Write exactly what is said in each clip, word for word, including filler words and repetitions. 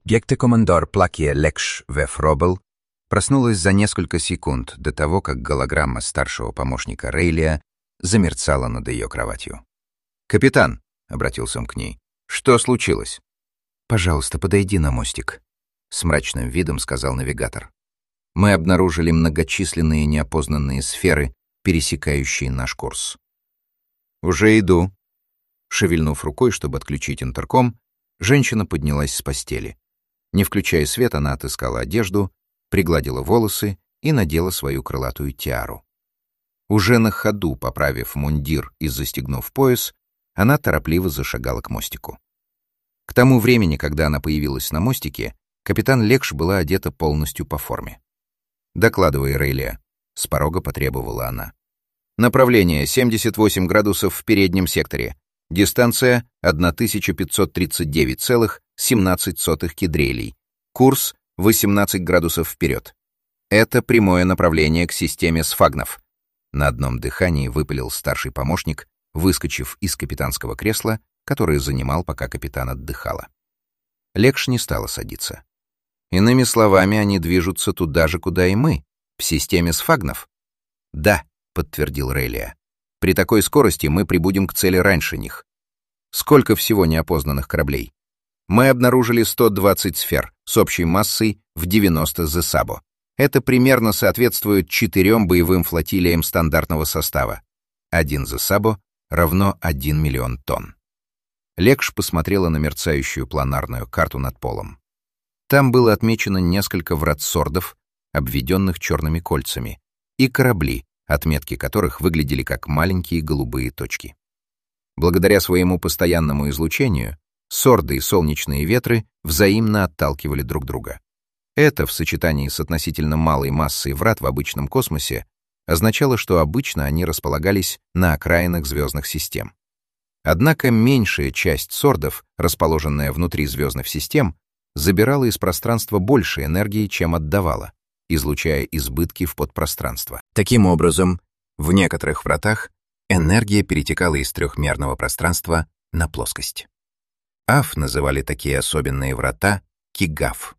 Гектекомандор Плакия Лекш Вефробл проснулась за несколько секунд до того, как голограмма старшего помощника Рейлия замерцала над ее кроватью. «Капитан», — обратился он к ней, — «что случилось?» «Пожалуйста, подойди на мостик», — с мрачным видом сказал навигатор. «Мы обнаружили многочисленные неопознанные сферы, пересекающие наш курс». «Уже иду». Шевельнув рукой, чтобы отключить интерком, женщина поднялась с постели. Не включая свет, она отыскала одежду, пригладила волосы и надела свою крылатую тиару. Уже на ходу, поправив мундир и застегнув пояс, она торопливо зашагала к мостику. К тому времени, когда она появилась на мостике, капитан Лекш была одета полностью по форме. «Докладывай, Рейлия», — с порога потребовала она. «Направление семьдесят восемь градусов в переднем секторе. Дистанция тысяча пятьсот тридцать девять целых семнадцать сотых кедрелей. Курс восемнадцать градусов вперед. Это прямое направление к системе сфагнов». На одном дыхании выпалил старший помощник, выскочив из капитанского кресла, которое занимал, пока капитан отдыхала. Лекш не стала садиться. «Иными словами, они движутся туда же, куда и мы, в системе сфагнов?» «Да», — подтвердил Рейлия. «При такой скорости мы прибудем к цели раньше них». «Сколько всего неопознанных кораблей?» «Мы обнаружили сто двадцать сфер с общей массой в девяносто зесабо. Это примерно соответствует четырем боевым флотилиям стандартного состава. Один зесабо равно один миллион тонн». Лекш посмотрела на мерцающую планарную карту над полом. Там было отмечено несколько врат-сордов, обведенных черными кольцами, и корабли, отметки которых выглядели как маленькие голубые точки. Благодаря своему постоянному излучению сорды и солнечные ветры взаимно отталкивали друг друга. Это, в сочетании с относительно малой массой врат в обычном космосе, означало, что обычно они располагались на окраинах звездных систем. Однако меньшая часть сордов, расположенная внутри звездных систем, забирала из пространства больше энергии, чем отдавала, излучая избытки в подпространство. Таким образом, в некоторых вратах энергия перетекала из трехмерного пространства на плоскость. Аф называли такие особенные врата кигаф.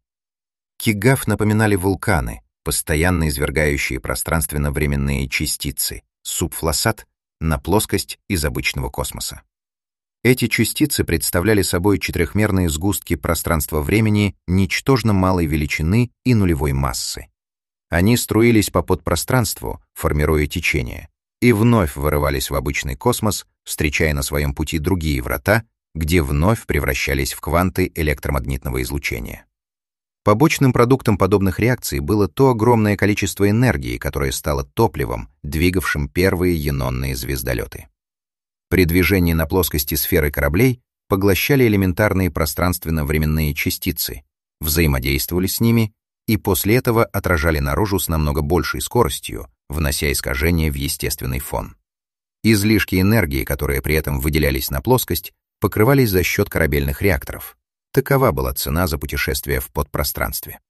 Кигаф напоминали вулканы, постоянно извергающие пространственно-временные частицы, субфлосат, на плоскость из обычного космоса. Эти частицы представляли собой четырехмерные сгустки пространства-времени ничтожно малой величины и нулевой массы. Они струились по подпространству, формируя течение, и вновь вырывались в обычный космос, встречая на своем пути другие врата, где вновь превращались в кванты электромагнитного излучения. Побочным продуктом подобных реакций было то огромное количество энергии, которое стало топливом, двигавшим первые янонные звездолеты. При движении на плоскости сферы кораблей поглощали элементарные пространственно-временные частицы, взаимодействовали с ними и после этого отражали наружу с намного большей скоростью, внося искажения в естественный фон. Излишки энергии, которые при этом выделялись на плоскость, покрывались за счет корабельных реакторов. Такова была цена за путешествие в подпространстве.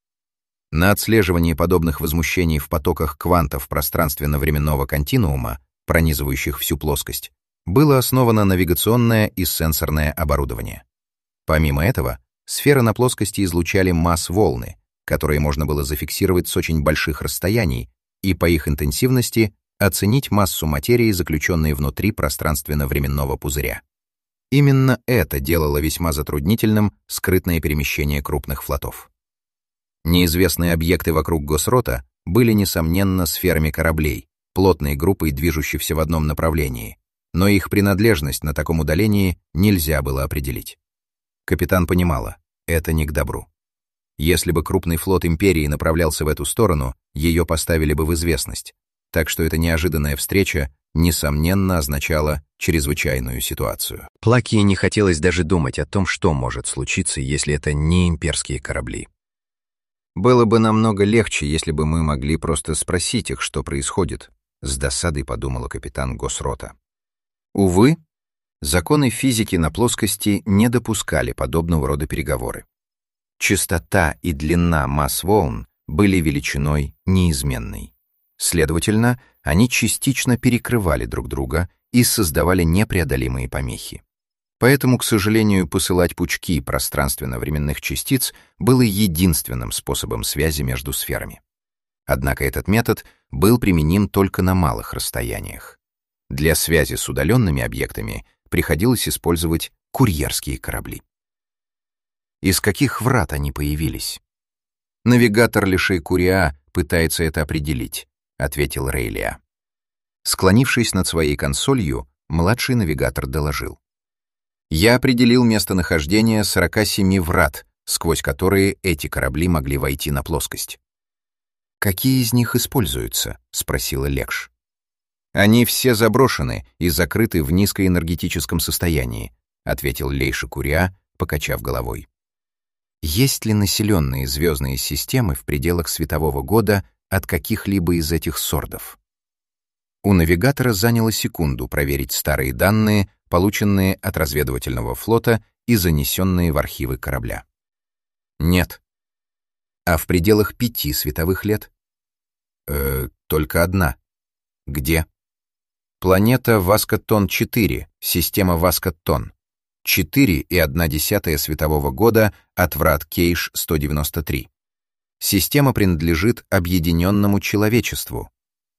На отслеживании подобных возмущений в потоках квантов пространственно-временного континуума, пронизывающих всю плоскость, было основано навигационное и сенсорное оборудование. Помимо этого, сферы на плоскости излучали масс-волны, которые можно было зафиксировать с очень больших расстояний и по их интенсивности оценить массу материи, заключенной внутри пространственно-временного пузыря. Именно это делало весьма затруднительным скрытное перемещение крупных флотов. Неизвестные объекты вокруг Госрота были, несомненно, сферами кораблей, плотной группой, движущейся в одном направлении, но их принадлежность на таком удалении нельзя было определить. Капитан понимала, это не к добру. Если бы крупный флот Империи направлялся в эту сторону, ее поставили бы в известность, так что эта неожиданная встреча, несомненно, означала чрезвычайную ситуацию. Плакии не хотелось даже думать о том, что может случиться, если это не имперские корабли. «Было бы намного легче, если бы мы могли просто спросить их, что происходит», — с досадой подумала капитан Госрота. Увы, законы физики на плоскости не допускали подобного рода переговоры. Частота и длина масс-волн были величиной неизменной. Следовательно, они частично перекрывали друг друга и создавали непреодолимые помехи. Поэтому, к сожалению, посылать пучки пространственно-временных частиц было единственным способом связи между сферами. Однако этот метод был применим только на малых расстояниях. Для связи с удаленными объектами приходилось использовать курьерские корабли. Из каких врат они появились? «Навигатор Лешей-Куриа пытается это определить», — ответил Рейлия. Склонившись над своей консолью, младший навигатор доложил. «Я определил местонахождение сорока семи врат, сквозь которые эти корабли могли войти на плоскость». «Какие из них используются?» — спросила Лекш. «Они все заброшены и закрыты в низкоэнергетическом состоянии», — ответил Лешей-Куриа, покачав головой. «Есть ли населенные звездные системы в пределах светового года от каких-либо из этих сордов?» У навигатора заняло секунду проверить старые данные, полученные от разведывательного флота и занесенные в архивы корабля. «Нет». «А в пределах пяти световых лет?» «Э, только одна». «Где?» «Планета Васкаттон-четыре, система Васкаттон. четыре и одна десятая светового года от врат Кейш сто девяносто три. Система принадлежит объединенному человечеству».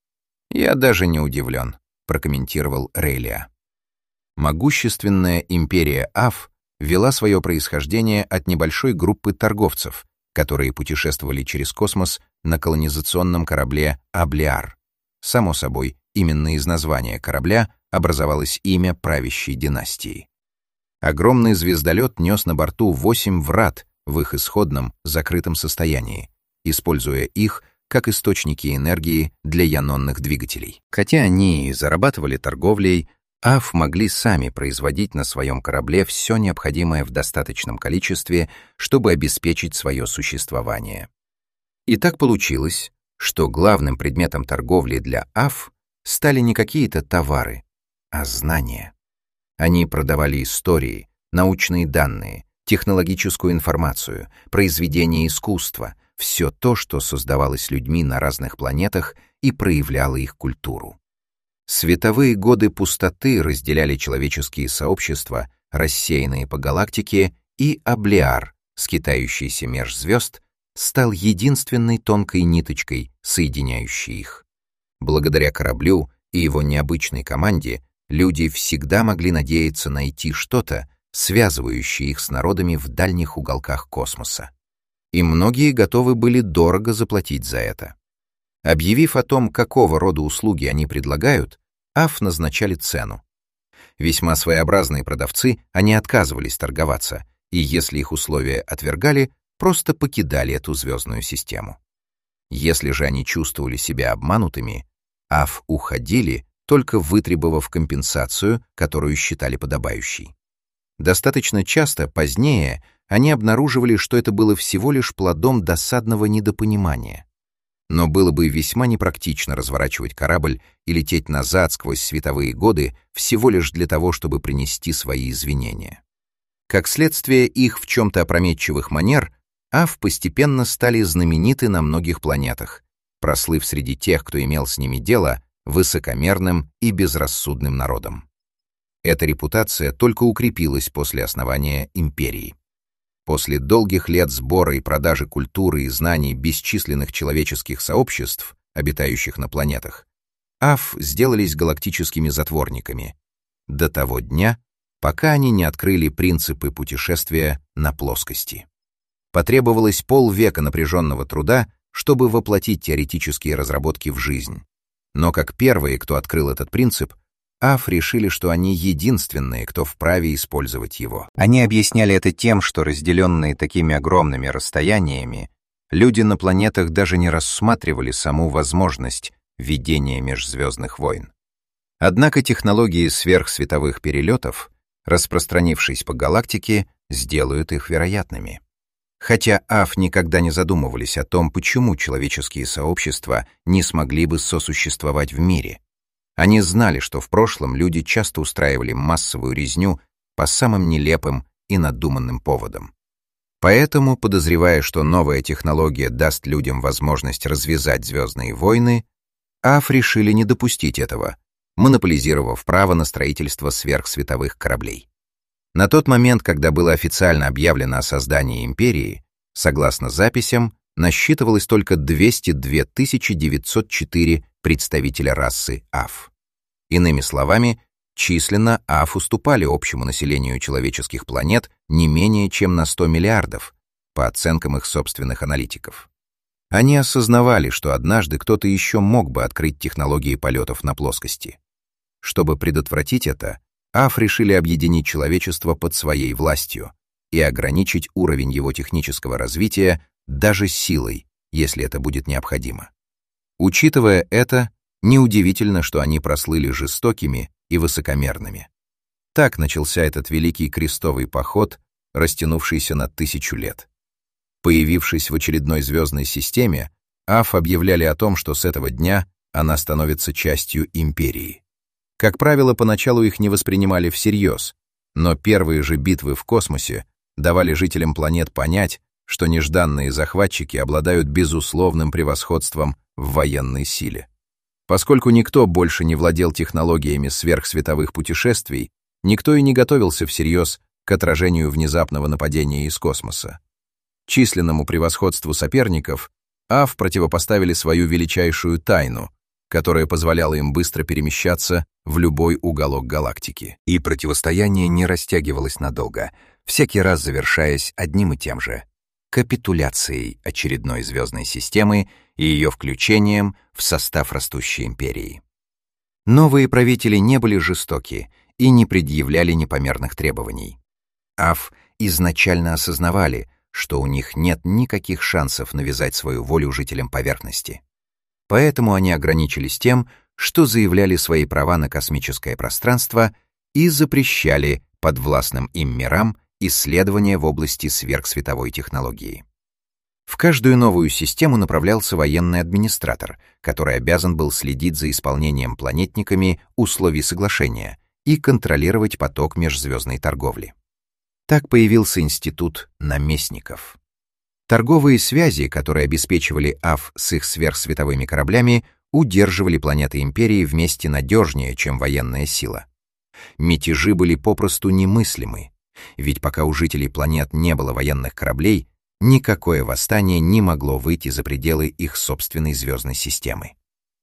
«Я даже не удивлен», — прокомментировал Рейлия. Могущественная империя Аф вела свое происхождение от небольшой группы торговцев, которые путешествовали через космос на колонизационном корабле Аблиар. Само собой, именно из названия корабля образовалось имя правящей династии. Огромный звездолет нес на борту восемь врат в их исходном закрытом состоянии, используя их как источники энергии для янонных двигателей. Хотя они и зарабатывали торговлей, Аф могли сами производить на своем корабле все необходимое в достаточном количестве, чтобы обеспечить свое существование. И так получилось, что главным предметом торговли для Аф стали не какие-то товары, а знания. Они продавали истории, научные данные, технологическую информацию, произведения искусства, все то, что создавалось людьми на разных планетах и проявляло их культуру. Световые годы пустоты разделяли человеческие сообщества, рассеянные по галактике, и Аблиар, скитающийся меж звезд, стал единственной тонкой ниточкой, соединяющей их. Благодаря кораблю и его необычной команде люди всегда могли надеяться найти что-то, связывающее их с народами в дальних уголках космоса. И многие готовы были дорого заплатить за это. Объявив о том, какого рода услуги они предлагают, Аф назначали цену. Весьма своеобразные продавцы, они отказывались торговаться, и если их условия отвергали, просто покидали эту звездную систему. Если же они чувствовали себя обманутыми, Аф уходили, только вытребовав компенсацию, которую считали подобающей. Достаточно часто, позднее, они обнаруживали, что это было всего лишь плодом досадного недопонимания. Но было бы весьма непрактично разворачивать корабль и лететь назад сквозь световые годы всего лишь для того, чтобы принести свои извинения. Как следствие их в чем-то опрометчивых манер, Аф постепенно стали знамениты на многих планетах, прослыв среди тех, кто имел с ними дело, высокомерным и безрассудным народом. Эта репутация только укрепилась после основания империи. После долгих лет сбора и продажи культуры и знаний бесчисленных человеческих сообществ, обитающих на планетах, Аф сделались галактическими затворниками до того дня, пока они не открыли принципы путешествия на плоскости. Потребовалось полвека напряженного труда, чтобы воплотить теоретические разработки в жизнь. Но как первые, кто открыл этот принцип, Аф решили, что они единственные, кто вправе использовать его. Они объясняли это тем, что, разделенные такими огромными расстояниями, люди на планетах даже не рассматривали саму возможность ведения межзвездных войн. Однако технологии сверхсветовых перелетов, распространившись по галактике, сделают их вероятными. Хотя Аф никогда не задумывались о том, почему человеческие сообщества не смогли бы сосуществовать в мире. Они знали, что в прошлом люди часто устраивали массовую резню по самым нелепым и надуманным поводам. Поэтому, подозревая, что новая технология даст людям возможность развязать звездные войны, Аф решили не допустить этого, монополизировав право на строительство сверхсветовых кораблей. На тот момент, когда было официально объявлено о создании империи, согласно записям, насчитывалось только двести две тысячи девятьсот четыре представителя расы Аф. Иными словами, численно Аф уступали общему населению человеческих планет не менее чем на сто миллиардов, по оценкам их собственных аналитиков. Они осознавали, что однажды кто-то еще мог бы открыть технологии полетов на плоскости. Чтобы предотвратить это, Аф решили объединить человечество под своей властью и ограничить уровень его технического развития даже силой, если это будет необходимо. Учитывая это, неудивительно, что они прослыли жестокими и высокомерными. Так начался этот великий крестовый поход, растянувшийся на тысячу лет. Появившись в очередной звездной системе, Аф объявляли о том, что с этого дня она становится частью империи. Как правило, поначалу их не воспринимали всерьез, но первые же битвы в космосе давали жителям планет понять, что нежданные захватчики обладают безусловным превосходством в военной силе. Поскольку никто больше не владел технологиями сверхсветовых путешествий, никто и не готовился всерьез к отражению внезапного нападения из космоса. Численному превосходству соперников Аф противопоставили свою величайшую тайну, которая позволяла им быстро перемещаться в любой уголок галактики. И противостояние не растягивалось надолго, всякий раз завершаясь одним и тем же — капитуляцией очередной звездной системы и ее включением в состав растущей империи. Новые правители не были жестоки и не предъявляли непомерных требований. Аф изначально осознавали, что у них нет никаких шансов навязать свою волю жителям поверхности. Поэтому они ограничились тем, что заявляли свои права на космическое пространство и запрещали подвластным им мирам исследования в области сверхсветовой технологии. В каждую новую систему направлялся военный администратор, который обязан был следить за исполнением планетниками условий соглашения и контролировать поток межзвездной торговли. Так появился институт наместников. Торговые связи, которые обеспечивали Аф с их сверхсветовыми кораблями, удерживали планеты Империи вместе надежнее, чем военная сила. Мятежи были попросту немыслимы, ведь пока у жителей планет не было военных кораблей, никакое восстание не могло выйти за пределы их собственной звездной системы.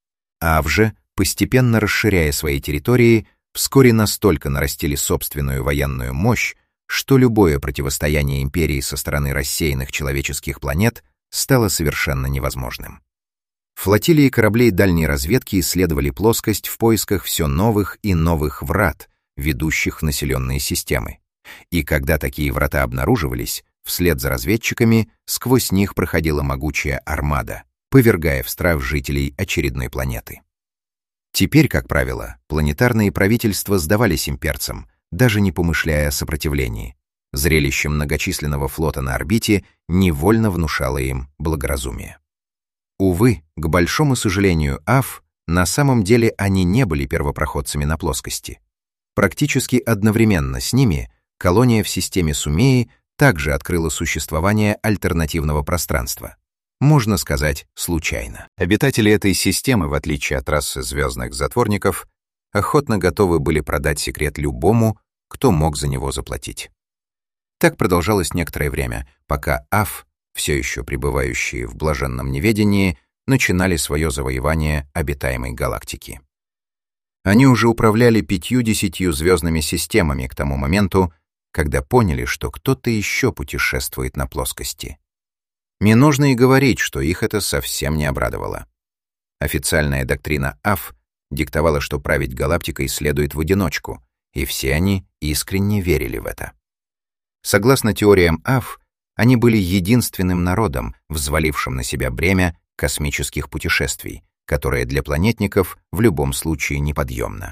Аф же, постепенно расширяя свои территории, вскоре настолько нарастили собственную военную мощь, что любое противостояние империи со стороны рассеянных человеческих планет стало совершенно невозможным. Флотилии кораблей дальней разведки исследовали плоскость в поисках все новых и новых врат, ведущих в населенные системы. И когда такие врата обнаруживались, вслед за разведчиками сквозь них проходила могучая армада, повергая в страх жителей очередной планеты. Теперь, как правило, планетарные правительства сдавались имперцам, даже не помышляя о сопротивлении. Зрелище многочисленного флота на орбите невольно внушало им благоразумие. Увы, к большому сожалению Аф, на самом деле они не были первопроходцами на плоскости. Практически одновременно с ними колония в системе Сумеи также открыла существование альтернативного пространства. Можно сказать, случайно. Обитатели этой системы, в отличие от расы звездных затворников, охотно готовы были продать секрет любому, кто мог за него заплатить. Так продолжалось некоторое время, пока Аф, все еще пребывающие в блаженном неведении, начинали свое завоевание обитаемой галактики. Они уже управляли пятью-десятью звездными системами к тому моменту, когда поняли, что кто-то еще путешествует на плоскости. Не нужно и говорить, что их это совсем не обрадовало. Официальная доктрина Аф диктовала, что править галактикой следует в одиночку, и все они искренне верили в это. Согласно теориям Аф, они были единственным народом, взвалившим на себя бремя космических путешествий, которое для планетников в любом случае неподъемно.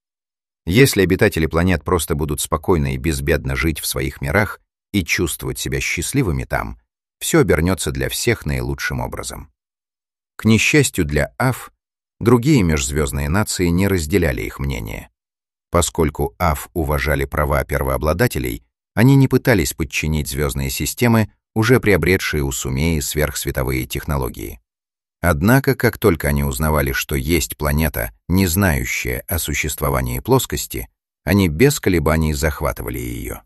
Если обитатели планет просто будут спокойно и безбедно жить в своих мирах и чувствовать себя счастливыми там, все обернется для всех наилучшим образом. К несчастью для Аф, другие межзвездные нации не разделяли их мнение. Поскольку Аф уважали права первообладателей, они не пытались подчинить звездные системы, уже приобретшие у Сумеи сверхсветовые технологии. Однако, как только они узнавали, что есть планета, не знающая о существовании плоскости, Они без колебаний захватывали ее.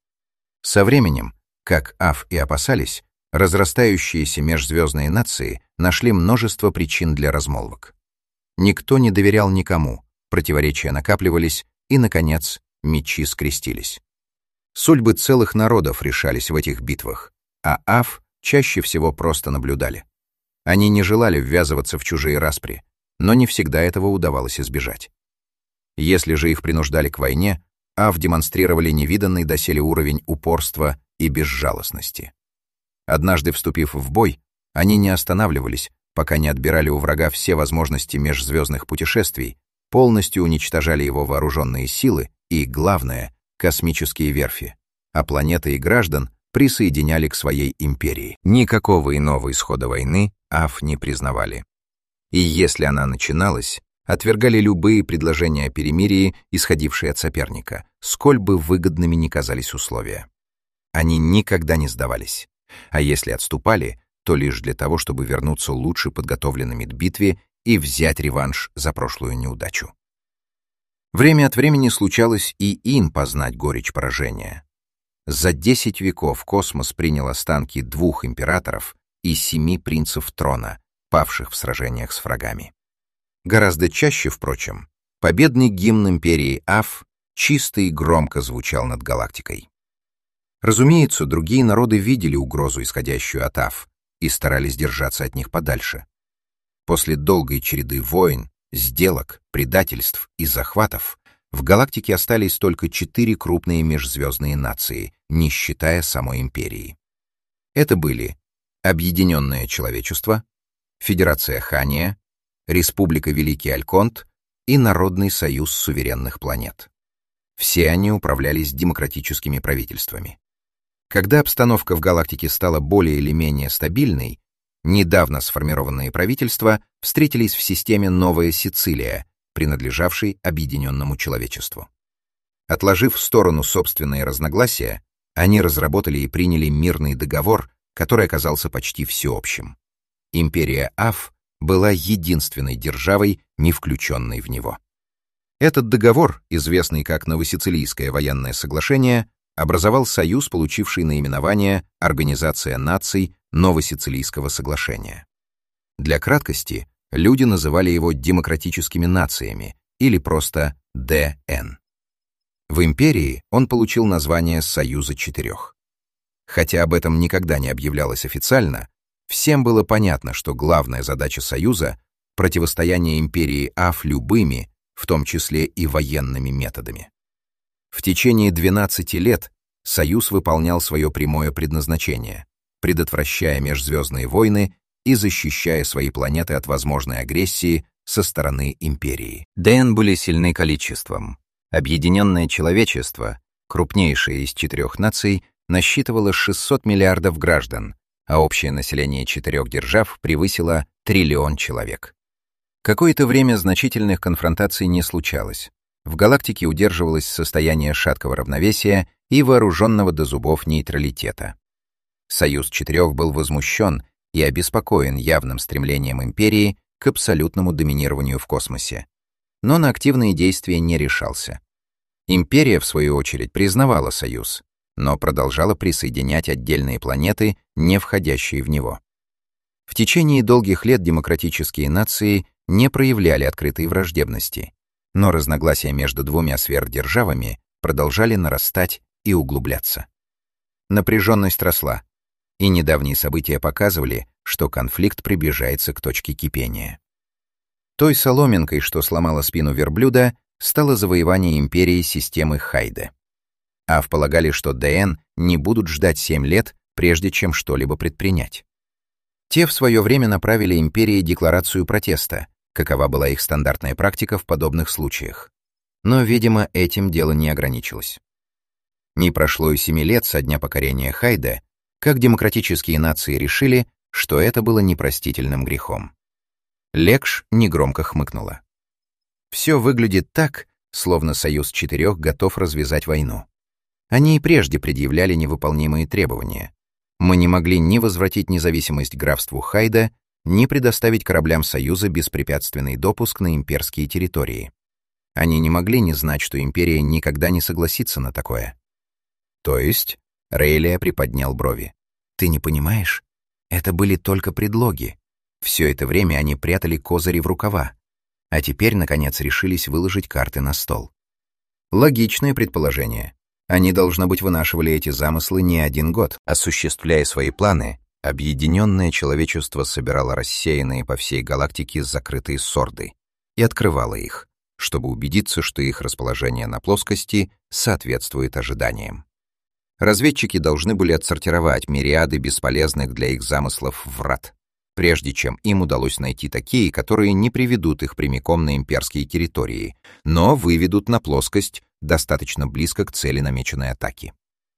Со временем, как Аф и опасались, разрастающиеся межзвездные нации нашли множество причин для размолвок. Никто не доверял никому, противоречия накапливались, и, наконец, мечи скрестились. Судьбы целых народов решались в этих битвах, а Аф чаще всего просто наблюдали. Они не желали ввязываться в чужие распри, но не всегда этого удавалось избежать. Если же их принуждали к войне, Аф демонстрировали невиданный доселе уровень упорства и безжалостности. Однажды вступив в бой, они не останавливались, пока не отбирали у врага все возможности межзвездных путешествий, полностью уничтожали его вооруженные силы и, главное, космические верфи, а планеты и граждан присоединяли к своей империи. Никакого иного исхода войны Аф не признавали. И если она начиналась, отвергали любые предложения о перемирии, исходившие от соперника, сколь бы выгодными ни казались условия. Они никогда не сдавались, а если отступали, то лишь для того, чтобы вернуться лучше подготовленными к битве и взять реванш за прошлую неудачу. Время от времени случалось и им познать горечь поражения. За десять веков космос принял останки двух императоров и семи принцев трона, павших в сражениях с врагами. Гораздо чаще, впрочем, победный гимн империи Аф чисто и громко звучал над галактикой. Разумеется, другие народы видели угрозу, исходящую от Аф, и старались держаться от них подальше. После долгой череды войн, сделок, предательств и захватов в галактике остались только четыре крупные межзвездные нации, не считая самой империи. Это были Объединенное Человечество, Федерация Хания, Республика Великий Альконт и Народный союз суверенных планет. Все они управлялись демократическими правительствами. Когда обстановка в галактике стала более или менее стабильной, недавно сформированные правительства встретились в системе Новая Сицилия, принадлежавшей Объединенному Человечеству. Отложив в сторону собственные разногласия, они разработали и приняли мирный договор, который оказался почти всеобщим. Империя Аф была единственной державой, не включенной в него. Этот договор, известный как Новосицилийское военное соглашение, образовал союз, получивший наименование «Организация наций Новосицилийского соглашения». Для краткости люди называли его демократическими нациями или просто Дэ Эн. В империи он получил название «Союза четырех». Хотя об этом никогда не объявлялось официально, всем было понятно, что главная задача Союза — противостояние империи Аф любыми, в том числе и военными методами. В течение двенадцати лет Союз выполнял свое прямое предназначение, предотвращая межзвездные войны и защищая свои планеты от возможной агрессии со стороны империи. Дэ Эн были сильны количеством. Объединенное Человечество, крупнейшее из четырех наций, насчитывало шестьсот миллиардов граждан, а общее население четырех держав превысило триллион человек. Какое-то время значительных конфронтаций не случалось. В галактике удерживалось состояние шаткого равновесия и вооруженного до зубов нейтралитета. Союз четырех был возмущен и обеспокоен явным стремлением империи к абсолютному доминированию в космосе, но на активные действия не решался. Империя, в свою очередь, признавала Союз, но продолжала присоединять отдельные планеты, не входящие в него. В течение долгих лет демократические нации не проявляли открытой враждебности, но разногласия между двумя сверхдержавами продолжали нарастать и углубляться. Напряженность росла, и недавние события показывали, что конфликт приближается к точке кипения. Той соломинкой, что сломала спину верблюда, стало завоевание империи системы Хайде. Аф полагали, что Дэ Эн не будут ждать семь лет, прежде чем что-либо предпринять. Те в свое время направили империи декларацию протеста, какова была их стандартная практика в подобных случаях. Но, видимо, этим дело не ограничилось. Не прошло и семи лет со дня покорения Хайде, как демократические нации решили, что это было непростительным грехом. Лекш негромко хмыкнула. Все выглядит так, словно Союз четырех готов развязать войну. Они и прежде предъявляли невыполнимые требования. Мы не могли ни возвратить независимость графству Хайда, ни предоставить кораблям Союза беспрепятственный допуск на имперские территории. Они не могли не знать, что Империя никогда не согласится на такое. То есть, Рейлия приподнял брови. Ты не понимаешь? Это были только предлоги. Все это время они прятали козыри в рукава. А теперь, наконец, решились выложить карты на стол. Логичное предположение. Они, должно быть, вынашивали эти замыслы не один год. Осуществляя свои планы, объединенное человечество собирало рассеянные по всей галактике закрытые сорды и открывало их, чтобы убедиться, что их расположение на плоскости соответствует ожиданиям. Разведчики должны были отсортировать мириады бесполезных для их замыслов врат, прежде чем им удалось найти такие, которые не приведут их прямиком на имперские территории, но выведут на плоскость достаточно близко к цели намеченной атаки.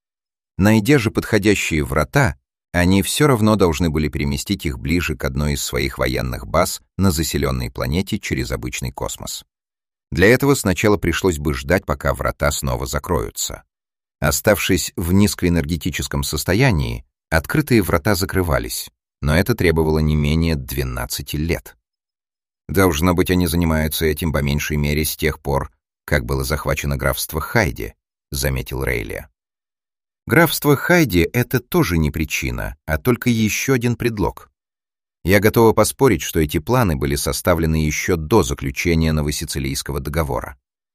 Найдя же подходящие врата, они все равно должны были переместить их ближе к одной из своих военных баз на заселенной планете через обычный космос. Для этого сначала пришлось бы ждать, пока врата снова закроются. Оставшись в низкоэнергетическом состоянии, открытые врата закрывались, но это требовало не менее двенадцати лет. Должно быть, они занимаются этим по меньшей мере с тех пор, как было захвачено графство Хайди, заметил Рейлия. Графство Хайди — это тоже не причина, а только еще один предлог. Я готова поспорить, что эти планы были составлены еще до заключения Новосицилийского договора.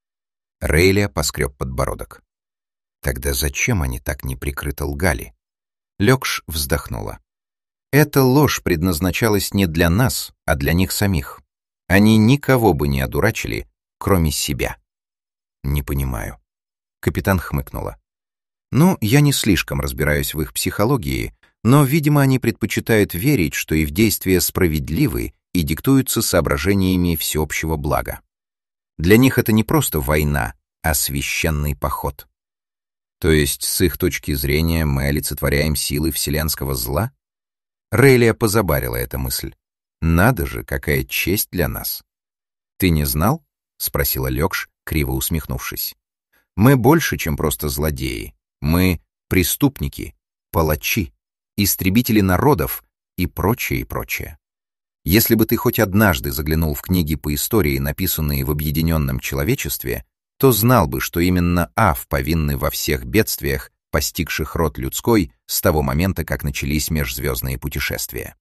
Рейлия поскреб подбородок. Тогда зачем они так неприкрыто лгали? Лёкш вздохнула. Эта ложь предназначалась не для нас, а для них самих. Они никого бы не одурачили, кроме себя. Не понимаю. Капитан хмыкнула. Ну, я не слишком разбираюсь в их психологии, но, видимо, они предпочитают верить, что их действия справедливы и диктуются соображениями всеобщего блага. Для них это не просто война, а священный поход. То есть, с их точки зрения, мы олицетворяем силы вселенского зла? Рейлия позабарила эта мысль. Надо же, какая честь для нас. Ты не знал? Спросила Лёкш, криво усмехнувшись. Мы больше, чем просто злодеи. Мы преступники, палачи, истребители народов и прочее, и прочее. Если бы ты хоть однажды заглянул в книги по истории, написанные в объединенном человечестве, то знал бы, что именно Аф повинны во всех бедствиях, постигших род людской с того момента, как начались межзвездные путешествия.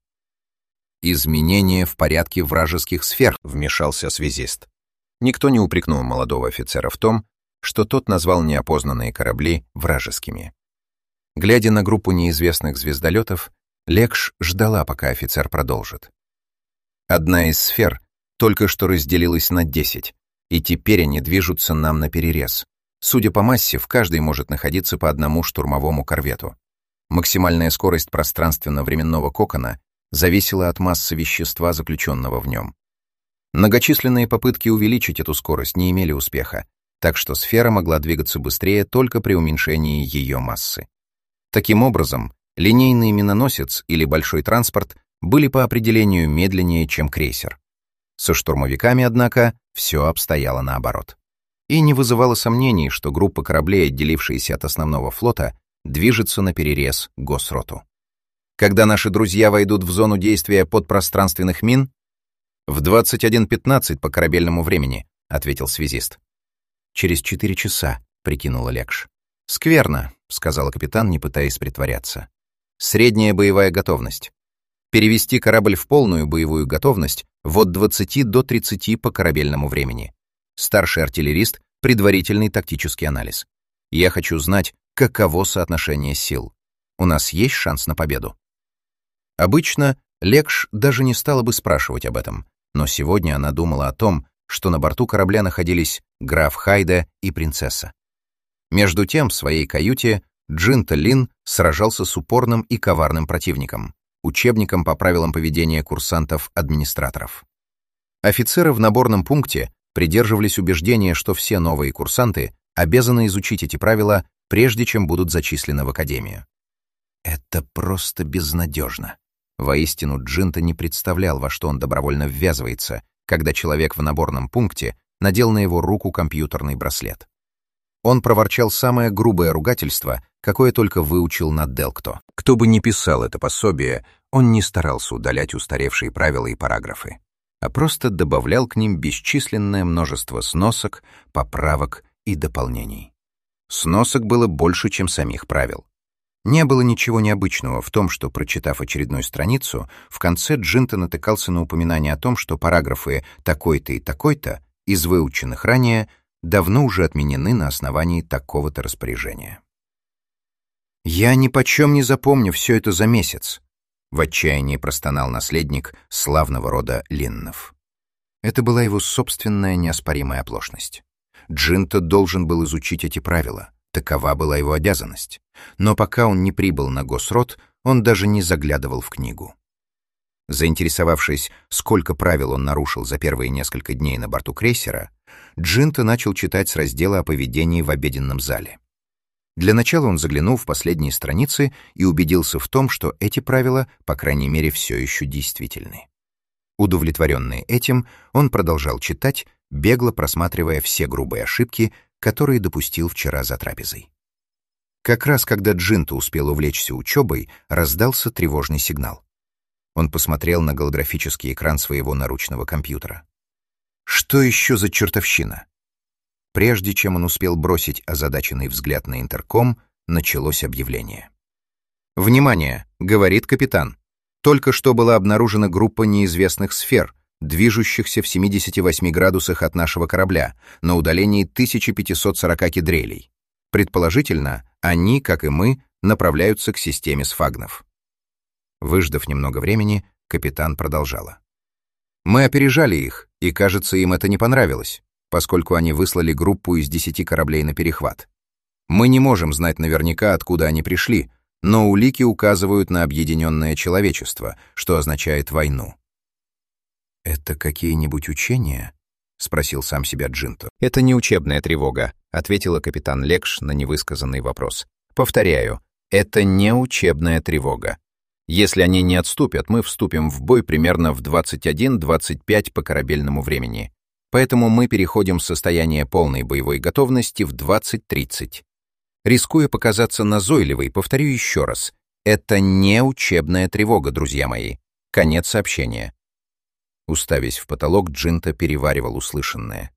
«Изменения в порядке вражеских сфер», — вмешался связист. Никто не упрекнул молодого офицера в том, что тот назвал неопознанные корабли вражескими. Глядя на группу неизвестных звездолетов, Лекш ждала, пока офицер продолжит. Одна из сфер только что разделилась на десять, и теперь они движутся нам наперерез. Судя по массе, в каждой может находиться по одному штурмовому корвету. Максимальная скорость пространственно-временного кокона зависела от массы вещества, заключенного в нем. Многочисленные попытки увеличить эту скорость не имели успеха, так что сфера могла двигаться быстрее только при уменьшении ее массы. Таким образом, линейный миноносец или большой транспорт были по определению медленнее, чем крейсер. Со штурмовиками, однако, все обстояло наоборот. И не вызывало сомнений, что группа кораблей, отделившаяся от основного флота, движется наперерез Госроту. Когда наши друзья войдут в зону действия подпространственных мин? В двадцать один пятнадцать по корабельному времени, ответил связист. Через четыре часа, прикинула Лекш. Скверно, сказала капитан, не пытаясь притворяться. Средняя боевая готовность. Перевести корабль в полную боевую готовность от двадцати до тридцати по корабельному времени. Старший артиллерист — предварительный тактический анализ. Я хочу знать, каково соотношение сил. У нас есть шанс на победу? Обычно Лекш даже не стала бы спрашивать об этом, но сегодня она думала о том, что на борту корабля находились граф Хайда и принцесса. Между тем, в своей каюте Джинта Лин сражался с упорным и коварным противником, учебником по правилам поведения курсантов-администраторов. Офицеры в наборном пункте придерживались убеждения, что все новые курсанты обязаны изучить эти правила, прежде чем будут зачислены в академию. Это просто безнадежно. Воистину, Джинта не представлял, во что он добровольно ввязывается, когда человек в наборном пункте надел на его руку компьютерный браслет. Он проворчал самое грубое ругательство, какое только выучил на Делкто. Кто бы ни писал это пособие, он не старался удалять устаревшие правила и параграфы. а просто добавлял к ним бесчисленное множество сносок, поправок и дополнений. Сносок было больше, чем самих правил. Не было ничего необычного в том, что, прочитав очередную страницу, в конце Джинта натыкался на упоминание о том, что параграфы такой-то и такой-то из выученных ранее давно уже отменены на основании такого-то распоряжения. «Я нипочем не запомню все это за месяц», — в отчаянии простонал наследник славного рода Линнов. Это была его собственная неоспоримая оплошность. Джинта должен был изучить эти правила. Такова была его обязанность. Но пока он не прибыл на Госрод, он даже не заглядывал в книгу. Заинтересовавшись, сколько правил он нарушил за первые несколько дней на борту крейсера, Джинта начал читать с раздела о поведении в обеденном зале. Для начала он заглянул в последние страницы и убедился в том, что эти правила, по крайней мере, все еще действительны. Удовлетворенный этим, он продолжал читать, бегло просматривая все грубые ошибки, которые допустил вчера за трапезой. Как раз когда Джинта успел увлечься учебой, раздался тревожный сигнал. Он посмотрел на голографический экран своего наручного компьютера. Что еще за чертовщина? Прежде чем он успел бросить озадаченный взгляд на интерком, началось объявление. «Внимание!» — говорит капитан. «Только что была обнаружена группа неизвестных сфер, движущихся в семидесяти восьми градусах от нашего корабля, на удалении тысяча пятьсот сорок кедрелей. Предположительно, они, как и мы, направляются к системе сфагнов». Выждав немного времени, капитан продолжала. «Мы опережали их, и, кажется, им это не понравилось, поскольку они выслали группу из десяти кораблей на перехват. Мы не можем знать наверняка, откуда они пришли, но улики указывают на объединенное человечество, что означает войну». «Это какие-нибудь учения?» — спросил сам себя Джинто. «Это не учебная тревога», — ответила капитан Лекш на невысказанный вопрос. «Повторяю, это не учебная тревога. Если они не отступят, мы вступим в бой примерно в двадцать один двадцать пять по корабельному времени. Поэтому мы переходим в состояние полной боевой готовности в двадцать тридцать. Рискуя показаться назойливой, повторю еще раз. Это не учебная тревога, друзья мои. Конец сообщения». Уставясь в потолок, Джинта переваривал услышанное.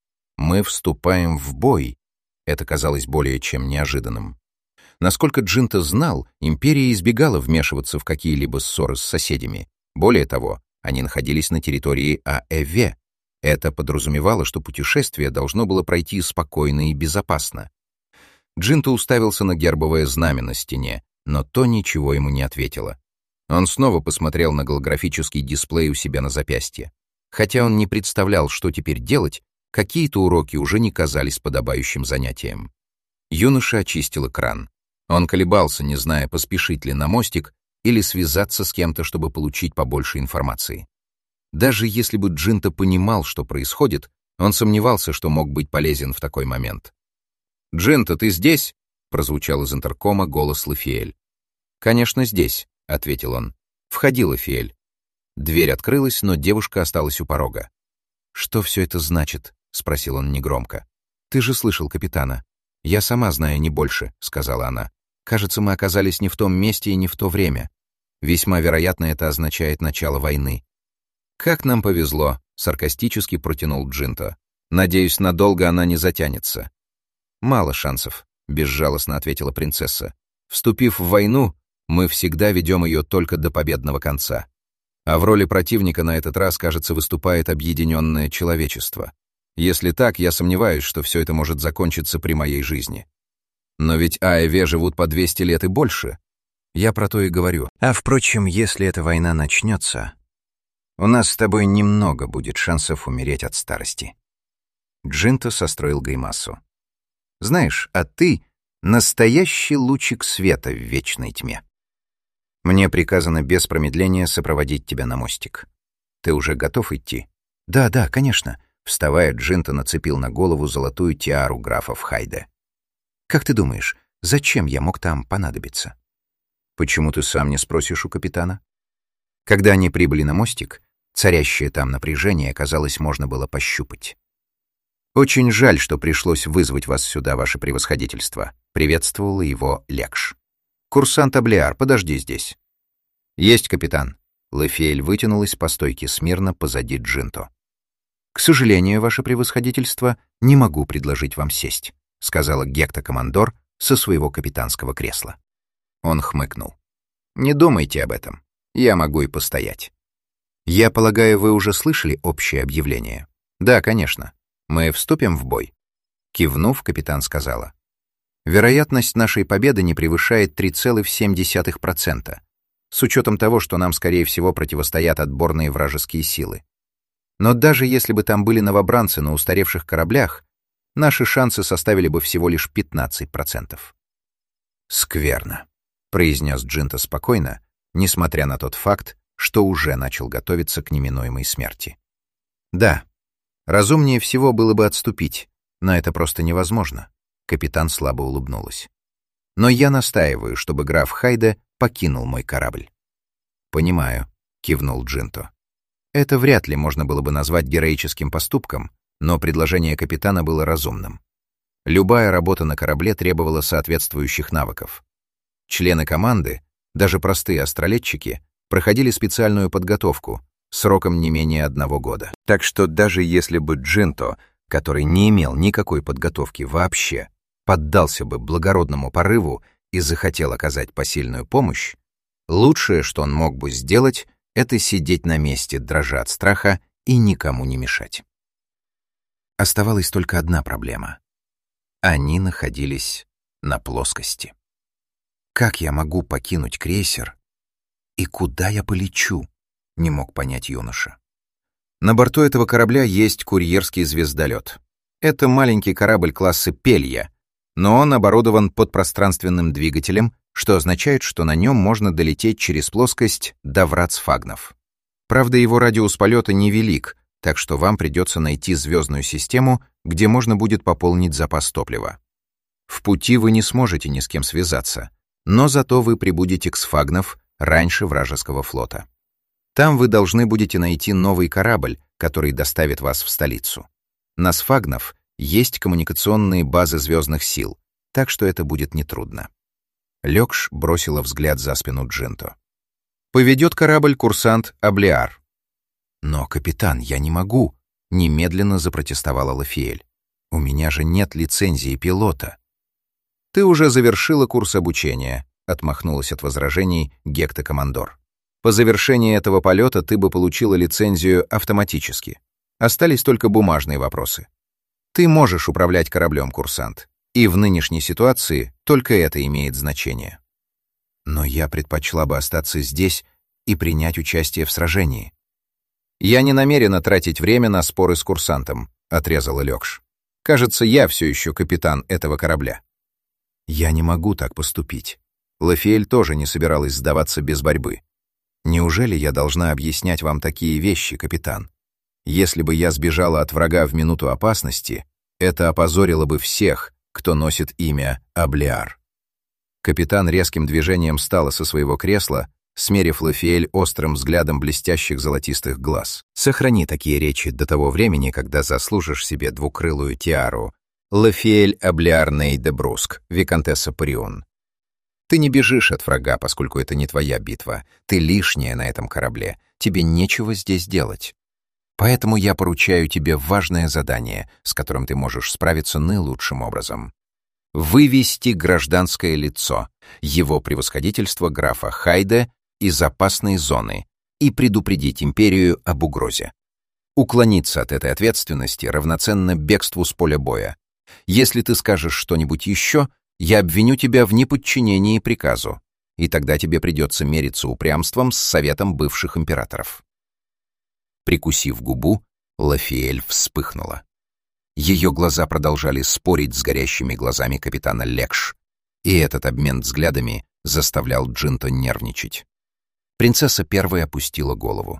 «Мы вступаем в бой». Это казалось более чем неожиданным. Насколько Джинта знал, империя избегала вмешиваться в какие-либо ссоры с соседями. Более того, они находились на территории АЭВ. Это подразумевало, что путешествие должно было пройти спокойно и безопасно. Джинта уставился на гербовое знамя на стене, но то ничего ему не ответило. Он снова посмотрел на голографический дисплей у себя на запястье. Хотя он не представлял, что теперь делать, какие-то уроки уже не казались подобающим занятием. Юноша очистил экран. Он колебался, не зная, поспешить ли на мостик или связаться с кем-то, чтобы получить побольше информации. Даже если бы Джинта понимал, что происходит, он сомневался, что мог быть полезен в такой момент. «Джинта, ты здесь?» — прозвучал из интеркома голос Лафиэль. «Конечно, здесь», — ответил он. «Входи, Лафиэль». Дверь открылась, но девушка осталась у порога. «Что все это значит?» — спросил он негромко. «Ты же слышал капитана». «Я сама знаю не больше», — сказала она. «Кажется, мы оказались не в том месте и не в то время. Весьма вероятно, это означает начало войны». «Как нам повезло», — саркастически протянул Джинто. «Надеюсь, надолго она не затянется». «Мало шансов», — безжалостно ответила принцесса. «Вступив в войну, мы всегда ведем ее только до победного конца. А в роли противника на этот раз, кажется, выступает объединенное человечество. Если так, я сомневаюсь, что все это может закончиться при моей жизни. Но ведь АЭВ живут по двести лет и больше. Я про то и говорю. А впрочем, если эта война начнется, у нас с тобой немного будет шансов умереть от старости». Джинто состроил гримасу. «Знаешь, а ты — настоящий лучик света в вечной тьме. Мне приказано без промедления сопроводить тебя на мостик. Ты уже готов идти?» «Да, да, конечно». Вставая, Джинто нацепил на голову золотую тиару графа Хайде. «Как ты думаешь, зачем я мог там понадобиться?» «Почему ты сам не спросишь у капитана?» Когда они прибыли на мостик, царящее там напряжение, казалось, можно было пощупать. «Очень жаль, что пришлось вызвать вас сюда, ваше превосходительство», — приветствовала его Лекш. «Курсант Аблиар, подожди здесь». «Есть, капитан». Лафиэль вытянулась по стойке смирно позади Джинто. «К сожалению, ваше превосходительство, не могу предложить вам сесть», сказала Гекта-командор со своего капитанского кресла. Он хмыкнул. «Не думайте об этом. Я могу и постоять». «Я полагаю, вы уже слышали общее объявление?» «Да, конечно. Мы вступим в бой». Кивнув, капитан сказала. «Вероятность нашей победы не превышает три целых семь десятых процента, с учетом того, что нам, скорее всего, противостоят отборные вражеские силы. Но даже если бы там были новобранцы на устаревших кораблях, наши шансы составили бы всего лишь пятнадцать процентов». «Скверно», — произнес Джинто спокойно, несмотря на тот факт, что уже начал готовиться к неминуемой смерти. «Да, разумнее всего было бы отступить, но это просто невозможно», — капитан слабо улыбнулась. «Но я настаиваю, чтобы граф Хайде покинул мой корабль». «Понимаю», — кивнул Джинто. Это вряд ли можно было бы назвать героическим поступком, но предложение капитана было разумным. Любая работа на корабле требовала соответствующих навыков. Члены команды, даже простые астролетчики, проходили специальную подготовку сроком не менее одного года. Так что даже если бы Джинто, который не имел никакой подготовки вообще, поддался бы благородному порыву и захотел оказать посильную помощь, лучшее, что он мог бы сделать, это сидеть на месте, дрожа от страха и никому не мешать. Оставалась только одна проблема. Они находились на плоскости. Как я могу покинуть крейсер? И куда я полечу? Не мог понять юноша. На борту этого корабля есть курьерский звездолет. Это маленький корабль класса «Пелья», но он оборудован подпространственным двигателем, что означает, что на нем можно долететь через плоскость до врат Сфагнов. Правда, его радиус полета невелик, так что вам придется найти звездную систему, где можно будет пополнить запас топлива. В пути вы не сможете ни с кем связаться, но зато вы прибудете к Сфагнов раньше вражеского флота. Там вы должны будете найти новый корабль, который доставит вас в столицу. На Сфагнов есть коммуникационные базы звездных сил, так что это будет нетрудно. Лёкш бросила взгляд за спину Джинто. «Поведет корабль курсант Аблиар». «Но, капитан, я не могу», — немедленно запротестовала Лафиэль. «У меня же нет лицензии пилота». «Ты уже завершила курс обучения», — отмахнулась от возражений Гекта-командор. «По завершении этого полета ты бы получила лицензию автоматически. Остались только бумажные вопросы. Ты можешь управлять кораблем, курсант, и в нынешней ситуации только это имеет значение». «Но я предпочла бы остаться здесь и принять участие в сражении». «Я не намерена тратить время на споры с курсантом», — отрезала Лёкш. «Кажется, я все еще капитан этого корабля». «Я не могу так поступить». Лафиэль тоже не собиралась сдаваться без борьбы. «Неужели я должна объяснять вам такие вещи, капитан? Если бы я сбежала от врага в минуту опасности, это опозорило бы всех, кто носит имя Аблиар». Капитан резким движением встала со своего кресла, смерив Лафиэль острым взглядом блестящих золотистых глаз. «Сохрани такие речи до того времени, когда заслужишь себе двукрылую тиару. Лафиэль Аблиар Ней де Бруск, виконтесса Парион. Ты не бежишь от врага, поскольку это не твоя битва. Ты лишняя на этом корабле. Тебе нечего здесь делать. Поэтому я поручаю тебе важное задание, с которым ты можешь справиться наилучшим образом. Вывести гражданское лицо, его превосходительство графа Хайде, из опасной зоны и предупредить империю об угрозе. Уклониться от этой ответственности равноценно бегству с поля боя. Если ты скажешь что-нибудь еще, я обвиню тебя в неподчинении приказу, и тогда тебе придется мериться упрямством с советом бывших императоров». Прикусив губу, Лафиэль вспыхнула. Ее глаза продолжали спорить с горящими глазами капитана Лекш, и этот обмен взглядами заставлял Джинто нервничать. Принцесса первой опустила голову.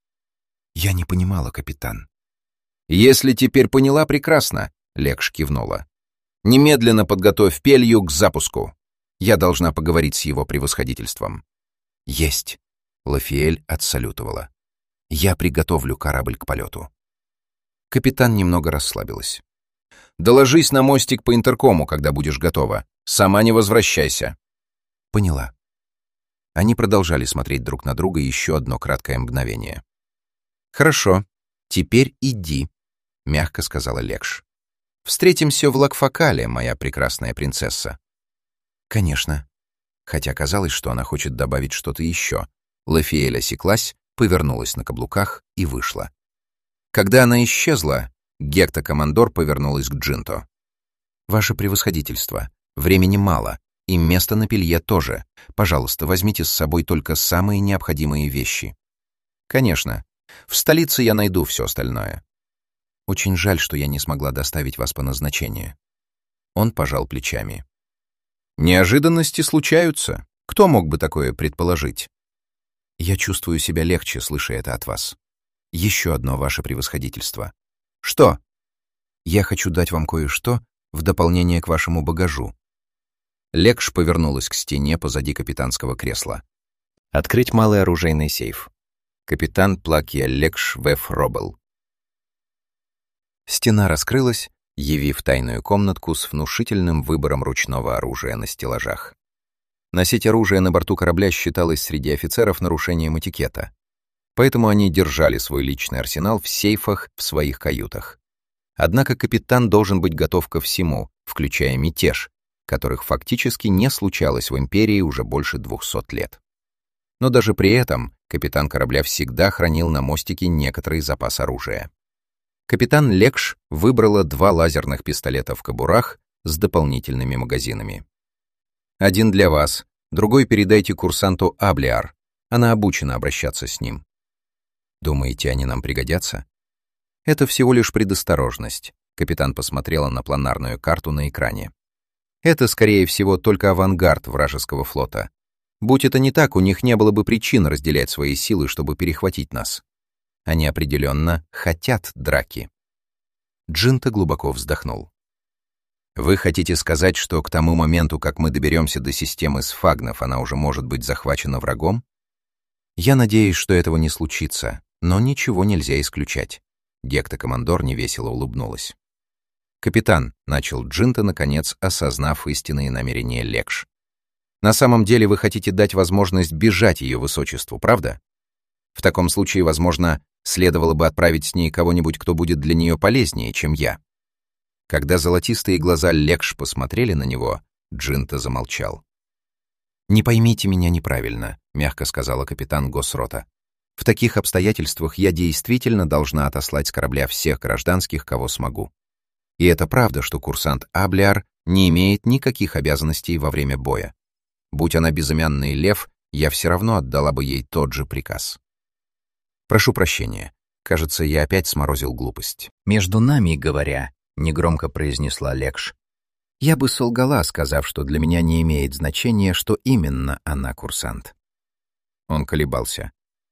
«Я не понимала, капитан». «Если теперь поняла, прекрасно», — Лекш кивнула. «Немедленно подготовь Пелью к запуску. Я должна поговорить с его превосходительством». «Есть», — Лафиэль отсалютовала. «Я приготовлю корабль к полету». Капитан немного расслабилась. «Доложись на мостик по интеркому, когда будешь готова. Сама не возвращайся». «Поняла». Они продолжали смотреть друг на друга еще одно краткое мгновение. «Хорошо, теперь иди», — мягко сказала Лекш. «Встретимся в Лакфакале, моя прекрасная принцесса». «Конечно». Хотя казалось, что она хочет добавить что-то еще. Лафиэль осеклась, повернулась на каблуках и вышла. Когда она исчезла, Гекта-командор повернулась к Джинто. «Ваше превосходительство, времени мало, и места на Пелье тоже. Пожалуйста, возьмите с собой только самые необходимые вещи». «Конечно. В столице я найду все остальное». «Очень жаль, что я не смогла доставить вас по назначению». Он пожал плечами. «Неожиданности случаются. Кто мог бы такое предположить?» «Я чувствую себя легче, слыша это от вас. Еще одно ваше превосходительство». «Что?» «Я хочу дать вам кое-что в дополнение к вашему багажу». Лекш повернулась к стене позади капитанского кресла. «Открыть малый оружейный сейф. Капитан Плакия Лекш Веф Робел». Стена раскрылась, явив тайную комнатку с внушительным выбором ручного оружия на стеллажах. Носить оружие на борту корабля считалось среди офицеров нарушением этикета, поэтому они держали свой личный арсенал в сейфах в своих каютах. Однако капитан должен быть готов ко всему, включая мятеж, которых фактически не случалось в империи уже больше двухсот лет. Но даже при этом капитан корабля всегда хранил на мостике некоторый запас оружия. Капитан Лекш выбрала два лазерных пистолета в кобурах с дополнительными магазинами. «Один для вас, другой передайте курсанту Аблиар. Она обучена обращаться с ним». «Думаете, они нам пригодятся?» «Это всего лишь предосторожность», — капитан посмотрела на планарную карту на экране. «Это, скорее всего, только авангард вражеского флота. Будь это не так, у них не было бы причин разделять свои силы, чтобы перехватить нас. Они определенно хотят драки». Джинто глубоко вздохнул. «Вы хотите сказать, что к тому моменту, как мы доберемся до системы сфагнов, она уже может быть захвачена врагом?» «Я надеюсь, что этого не случится, но ничего нельзя исключать». Гекта-командор невесело улыбнулась. «Капитан», — начал Джинто, наконец осознав истинные намерения Лекш. «На самом деле вы хотите дать возможность бежать ее высочеству, правда? В таком случае, возможно, следовало бы отправить с ней кого-нибудь, кто будет для нее полезнее, чем я». Когда золотистые глаза Лекш посмотрели на него, Джинто замолчал. «Не поймите меня неправильно», — мягко сказала капитан Госрота. «В таких обстоятельствах я действительно должна отослать с корабля всех гражданских, кого смогу. И это правда, что курсант Аблиар не имеет никаких обязанностей во время боя. Будь она безымянный лев, я все равно отдала бы ей тот же приказ». «Прошу прощения. Кажется, я опять сморозил глупость». «Между нами говоря», — негромко произнесла Лекш, «я бы солгала, сказав, что для меня не имеет значения, что именно она курсант». Он колебался.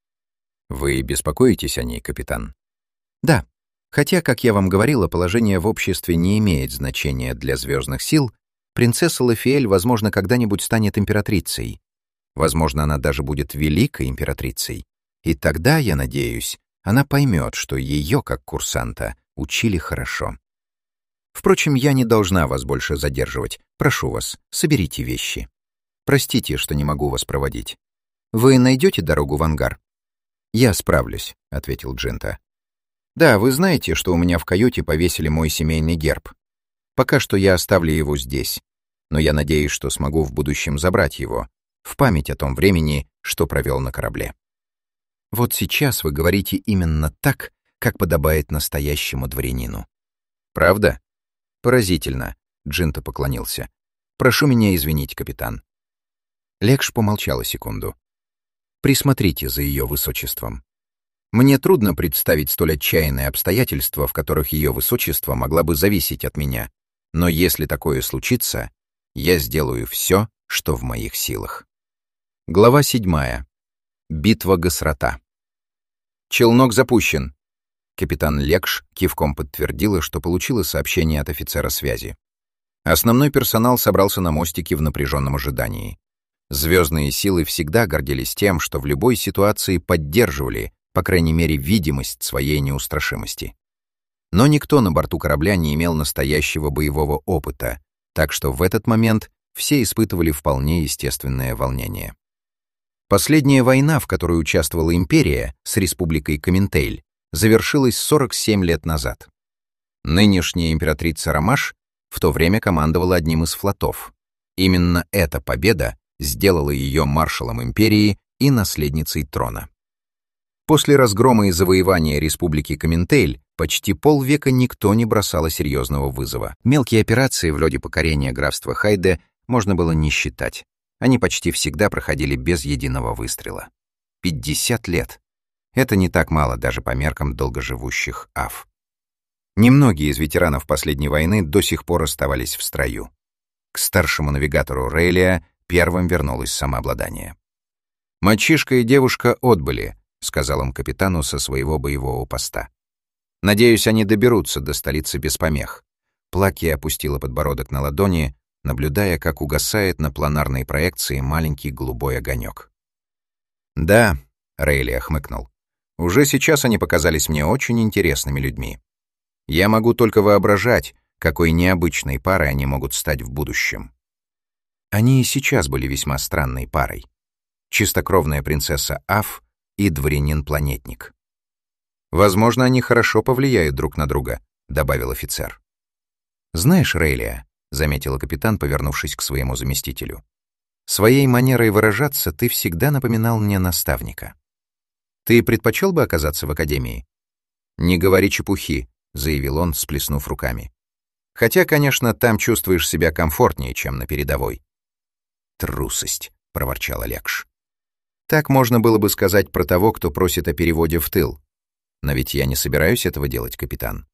«Вы беспокоитесь о ней, капитан?» «Да. Хотя, как я вам говорила, положение в обществе не имеет значения для звездных сил, принцесса Лафиэль, возможно, когда-нибудь станет императрицей. Возможно, она даже будет великой императрицей. И тогда, я надеюсь, она поймет, что ее, как курсанта, учили хорошо. Впрочем, я не должна вас больше задерживать. Прошу вас, соберите вещи. Простите, что не могу вас проводить. Вы найдете дорогу в ангар?» «Я справлюсь», — ответил Джинто. «Да, вы знаете, что у меня в каюте повесили мой семейный герб. Пока что я оставлю его здесь, но я надеюсь, что смогу в будущем забрать его, в память о том времени, что провел на корабле. Вот сейчас вы говорите именно так, как подобает настоящему дворянину». «Правда?» «Поразительно», — Джинто поклонился. «Прошу меня извинить, капитан». Лекш помолчала секунду. «Присмотрите за ее высочеством. Мне трудно представить столь отчаянные обстоятельства, в которых ее высочество могла бы зависеть от меня, но если такое случится, я сделаю все, что в моих силах». Глава седьмая. Битва Госрота. «Челнок запущен». Капитан Лекш кивком подтвердила, что получила сообщение от офицера связи. Основной персонал собрался на мостике в напряженном ожидании. Звездные силы всегда гордились тем, что в любой ситуации поддерживали, по крайней мере, видимость своей неустрашимости. Но никто на борту корабля не имел настоящего боевого опыта, так что в этот момент все испытывали вполне естественное волнение. Последняя война, в которой участвовала империя с республикой Коминтейль, завершилась сорок семь лет назад. Нынешняя императрица Ромаш в то время командовала одним из флотов. Именно эта победа сделала ее маршалом империи и наследницей трона. После разгрома и завоевания республики Коминтейль почти полвека никто не бросало серьезного вызова. Мелкие операции, вроде покорения графства Хайде, можно было не считать. Они почти всегда проходили без единого выстрела. пятьдесят лет. Это не так мало даже по меркам долгоживущих ав. Немногие из ветеранов последней войны до сих пор оставались в строю. К старшему навигатору Рейлия первым вернулось самообладание. «Мальчишка и девушка отбыли», — сказал он капитану со своего боевого поста. «Надеюсь, они доберутся до столицы без помех». Плакия опустила подбородок на ладони, наблюдая, как угасает на планарной проекции маленький голубой огонек. «Да», — Рейлия хмыкнул, — «уже сейчас они показались мне очень интересными людьми. Я могу только воображать, какой необычной парой они могут стать в будущем». Они и сейчас были весьма странной парой. Чистокровная принцесса Аф и дворянин-планетник. «Возможно, они хорошо повлияют друг на друга», — добавил офицер. «Знаешь, Рейлия», — заметила капитан, повернувшись к своему заместителю, «своей манерой выражаться ты всегда напоминал мне наставника. Ты предпочел бы оказаться в академии?» «Не говори чепухи», — заявил он, сплеснув руками. «Хотя, конечно, там чувствуешь себя комфортнее, чем на передовой». «Трусость», — проворчал Лекш. «Так можно было бы сказать про того, кто просит о переводе в тыл. Но ведь я не собираюсь этого делать, капитан».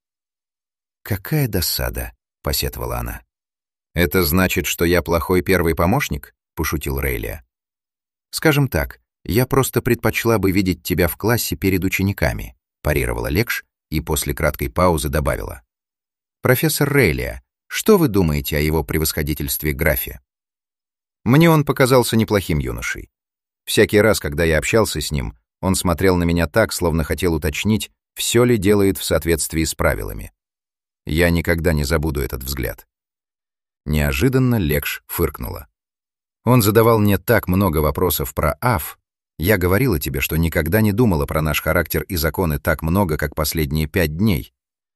«Какая досада», — посетовала она. «Это значит, что я плохой первый помощник?» — пошутил Рейлия. «Скажем так, я просто предпочла бы видеть тебя в классе перед учениками», — парировала Лекш и после краткой паузы добавила. «Профессор Рейлия, что вы думаете о его превосходительстве графе?» Мне он показался неплохим юношей. Всякий раз, когда я общался с ним, он смотрел на меня так, словно хотел уточнить, все ли делает в соответствии с правилами. Я никогда не забуду этот взгляд. Неожиданно Лекш фыркнула. Он задавал мне так много вопросов про Аф. Я говорила тебе, что никогда не думала про наш характер и законы так много, как последние пять дней.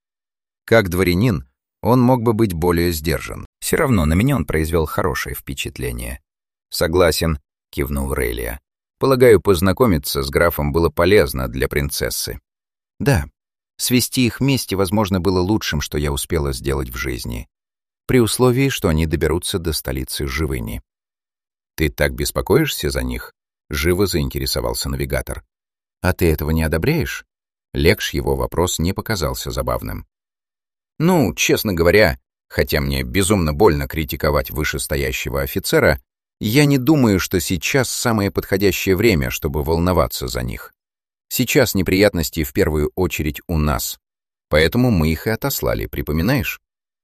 Как дворянин, он мог бы быть более сдержан. Все равно на меня он произвел хорошее впечатление. «Согласен», — кивнул Рейлия. «Полагаю, познакомиться с графом было полезно для принцессы». «Да, свести их вместе, возможно, было лучшим, что я успела сделать в жизни, при условии, что они доберутся до столицы живыми». «Ты так беспокоишься за них?» — живо заинтересовался навигатор. «А ты этого не одобряешь?» Лекш его вопрос не показался забавным. «Ну, честно говоря, хотя мне безумно больно критиковать вышестоящего офицера, я не думаю, что сейчас самое подходящее время, чтобы волноваться за них. Сейчас неприятности в первую очередь у нас, поэтому мы их и отослали, припоминаешь?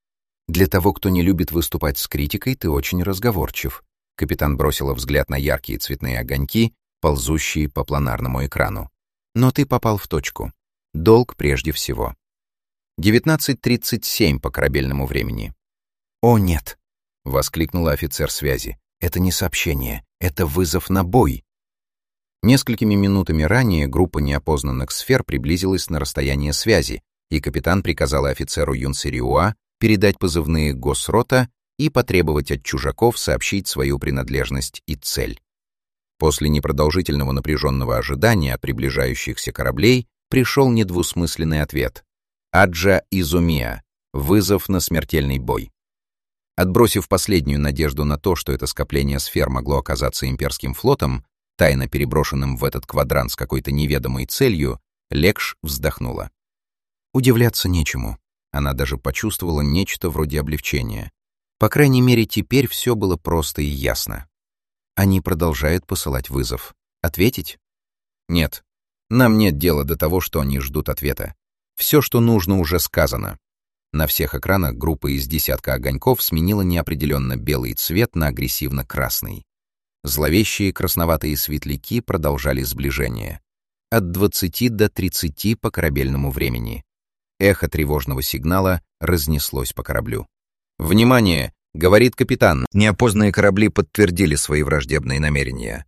Для того, кто не любит выступать с критикой, ты очень разговорчив». Капитан бросила взгляд на яркие цветные огоньки, ползущие по планарному экрану. «Но ты попал в точку. Долг прежде всего. девятнадцать тридцать семь по корабельному времени». «О, нет!» — воскликнула офицер связи. «Это не сообщение, это вызов на бой». Несколькими минутами ранее группа неопознанных сфер приблизилась на расстояние связи, и капитан приказал офицеру Юнсериуа передать позывные Госрота и потребовать от чужаков сообщить свою принадлежность и цель. После непродолжительного напряженного ожидания от приближающихся кораблей пришел недвусмысленный ответ. Аджа Изумия. Вызов на смертельный бой. Отбросив последнюю надежду на то, что это скопление сфер могло оказаться имперским флотом, тайно переброшенным в этот квадрант с какой-то неведомой целью, Лекш вздохнула. Удивляться нечему. Она даже почувствовала нечто вроде облегчения. По крайней мере, теперь все было просто и ясно. Они продолжают посылать вызов. Ответить? Нет. Нам нет дела до того, что они ждут ответа. Все, что нужно, уже сказано. На всех экранах группа из десятка огоньков сменила неопределенно белый цвет на агрессивно-красный. Зловещие красноватые светляки продолжали сближение. От двадцати до тридцати по корабельному времени. Эхо тревожного сигнала разнеслось по кораблю. «Внимание!» — говорит капитан. Неопознанные корабли подтвердили свои враждебные намерения.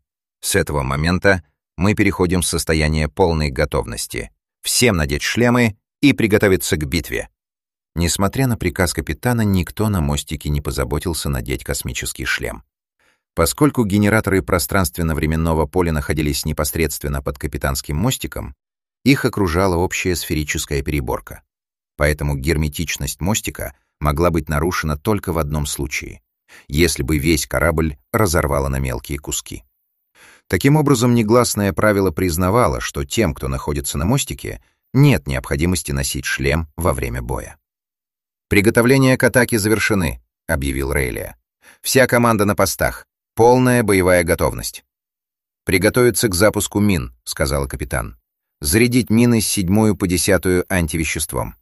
С этого момента мы переходим в состояние полной готовности. Всем надеть шлемы и приготовиться к битве». Несмотря на приказ капитана, никто на мостике не позаботился надеть космический шлем. Поскольку генераторы пространственно-временного поля находились непосредственно под капитанским мостиком, их окружала общая сферическая переборка. Поэтому герметичность мостика могла быть нарушена только в одном случае — если бы весь корабль разорвало на мелкие куски. Таким образом, негласное правило признавало, что тем, кто находится на мостике, нет необходимости носить шлем во время боя. «Приготовления к атаке завершены», — объявил Рейлия. «Вся команда на постах. Полная боевая готовность». «Приготовиться к запуску мин», — сказала капитан. «Зарядить мины с седьмую по десятую антивеществом».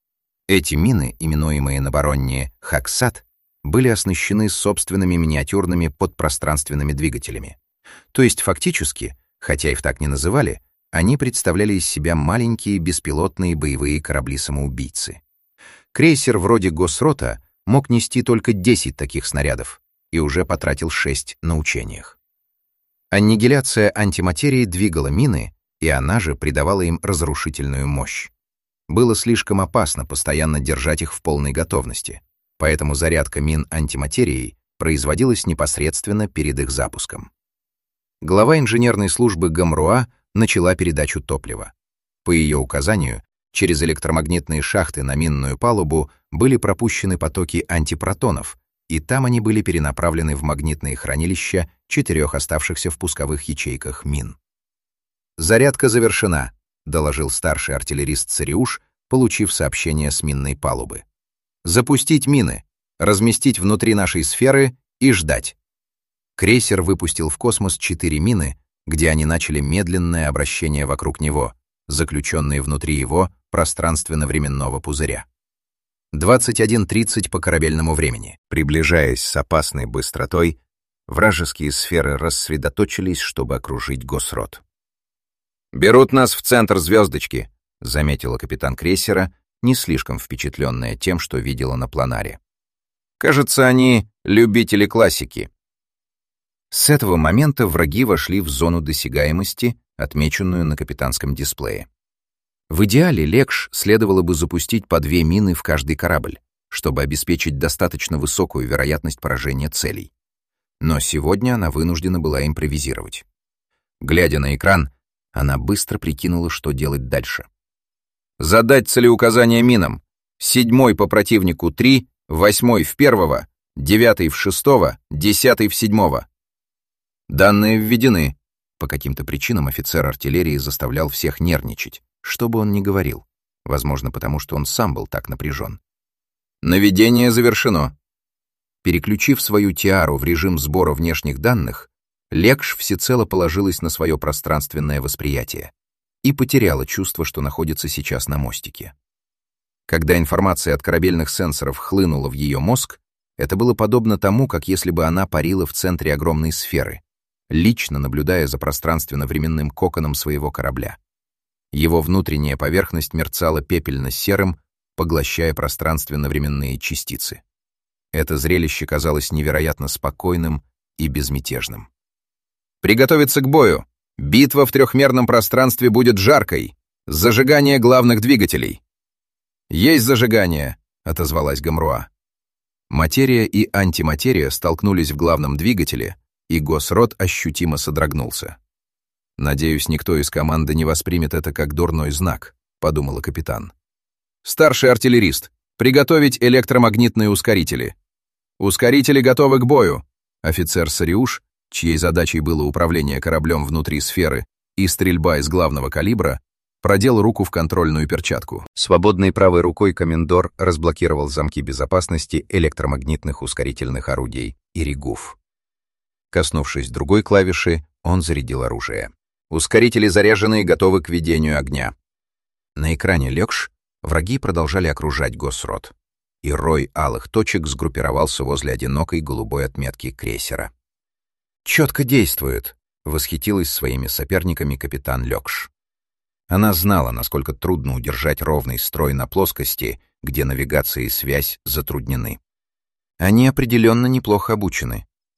Эти мины, именуемые на Баронне «Хаксат», были оснащены собственными миниатюрными подпространственными двигателями. То есть фактически, хотя их так не называли, они представляли из себя маленькие беспилотные боевые корабли-самоубийцы. Крейсер вроде Госрота мог нести только десять таких снарядов и уже потратил шесть на учениях. Аннигиляция антиматерии двигала мины, и она же придавала им разрушительную мощь. Было слишком опасно постоянно держать их в полной готовности, поэтому зарядка мин антиматерией производилась непосредственно перед их запуском. Глава инженерной службы Гамруа начала передачу топлива. По ее указанию, через электромагнитные шахты на минную палубу были пропущены потоки антипротонов, и там они были перенаправлены в магнитные хранилища четырех оставшихся в пусковых ячейках мин. «Зарядка завершена», — доложил старший артиллерист Цариуш, получив сообщение с минной палубы. «Запустить мины, разместить внутри нашей сферы и ждать». Крейсер выпустил в космос четыре мины, где они начали медленное обращение вокруг него, заключенные внутри его пространственно-временного пузыря. двадцать один тридцать по корабельному времени. Приближаясь с опасной быстротой, вражеские сферы рассредоточились, чтобы окружить Госрот. «Берут нас в центр звездочки», — заметила капитан крейсера, не слишком впечатленная тем, что видела на планаре. «Кажется, они любители классики». С этого момента враги вошли в зону досягаемости, отмеченную на капитанском дисплее. В идеале Лекш следовало бы запустить по две мины в каждый корабль, чтобы обеспечить достаточно высокую вероятность поражения целей. Но сегодня она вынуждена была импровизировать. Глядя на экран, она быстро прикинула, что делать дальше. «Задать целеуказание минам. Седьмой по противнику три, восьмой в первого, девятый в шестого, десятый в седьмого». Данные введены. По каким-то причинам офицер артиллерии заставлял всех нервничать, что бы он ни говорил. Возможно, потому что он сам был так напряжен. «Наведение завершено». Переключив свою тиару в режим сбора внешних данных, Лекш всецело положилась на свое пространственное восприятие и потеряла чувство, что находится сейчас на мостике. Когда информация от корабельных сенсоров хлынула в ее мозг, это было подобно тому, как если бы она парила в центре огромной сферы, лично наблюдая за пространственно-временным коконом своего корабля. Его внутренняя поверхность мерцала пепельно-серым, поглощая пространственно-временные частицы. Это зрелище казалось невероятно спокойным и безмятежным. «Приготовиться к бою! Битва в трехмерном пространстве будет жаркой! Зажигание главных двигателей!» «Есть зажигание!» — отозвалась Гамруа. Материя и антиматерия столкнулись в главном двигателе, и Госрот ощутимо содрогнулся. «Надеюсь, никто из команды не воспримет это как дурной знак», — подумала капитан. «Старший артиллерист, приготовить электромагнитные ускорители». «Ускорители готовы к бою», — офицер Сариуш, чьей задачей было управление кораблем внутри сферы и стрельба из главного калибра, продел руку в контрольную перчатку. Свободной правой рукой комендор разблокировал замки безопасности электромагнитных ускорительных орудий «Иригуф». Коснувшись другой клавиши, он зарядил оружие. «Ускорители заряжены и готовы к ведению огня». На экране Лекш враги продолжали окружать Госрот, и рой алых точек сгруппировался возле одинокой голубой отметки крейсера. «Четко действует», — восхитилась своими соперниками капитан Лекш. Она знала, насколько трудно удержать ровный строй на плоскости, где навигация и связь затруднены. Они определенно неплохо обучены.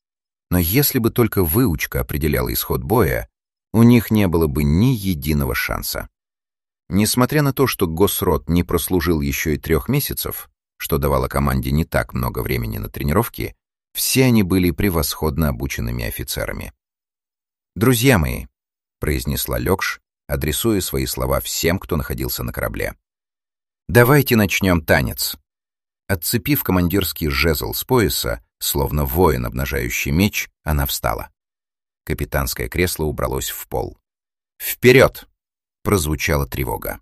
Но если бы только выучка определяла исход боя, у них не было бы ни единого шанса. Несмотря на то, что Госрот не прослужил еще и трех месяцев, что давало команде не так много времени на тренировки, все они были превосходно обученными офицерами. «Друзья мои», — произнесла Лёкш, адресуя свои слова всем, кто находился на корабле, — «давайте начнем танец». Отцепив командирский жезл с пояса, словно воин, обнажающий меч, она встала. Капитанское кресло убралось в пол. «Вперед!» — прозвучала тревога.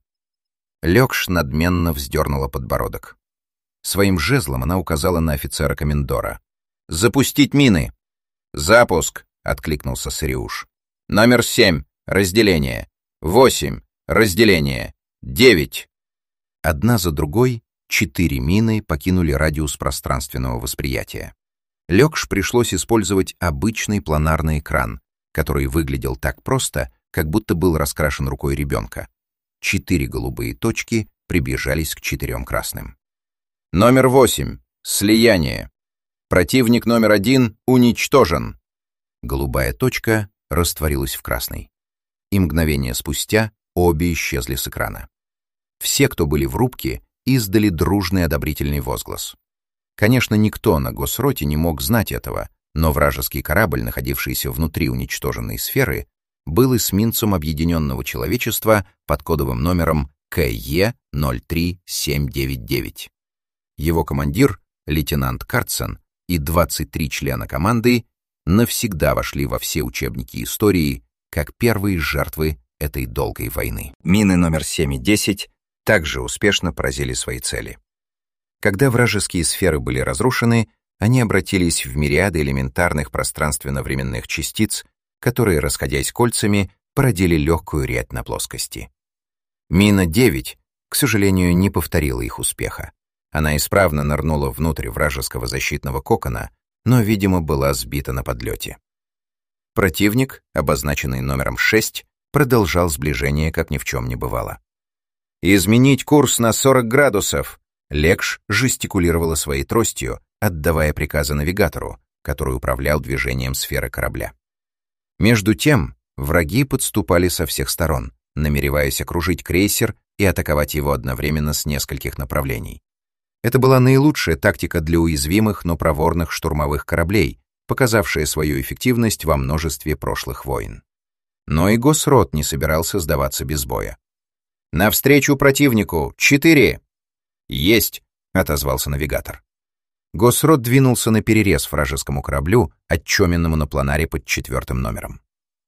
Лёкш надменно вздернула подбородок. Своим жезлом она указала на офицера-комендора. «Запустить мины!» «Запуск!» — откликнулся Сариуш. «Номер семь. Разделение. Восемь. Разделение. Девять». Одна за другой четыре мины покинули радиус пространственного восприятия. Лёкш пришлось использовать обычный планарный экран, который выглядел так просто, как будто был раскрашен рукой ребенка. Четыре голубые точки приближались к четырем красным. «Номер восемь. Слияние. Противник номер один уничтожен». Голубая точка растворилась в красной. И мгновение спустя обе исчезли с экрана. Все, кто были в рубке, издали дружный одобрительный возглас. Конечно, никто на Госроте не мог знать этого, но вражеский корабль, находившийся внутри уничтоженной сферы, был эсминцем объединенного человечества под кодовым номером К Е ноль три семь девять девять. Его командир, лейтенант Картсон, и двадцать три члена команды навсегда вошли во все учебники истории как первые жертвы этой долгой войны. Мины номер семь и десять также успешно поразили свои цели. Когда вражеские сферы были разрушены, они обратились в мириады элементарных пространственно-временных частиц, которые, расходясь кольцами, породили легкую рябь на плоскости. Мина девять, к сожалению, не повторила их успеха. Она исправно нырнула внутрь вражеского защитного кокона, но, видимо, была сбита на подлете. Противник, обозначенный номером шесть, продолжал сближение, как ни в чем не бывало. «Изменить курс на сорок градусов!» Лекш жестикулировала своей тростью, отдавая приказы навигатору, который управлял движением сферы корабля. Между тем, враги подступали со всех сторон, намереваясь окружить крейсер и атаковать его одновременно с нескольких направлений. Это была наилучшая тактика для уязвимых, но проворных штурмовых кораблей, показавшая свою эффективность во множестве прошлых войн. Но и Госрот не собирался сдаваться без боя. «Навстречу противнику! Четыре!» «Есть!» — отозвался навигатор. Госрот двинулся на перерез вражескому кораблю, отчоменному на планаре под четвертым номером.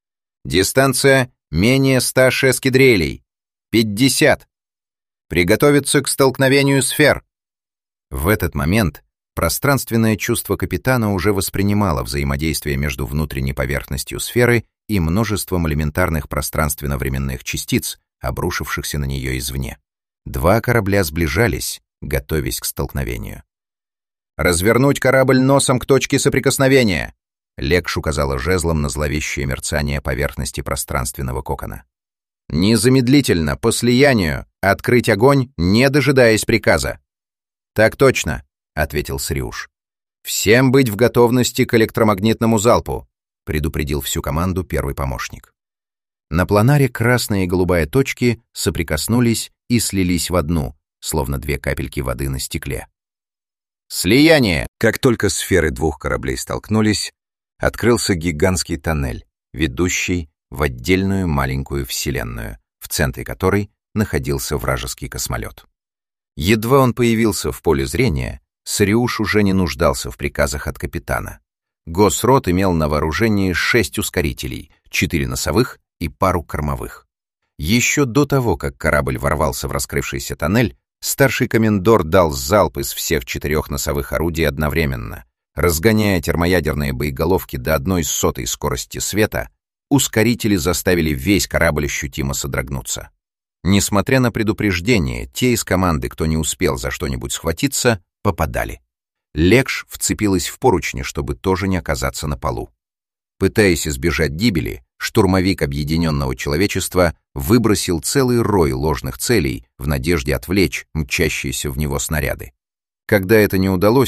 «Дистанция менее ста шескидрелей. Пятьдесят. Приготовиться к столкновению сфер». В этот момент пространственное чувство капитана уже воспринимало взаимодействие между внутренней поверхностью сферы и множеством элементарных пространственно-временных частиц, обрушившихся на нее извне. Два корабля сближались, готовясь к столкновению. «Развернуть корабль носом к точке соприкосновения!» Лекш указала жезлом на зловещее мерцание поверхности пространственного кокона. «Незамедлительно, по слиянию, открыть огонь, не дожидаясь приказа!» «Так точно», — ответил Сариуш. «Всем быть в готовности к электромагнитному залпу», — предупредил всю команду первый помощник. На планаре красная и голубая точки соприкоснулись и слились в одну, словно две капельки воды на стекле. «Слияние!» Как только сферы двух кораблей столкнулись, открылся гигантский тоннель, ведущий в отдельную маленькую вселенную, в центре которой находился вражеский космолет. Едва он появился в поле зрения, Сариуш уже не нуждался в приказах от капитана. Госрот имел на вооружении шесть ускорителей, четыре носовых и пару кормовых. Еще до того, как корабль ворвался в раскрывшийся тоннель, старший комендор дал залп из всех четырех носовых орудий одновременно. Разгоняя термоядерные боеголовки до одной сотой скорости света, ускорители заставили весь корабль ощутимо содрогнуться. Несмотря на предупреждение, те из команды, кто не успел за что-нибудь схватиться, попадали. Лекш вцепилась в поручни, чтобы тоже не оказаться на полу. Пытаясь избежать гибели, штурмовик объединенного человечества выбросил целый рой ложных целей в надежде отвлечь мчащиеся в него снаряды. Когда это не удалось,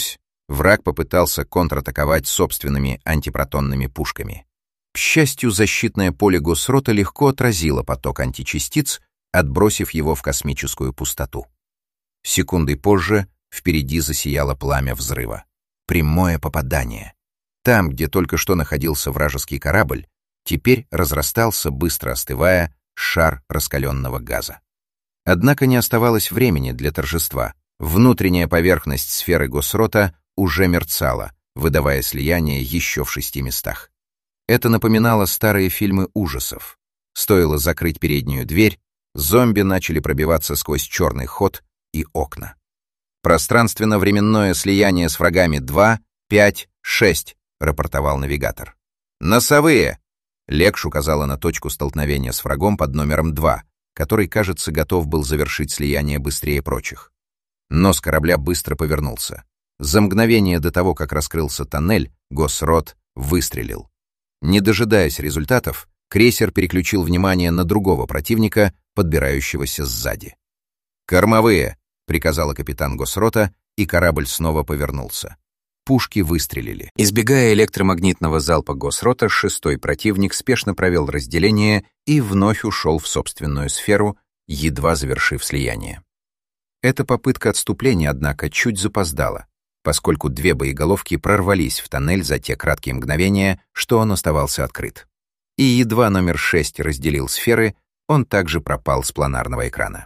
Враг попытался контратаковать собственными антипротонными пушками. К счастью, защитное поле Госрота легко отразило поток античастиц, отбросив его в космическую пустоту. Секундой позже впереди засияло пламя взрыва. Прямое попадание. Там, где только что находился вражеский корабль, теперь разрастался, быстро остывая, шар раскаленного газа. Однако не оставалось времени для торжества. Внутренняя поверхность сферы Госрота уже мерцала, выдавая слияние еще в шести местах. Это напоминало старые фильмы ужасов. Стоило закрыть переднюю дверь, зомби начали пробиваться сквозь черный ход и окна. «Пространственно-временное слияние с врагами два, пять, шесть», — рапортовал навигатор. «Носовые!» — Лекш указала на точку столкновения с врагом под номером два, который, кажется, готов был завершить слияние быстрее прочих. Нос корабля быстро повернулся. За мгновение до того, как раскрылся тоннель, Госрот выстрелил. Не дожидаясь результатов, крейсер переключил внимание на другого противника, подбирающегося сзади. «Кормовые!» — приказала капитан Госрота, и корабль снова повернулся. Пушки выстрелили. Избегая электромагнитного залпа Госрота, шестой противник спешно провел разделение и вновь ушел в собственную сферу, едва завершив слияние. Эта попытка отступления, однако, чуть запоздала, поскольку две боеголовки прорвались в тоннель за те краткие мгновения, что он оставался открыт. И едва номер шесть разделил сферы, он также пропал с планарного экрана.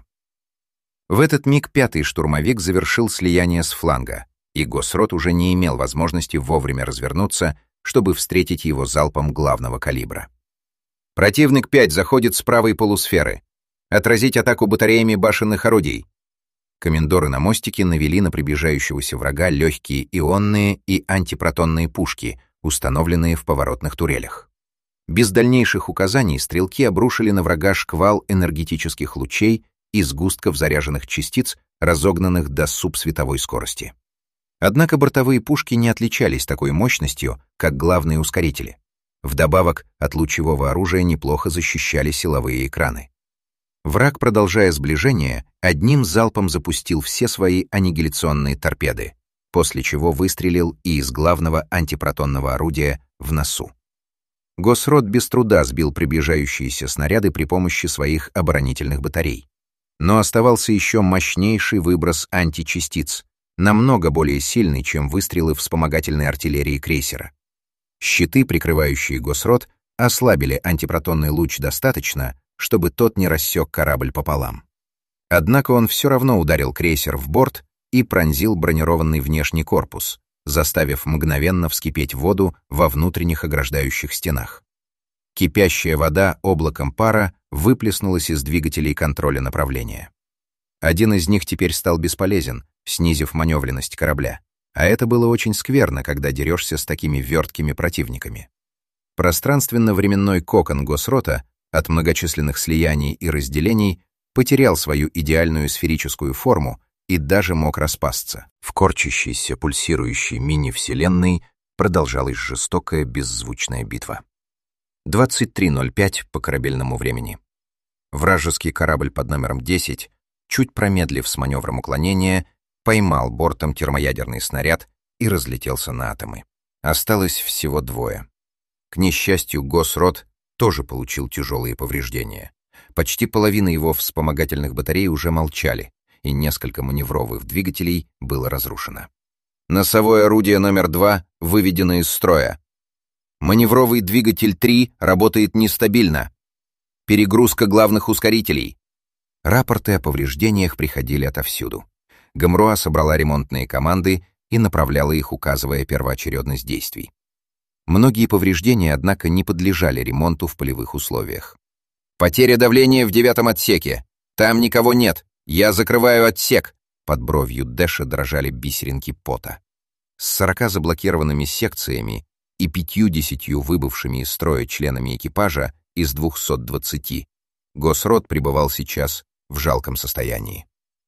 В этот миг пятый штурмовик завершил слияние с фланга, и Госрот уже не имел возможности вовремя развернуться, чтобы встретить его залпом главного калибра. «Противник пять заходит с правой полусферы. Отразить атаку батареями башенных орудий». Комендоры на мостике навели на приближающегося врага легкие ионные и антипротонные пушки, установленные в поворотных турелях. Без дальнейших указаний стрелки обрушили на врага шквал энергетических лучей и сгустков заряженных частиц, разогнанных до субсветовой скорости. Однако бортовые пушки не отличались такой мощностью, как главные ускорители. Вдобавок, от лучевого оружия неплохо защищали силовые экраны. Враг, продолжая сближение, одним залпом запустил все свои аннигиляционные торпеды, после чего выстрелил и из главного антипротонного орудия в носу. Госрот без труда сбил приближающиеся снаряды при помощи своих оборонительных батарей. Но оставался еще мощнейший выброс античастиц, намного более сильный, чем выстрелы вспомогательной артиллерии крейсера. Щиты, прикрывающие Госрот, ослабили антипротонный луч достаточно, чтобы тот не рассек корабль пополам. Однако он все равно ударил крейсер в борт и пронзил бронированный внешний корпус, заставив мгновенно вскипеть воду во внутренних ограждающих стенах. Кипящая вода облаком пара выплеснулась из двигателей контроля направления. Один из них теперь стал бесполезен, снизив маневренность корабля, а это было очень скверно, когда дерешься с такими верткими противниками. Пространственно-временной кокон Госрота от многочисленных слияний и разделений потерял свою идеальную сферическую форму и даже мог распасться. В корчащейся, пульсирующей мини-вселенной продолжалась жестокая беззвучная битва. двадцать три ноль пять по корабельному времени. Вражеский корабль под номером десять, чуть промедлив с маневром уклонения, поймал бортом термоядерный снаряд и разлетелся на атомы. Осталось всего двое. К несчастью, Госрот тоже получил тяжелые повреждения. Почти половина его вспомогательных батарей уже молчали, и несколько маневровых двигателей было разрушено. Носовое орудие номер два выведено из строя. Маневровый двигатель три работает нестабильно. Перегрузка главных ускорителей. Рапорты о повреждениях приходили отовсюду. Гамруа собрала ремонтные команды и направляла их, указывая первоочередность действий. Многие повреждения, однако, не подлежали ремонту в полевых условиях. «Потеря давления в девятом отсеке. Там никого нет. Я закрываю отсек». Под бровью Дэша дрожали бисеринки пота. С сорока заблокированными секциями и пятьюдесятью выбывшими из строя членами экипажа из двухсот двадцати Госрот пребывал сейчас в жалком состоянии.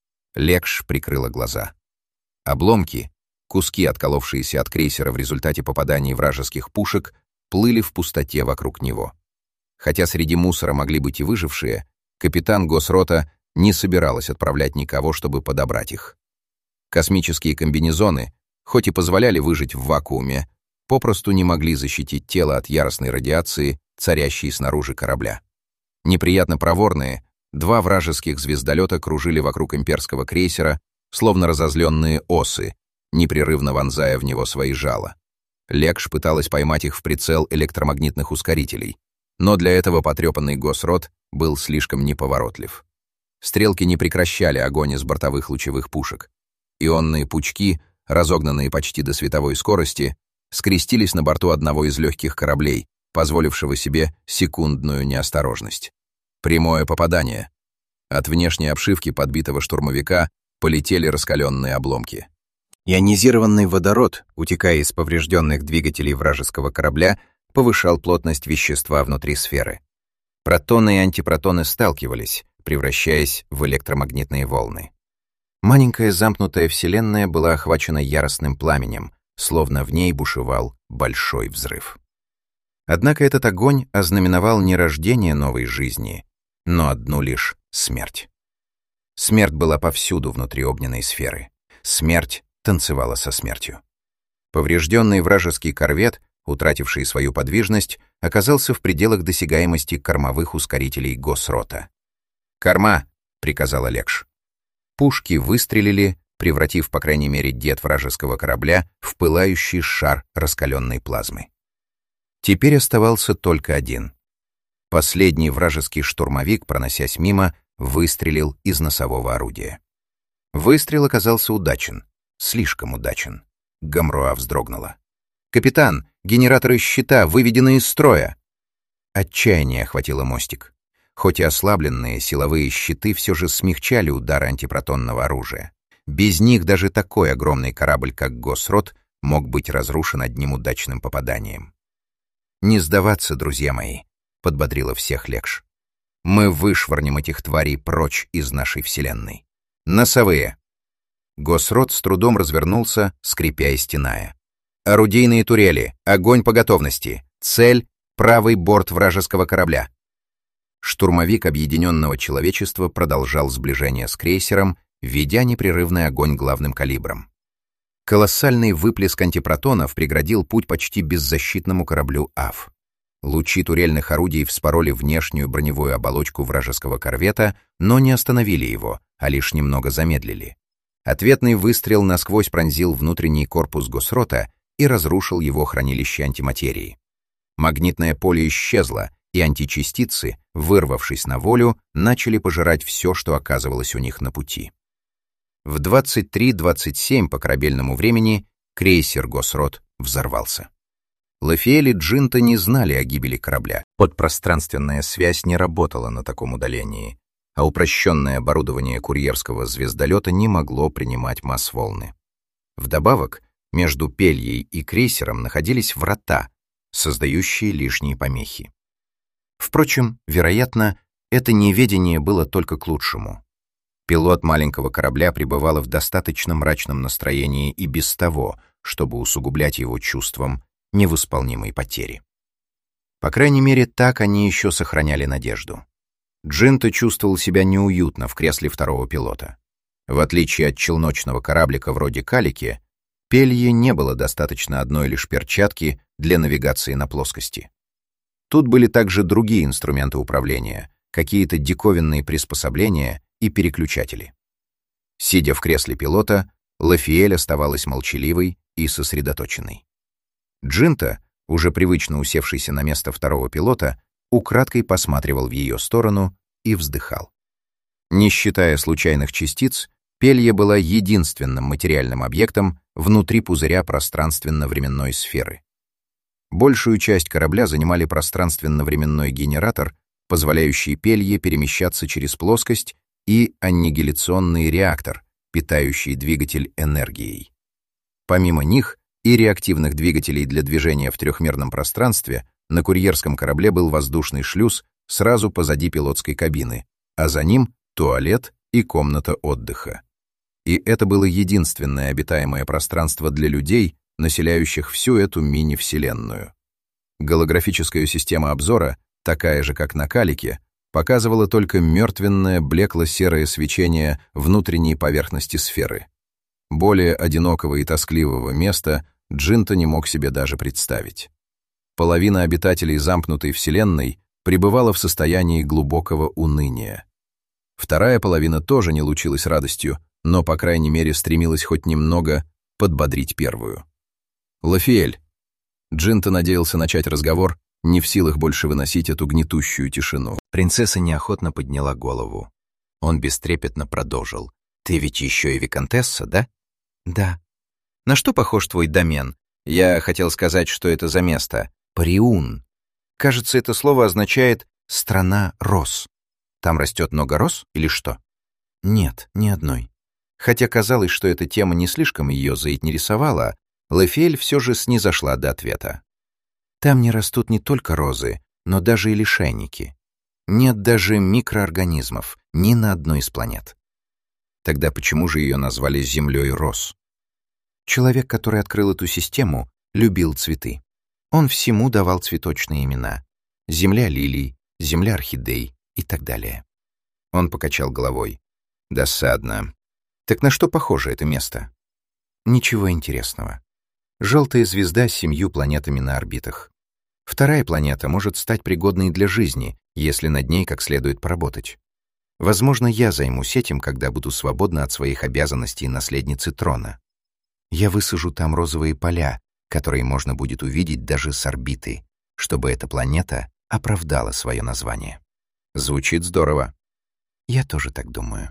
Лекш прикрыла глаза. Обломки, куски, отколовшиеся от крейсера в результате попаданий вражеских пушек, плыли в пустоте вокруг него. Хотя среди мусора могли быть и выжившие, капитан Госрота не собиралась отправлять никого, чтобы подобрать их. Космические комбинезоны, хоть и позволяли выжить в вакууме, попросту не могли защитить тело от яростной радиации, царящей снаружи корабля. Неприятно проворные, два вражеских звездолета кружили вокруг имперского крейсера, словно разозленные осы, непрерывно вонзая в него свои жала. Лекш пыталась поймать их в прицел электромагнитных ускорителей, но для этого потрепанный Госрот был слишком неповоротлив. Стрелки не прекращали огонь из бортовых лучевых пушек. Ионные пучки, разогнанные почти до световой скорости, скрестились на борту одного из легких кораблей, позволившего себе секундную неосторожность. Прямое попадание. От внешней обшивки подбитого штурмовика полетели раскаленные обломки. Ионизированный водород, утекая из поврежденных двигателей вражеского корабля, повышал плотность вещества внутри сферы. Протоны и антипротоны сталкивались, превращаясь в электромагнитные волны. Маленькая замкнутая вселенная была охвачена яростным пламенем, словно в ней бушевал большой взрыв. Однако этот огонь ознаменовал не рождение новой жизни, но одну лишь смерть. Смерть была повсюду внутри огненной сферы. Смерть танцевала со смертью. Поврежденный вражеский корвет, утративший свою подвижность, оказался в пределах досягаемости кормовых ускорителей Госрота. «Корма!» — приказала Лекш. Пушки выстрелили, превратив, по крайней мере, дед вражеского корабля в пылающий шар раскаленной плазмы. Теперь оставался только один. Последний вражеский штурмовик, проносясь мимо, выстрелил из носового орудия. Выстрел оказался удачен. Слишком удачен. Гамруа вздрогнула. «Капитан, генераторы щита выведены из строя!» Отчаяние охватило мостик. Хоть и ослабленные силовые щиты все же смягчали удары антипротонного оружия. Без них даже такой огромный корабль, как Госрот, мог быть разрушен одним удачным попаданием. «Не сдаваться, друзья мои», — подбодрила всех Лекш. «Мы вышвырнем этих тварей прочь из нашей вселенной. Носовые!» Госрот с трудом развернулся, скрипя и стеная. «Орудийные турели! Огонь по готовности! Цель — правый борт вражеского корабля!» Штурмовик Объединенного Человечества продолжал сближение с крейсером, ведя непрерывный огонь главным калибром. Колоссальный выплеск антипротонов преградил путь почти беззащитному кораблю АФ. Лучи турельных орудий вспороли внешнюю броневую оболочку вражеского корвета, но не остановили его, а лишь немного замедлили. Ответный выстрел насквозь пронзил внутренний корпус Госрота и разрушил его хранилище антиматерии. Магнитное поле исчезло, и античастицы, вырвавшись на волю, начали пожирать все, что оказывалось у них на пути. В двадцать три двадцать семь по корабельному времени крейсер Госрот взорвался. Лафиэль и Джинта не знали о гибели корабля. Подпространственная связь не работала на таком удалении, а упрощенное оборудование курьерского звездолета не могло принимать масс-волны. Вдобавок, между Пельей и крейсером находились врата, создающие лишние помехи. Впрочем, вероятно, это неведение было только к лучшему. Пилот маленького корабля пребывала в достаточно мрачном настроении и без того, чтобы усугублять его чувством невосполнимой потери. По крайней мере, так они еще сохраняли надежду. Джинта чувствовал себя неуютно в кресле второго пилота. В отличие от челночного кораблика вроде Калики, Пелье не было достаточно одной лишь перчатки для навигации на плоскости. Тут были также другие инструменты управления, какие-то диковинные приспособления и переключатели. Сидя в кресле пилота, Лафиэль оставалась молчаливой и сосредоточенной. Джинта, уже привычно усевшийся на место второго пилота, украдкой посматривал в ее сторону и вздыхал. Не считая случайных частиц, Пелье была единственным материальным объектом внутри пузыря пространственно-временной сферы. Большую часть корабля занимали пространственно-временной генератор, позволяющий Пелье перемещаться через плоскость, и аннигиляционный реактор, питающий двигатель энергией. Помимо них и реактивных двигателей для движения в трехмерном пространстве, на курьерском корабле был воздушный шлюз сразу позади пилотской кабины, а за ним туалет и комната отдыха. И это было единственное обитаемое пространство для людей, населяющих всю эту мини-вселенную. Голографическая система обзора, такая же, как на Калике, показывала только мертвенное блекло-серое свечение внутренней поверхности сферы. Более одинокого и тоскливого места Джинто не мог себе даже представить. Половина обитателей замкнутой вселенной пребывала в состоянии глубокого уныния. Вторая половина тоже не лучилась радостью, но, по крайней мере, стремилась хоть немного подбодрить первую. «Лафиэль!» Джинто надеялся начать разговор, не в силах больше выносить эту гнетущую тишину. Принцесса неохотно подняла голову. Он бестрепетно продолжил. «Ты ведь еще и виконтесса, да?» «Да». «На что похож твой домен? Я хотел сказать, что это за место. Париун. Кажется, это слово означает «страна роз». Там растет много роз или что?» «Нет, ни одной». Хотя казалось, что эта тема не слишком ее заинтересовала, Лафиэль все же снизошла до ответа. «Там не растут не только розы, но даже и лишайники. Нет даже микроорганизмов ни на одной из планет». Тогда почему же ее назвали землей роз? Человек, который открыл эту систему, любил цветы. Он всему давал цветочные имена. Земля лилий, земля орхидей и так далее. Он покачал головой. Досадно. Так на что похоже это место? Ничего интересного. Желтая звезда с семью планетами на орбитах. Вторая планета может стать пригодной для жизни, если над ней как следует поработать. Возможно, я займусь этим, когда буду свободна от своих обязанностей наследницы трона. Я высажу там розовые поля, которые можно будет увидеть даже с орбиты, чтобы эта планета оправдала свое название. Звучит здорово. Я тоже так думаю.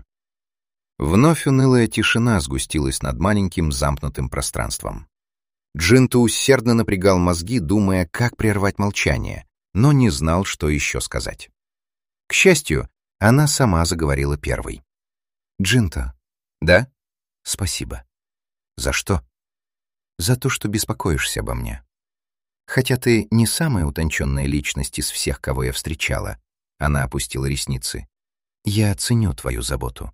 Вновь унылая тишина сгустилась над маленьким замкнутым пространством. Джинто усердно напрягал мозги, думая, как прервать молчание, но не знал, что еще сказать. К счастью, она сама заговорила первой. «Джинто». «Да?» «Спасибо». «За что?» «За то, что беспокоишься обо мне. Хотя ты не самая утонченная личность из всех, кого я встречала». Она опустила ресницы. «Я ценю твою заботу».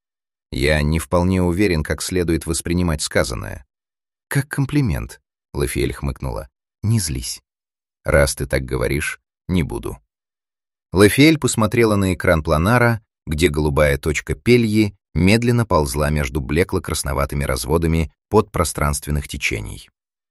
«Я не вполне уверен, как следует воспринимать сказанное». «Как комплимент», — Лафиэль хмыкнула. «Не злись». «Раз ты так говоришь, не буду». Лафиэль посмотрела на экран планара, где голубая точка Пельи медленно ползла между блекло-красноватыми разводами подпространственных течений.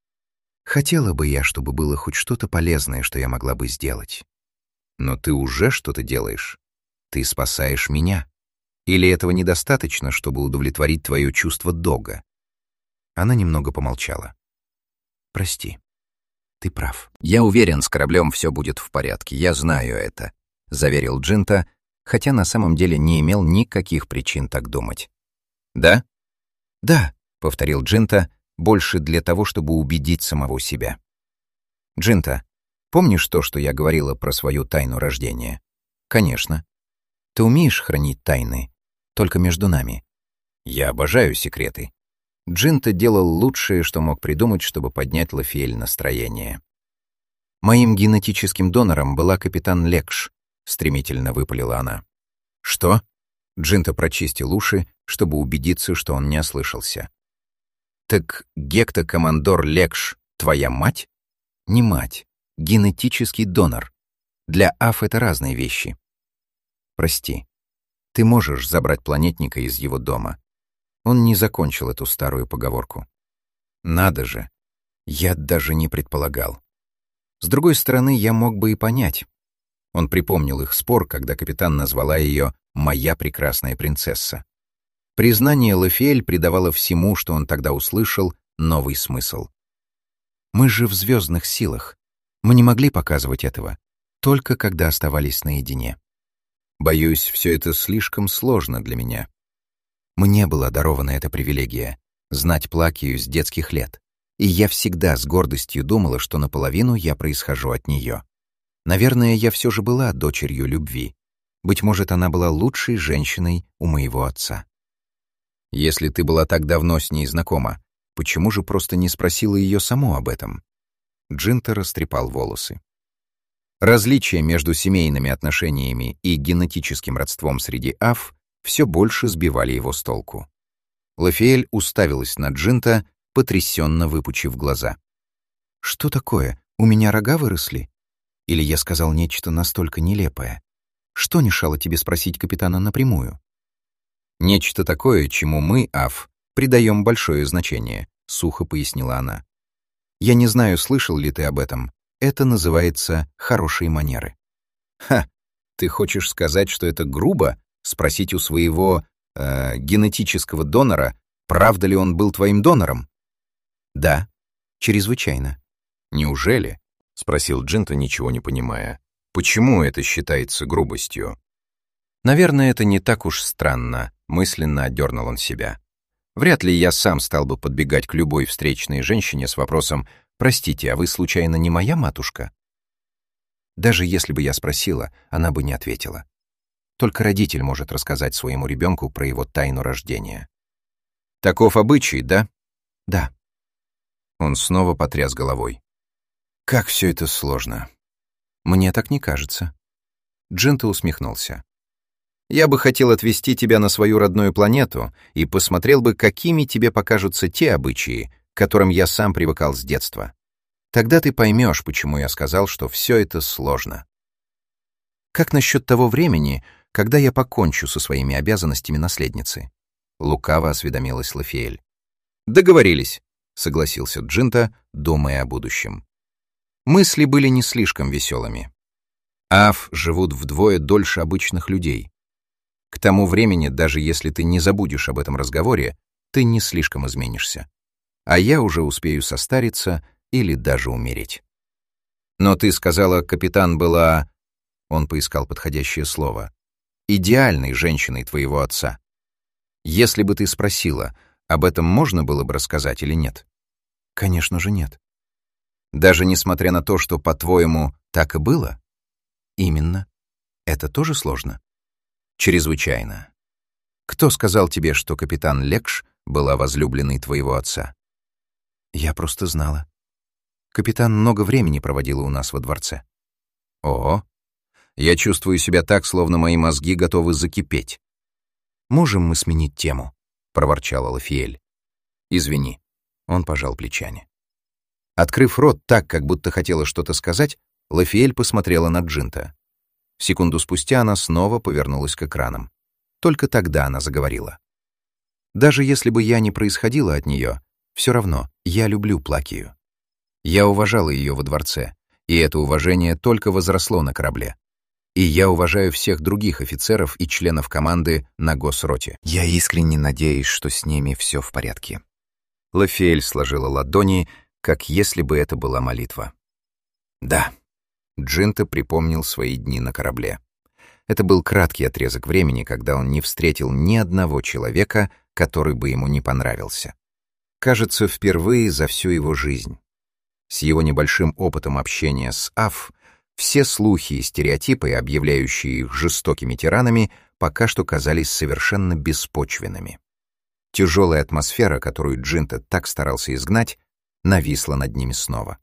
«Хотела бы я, чтобы было хоть что-то полезное, что я могла бы сделать. Но ты уже что-то делаешь. Ты спасаешь меня. Или этого недостаточно, чтобы удовлетворить твое чувство долга?» Она немного помолчала. «Прости, ты прав. Я уверен, с кораблем все будет в порядке, я знаю это», — заверил Джинто, хотя на самом деле не имел никаких причин так думать. «Да?» «Да», — повторил Джинто, больше для того, чтобы убедить самого себя. «Джинто, помнишь то, что я говорила про свою тайну рождения?» «Конечно. Ты умеешь хранить тайны, только между нами. Я обожаю секреты». Джинто делал лучшее, что мог придумать, чтобы поднять Лафиэль настроение. «Моим генетическим донором была капитан Лекш», — стремительно выпалила она. «Что?» — Джинто прочистил уши, чтобы убедиться, что он не ослышался. «Так гектокомандор Лекш твоя мать?» «Не мать. Генетический донор. Для АФ это разные вещи. Прости. Ты можешь забрать планетника из его дома». Он не закончил эту старую поговорку. Надо же. Я даже не предполагал. С другой стороны, я мог бы и понять. Он припомнил их спор, когда капитан назвала ее «моя прекрасная принцесса». Признание Лафиэль придавало всему, что он тогда услышал, новый смысл. Мы же в звездных силах. Мы не могли показывать этого, только когда оставались наедине. Боюсь, все это слишком сложно для меня. Мне была дарована эта привилегия — знать Плакию с детских лет, и я всегда с гордостью думала, что наполовину я происхожу от нее. Наверное, я все же была дочерью любви. Быть может, она была лучшей женщиной у моего отца. Если ты была так давно с ней знакома, почему же просто не спросила ее саму об этом? Джинто растрепал волосы. Различия между семейными отношениями и генетическим родством среди АФ все больше сбивали его с толку. Лафиэль уставилась на Джинто, потрясенно выпучив глаза. «Что такое? У меня рога выросли? Или я сказал нечто настолько нелепое? Что мешало тебе спросить капитана напрямую?» «Нечто такое, чему мы, АФ, придаем большое значение», — сухо пояснила она. «Я не знаю, слышал ли ты об этом. Это называется хорошие манеры». «Ха! Ты хочешь сказать, что это грубо? Спросить у своего э, генетического донора, правда ли он был твоим донором?» «Да, чрезвычайно». «Неужели?» — спросил Джинта, ничего не понимая. «Почему это считается грубостью?» «Наверное, это не так уж странно», — мысленно отдернул он себя. «Вряд ли я сам стал бы подбегать к любой встречной женщине с вопросом «Простите, а вы, случайно, не моя матушка?» Даже если бы я спросила, она бы не ответила. Только родитель может рассказать своему ребенку про его тайну рождения. «Таков обычай, да?» «Да». Он снова потряс головой. «Как все это сложно!» «Мне так не кажется». Джинта усмехнулся. «Я бы хотел отвезти тебя на свою родную планету и посмотрел бы, какими тебе покажутся те обычаи, к которым я сам привыкал с детства. Тогда ты поймешь, почему я сказал, что все это сложно. Как насчет того времени, когда я покончу со своими обязанностями наследницы?» Лукаво осведомилась Лафиэль. «Договорились», — согласился Джинта, думая о будущем. Мысли были не слишком веселыми. Аф живут вдвое дольше обычных людей. К тому времени, даже если ты не забудешь об этом разговоре, ты не слишком изменишься. А я уже успею состариться или даже умереть. Но ты сказала, капитан была... Он поискал подходящее слово. Идеальной женщиной твоего отца. Если бы ты спросила, об этом можно было бы рассказать или нет? Конечно же нет. Даже несмотря на то, что, по-твоему, так и было? Именно. Это тоже сложно? Чрезвычайно. Кто сказал тебе, что капитан Лекш была возлюбленной твоего отца? Я просто знала. Капитан много времени проводила у нас во дворце. О, я чувствую себя так, словно мои мозги готовы закипеть. «Можем мы сменить тему?» — проворчала Лафиэль. «Извини». Он пожал плечами. Открыв рот так, как будто хотела что-то сказать, Лафиэль посмотрела на Джинта. Секунду спустя она снова повернулась к экранам. Только тогда она заговорила. «Даже если бы я не происходила от нее, все равно я люблю Плакию. Я уважала ее во дворце, и это уважение только возросло на корабле. И я уважаю всех других офицеров и членов команды на Госроте. Я искренне надеюсь, что с ними все в порядке». Лафиэль сложила ладони, как если бы это была молитва. Да, Джинта припомнил свои дни на корабле. Это был краткий отрезок времени, когда он не встретил ни одного человека, который бы ему не понравился. Кажется, впервые за всю его жизнь. С его небольшим опытом общения с Аф, все слухи и стереотипы, объявляющие их жестокими тиранами, пока что казались совершенно беспочвенными. Тяжелая атмосфера, которую Джинта так старался изгнать, нависла над ними снова.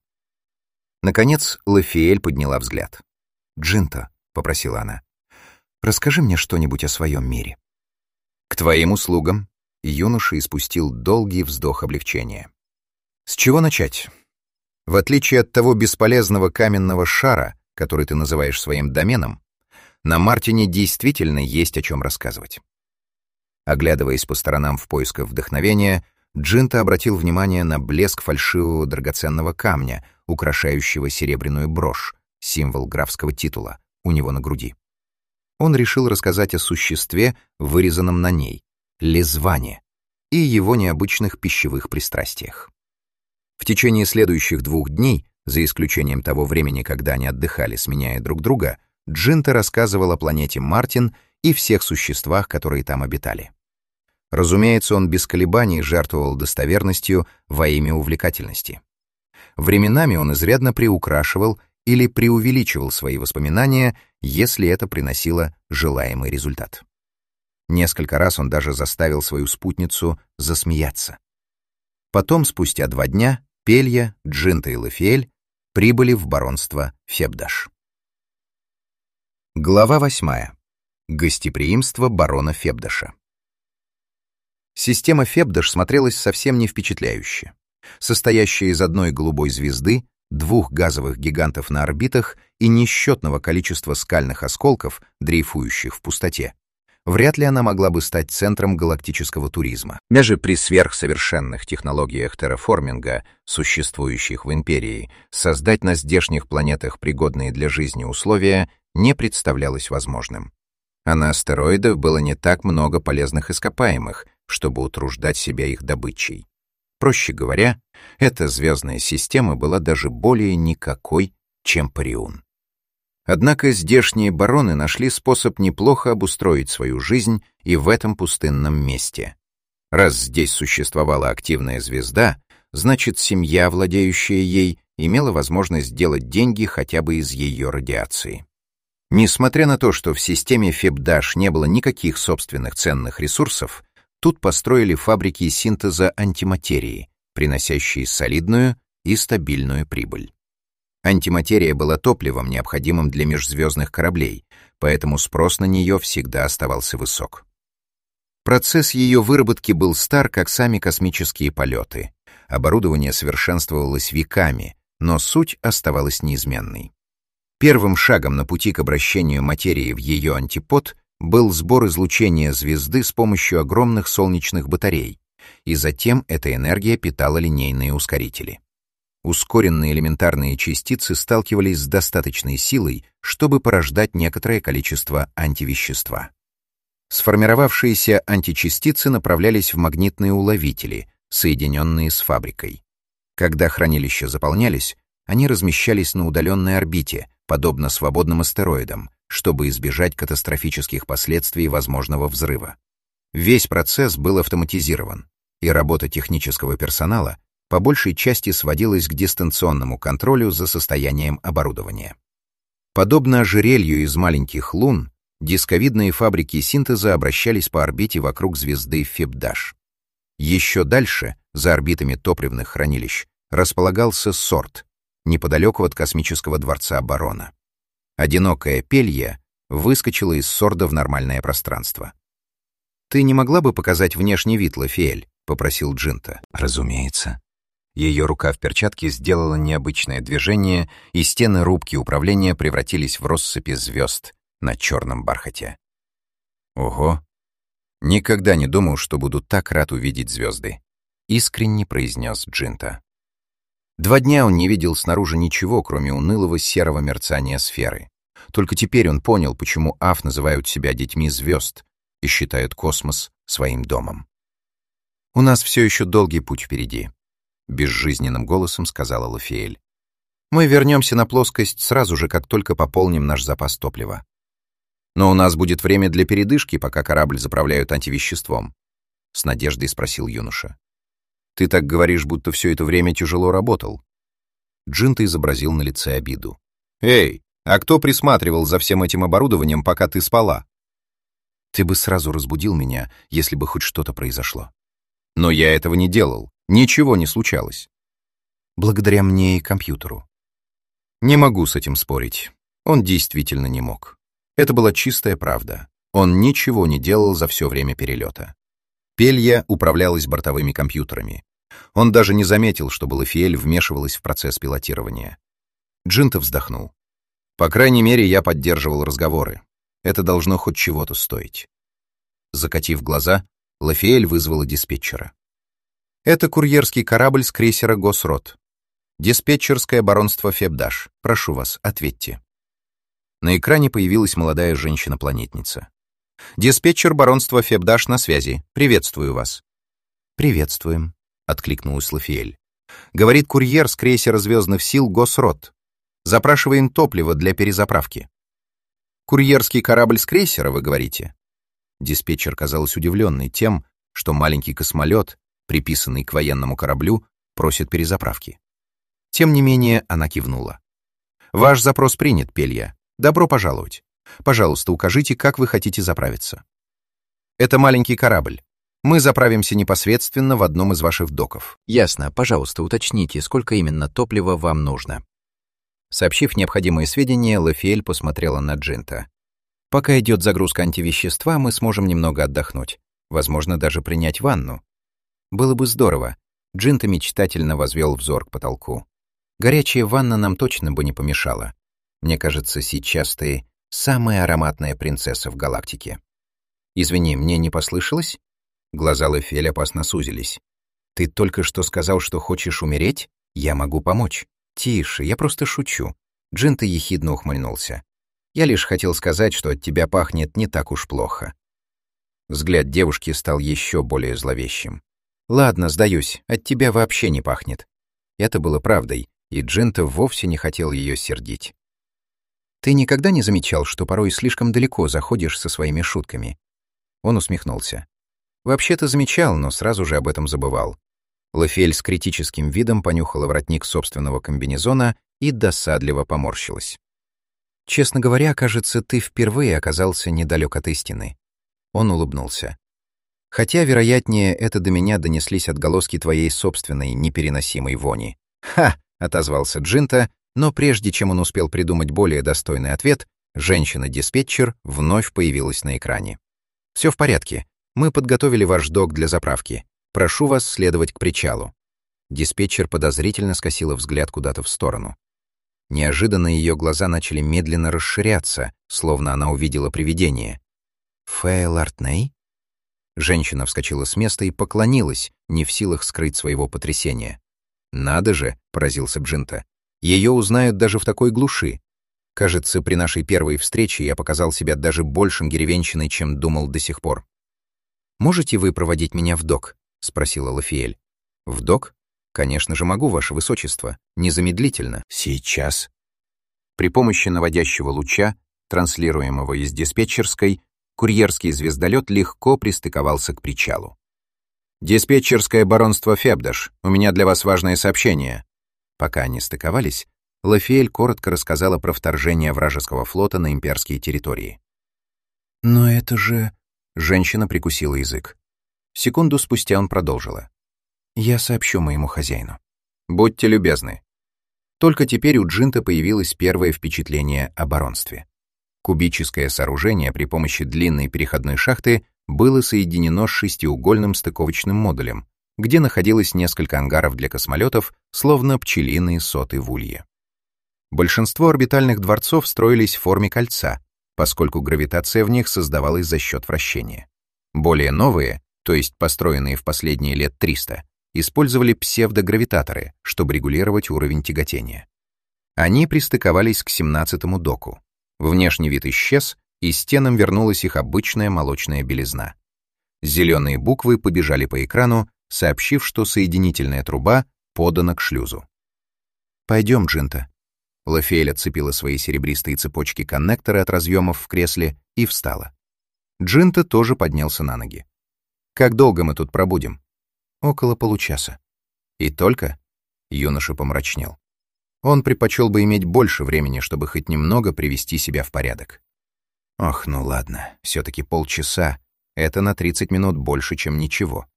Наконец Лафиэль подняла взгляд. «Джинта», — попросила она, — «расскажи мне что-нибудь о своем мире». «К твоим услугам», — юноша испустил долгий вздох облегчения. «С чего начать? В отличие от того бесполезного каменного шара, который ты называешь своим доменом, на Мартине действительно есть о чем рассказывать». Оглядываясь по сторонам в поисках вдохновения, Джинта обратил внимание на блеск фальшивого драгоценного камня, украшающего серебряную брошь, символ графского титула, у него на груди. Он решил рассказать о существе, вырезанном на ней, Лезване, и его необычных пищевых пристрастиях. В течение следующих двух дней, за исключением того времени, когда они отдыхали, сменяя друг друга, Джинта рассказывал о планете Мартин и всех существах, которые там обитали. Разумеется, он без колебаний жертвовал достоверностью во имя увлекательности. Временами он изрядно приукрашивал или преувеличивал свои воспоминания, если это приносило желаемый результат. Несколько раз он даже заставил свою спутницу засмеяться. Потом, спустя два дня, Пелья, Джинта и Лафиэль прибыли в баронство Фебдаш. Глава восьмая. Гостеприимство барона Фебдаша. Система Фебдаш смотрелась совсем не впечатляюще. Состоящая из одной голубой звезды, двух газовых гигантов на орбитах и несчетного количества скальных осколков, дрейфующих в пустоте, вряд ли она могла бы стать центром галактического туризма. Даже при сверхсовершенных технологиях терраформинга, существующих в Империи, создать на здешних планетах пригодные для жизни условия не представлялось возможным. А на астероидах было не так много полезных ископаемых, чтобы утруждать себя их добычей. Проще говоря, эта звездная система была даже более никакой, чем Париун. Однако здешние бароны нашли способ неплохо обустроить свою жизнь и в этом пустынном месте. Раз здесь существовала активная звезда, значит, семья, владеющая ей, имела возможность делать деньги хотя бы из ее радиации. Несмотря на то, что в системе Фебдаш не было никаких собственных ценных ресурсов, тут построили фабрики синтеза антиматерии, приносящие солидную и стабильную прибыль. Антиматерия была топливом, необходимым для межзвездных кораблей, поэтому спрос на нее всегда оставался высок. Процесс ее выработки был стар, как сами космические полеты. Оборудование совершенствовалось веками, но суть оставалась неизменной. Первым шагом на пути к обращению материи в ее антипод был сбор излучения звезды с помощью огромных солнечных батарей, и затем эта энергия питала линейные ускорители. Ускоренные элементарные частицы сталкивались с достаточной силой, чтобы порождать некоторое количество антивещества. Сформировавшиеся античастицы направлялись в магнитные уловители, соединенные с фабрикой. Когда хранилища заполнялись, они размещались на удаленной орбите, подобно свободным астероидам, чтобы избежать катастрофических последствий возможного взрыва. Весь процесс был автоматизирован, и работа технического персонала по большей части сводилась к дистанционному контролю за состоянием оборудования. Подобно ожерелью из маленьких лун, дисковидные фабрики синтеза обращались по орбите вокруг звезды Фебдаш. Еще дальше, за орбитами топливных хранилищ, располагался Сорт, неподалеку от космического дворца барона. Одинокая Пелья выскочила из Сорда в нормальное пространство. «Ты не могла бы показать внешний вид, Лафиэль?» — попросил Джинта. «Разумеется». Ее рука в перчатке сделала необычное движение, и стены рубки управления превратились в россыпи звезд на черном бархате. «Ого! Никогда не думал, что буду так рад увидеть звезды», — искренне произнес Джинта. Два дня он не видел снаружи ничего, кроме унылого серого мерцания сферы. Только теперь он понял, почему Аф называют себя детьми звезд и считают космос своим домом. «У нас все еще долгий путь впереди», — безжизненным голосом сказала Лафиэль. «Мы вернемся на плоскость сразу же, как только пополним наш запас топлива. Но у нас будет время для передышки, пока корабль заправляют антивеществом», — с надеждой спросил юноша. «Ты так говоришь, будто все это время тяжело работал». Джинта изобразил на лице обиду. «Эй, а кто присматривал за всем этим оборудованием, пока ты спала?» «Ты бы сразу разбудил меня, если бы хоть что-то произошло». «Но я этого не делал. Ничего не случалось». «Благодаря мне и компьютеру». «Не могу с этим спорить. Он действительно не мог. Это была чистая правда. Он ничего не делал за все время перелета. Пелья управлялась бортовыми компьютерами. Он даже не заметил, чтобы Лафиэль вмешивалась в процесс пилотирования. Джинта вздохнул. «По крайней мере, я поддерживал разговоры. Это должно хоть чего-то стоить». Закатив глаза, Лафиэль вызвала диспетчера. «Это курьерский корабль с крейсера Госрот. Диспетчерское баронство Фебдаш. Прошу вас, ответьте». На экране появилась молодая женщина-планетница. «Диспетчер баронства Фебдаш на связи. Приветствую вас». «Приветствуем», — откликнулась Лафиэль. «Говорит курьер с крейсера звездных сил Госрот. Запрашиваем топливо для перезаправки». «Курьерский корабль с крейсера, вы говорите?» Диспетчер казалась удивленной тем, что маленький космолет, приписанный к военному кораблю, просит перезаправки. Тем не менее, она кивнула. «Ваш запрос принят, Пелья. Добро пожаловать. Пожалуйста, укажите, как вы хотите заправиться». «Это маленький корабль. Мы заправимся непосредственно в одном из ваших доков». «Ясно. Пожалуйста, уточните, сколько именно топлива вам нужно». Сообщив необходимые сведения, Лафиэль посмотрела на Джинта. «Пока идет загрузка антивещества, мы сможем немного отдохнуть. Возможно, даже принять ванну. Было бы здорово». Джинта мечтательно возвел взор к потолку. «Горячая ванна нам точно бы не помешала. Мне кажется, сейчас ты самая ароматная принцесса в галактике». «Извини, мне не послышалось?» Глаза Лафиэль опасно сузились. «Ты только что сказал, что хочешь умереть? Я могу помочь». «Тише, я просто шучу». Джинта ехидно ухмыльнулся. «Я лишь хотел сказать, что от тебя пахнет не так уж плохо». Взгляд девушки стал еще более зловещим. «Ладно, сдаюсь, от тебя вообще не пахнет». Это было правдой, и Джинта вовсе не хотел ее сердить. «Ты никогда не замечал, что порой слишком далеко заходишь со своими шутками?» Он усмехнулся. «Вообще-то замечал, но сразу же об этом забывал». Лафиэль с критическим видом понюхала воротник собственного комбинезона и досадливо поморщилась. «Честно говоря, кажется, ты впервые оказался недалек от истины». Он улыбнулся. «Хотя, вероятнее, это до меня донеслись отголоски твоей собственной непереносимой вони». «Ха!» — отозвался Джинта, но прежде чем он успел придумать более достойный ответ, женщина-диспетчер вновь появилась на экране. «Все в порядке. Мы подготовили ваш док для заправки. Прошу вас следовать к причалу». Диспетчер подозрительно скосила взгляд куда-то в сторону. Неожиданно ее глаза начали медленно расширяться, словно она увидела привидение. «Фейл Артней?» Женщина вскочила с места и поклонилась, не в силах скрыть своего потрясения. «Надо же!» — поразился Джинта. «Ее узнают даже в такой глуши. Кажется, при нашей первой встрече я показал себя даже большим деревенщиной, чем думал до сих пор». «Можете вы проводить меня в док?» — спросила Лафиэль. «В док? Конечно же могу, ваше высочество. Незамедлительно. Сейчас». При помощи наводящего луча, транслируемого из диспетчерской, курьерский звездолет легко пристыковался к причалу. «Диспетчерское баронство Фебдаш, у меня для вас важное сообщение». Пока они стыковались, Лафиэль коротко рассказала про вторжение вражеского флота на имперские территории. «Но это же...» — женщина прикусила язык. Секунду спустя он продолжила. «Я сообщу моему хозяину». «Будьте любезны». Только теперь у Джинта появилось первое впечатление о баронстве. Кубическое сооружение при помощи длинной переходной шахты было соединено с шестиугольным стыковочным модулем, где находилось несколько ангаров для космолетов, словно пчелиные соты в улье. Большинство орбитальных дворцов строились в форме кольца, поскольку гравитация в них создавалась за счет вращения. Более новые, то есть построенные в последние лет триста, использовали псевдогравитаторы, чтобы регулировать уровень тяготения. Они пристыковались к семнадцатому доку. Внешний вид исчез, и стенам вернулась их обычная молочная белизна. Зеленые буквы побежали по экрану, сообщив, что соединительная труба подана к шлюзу. «Пойдем, Джинта». Лафиэль отцепила свои серебристые цепочки коннектора от разъемов в кресле и встала. Джинта тоже поднялся на ноги. «Как долго мы тут пробудем?» «Около получаса». «И только?» — юноша помрачнел. Он предпочел бы иметь больше времени, чтобы хоть немного привести себя в порядок. Ох, ну ладно, все-таки полчаса. Это на тридцать минут больше, чем ничего.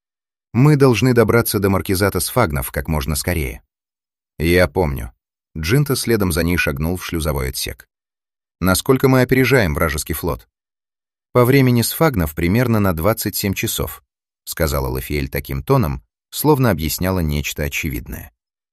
Мы должны добраться до маркизата Сфагнов как можно скорее. Я помню. Джинта следом за ней шагнул в шлюзовой отсек. Насколько мы опережаем вражеский флот? По времени Сфагнов примерно на двадцать семь часов, сказала Лафиэль таким тоном, словно объясняла нечто очевидное.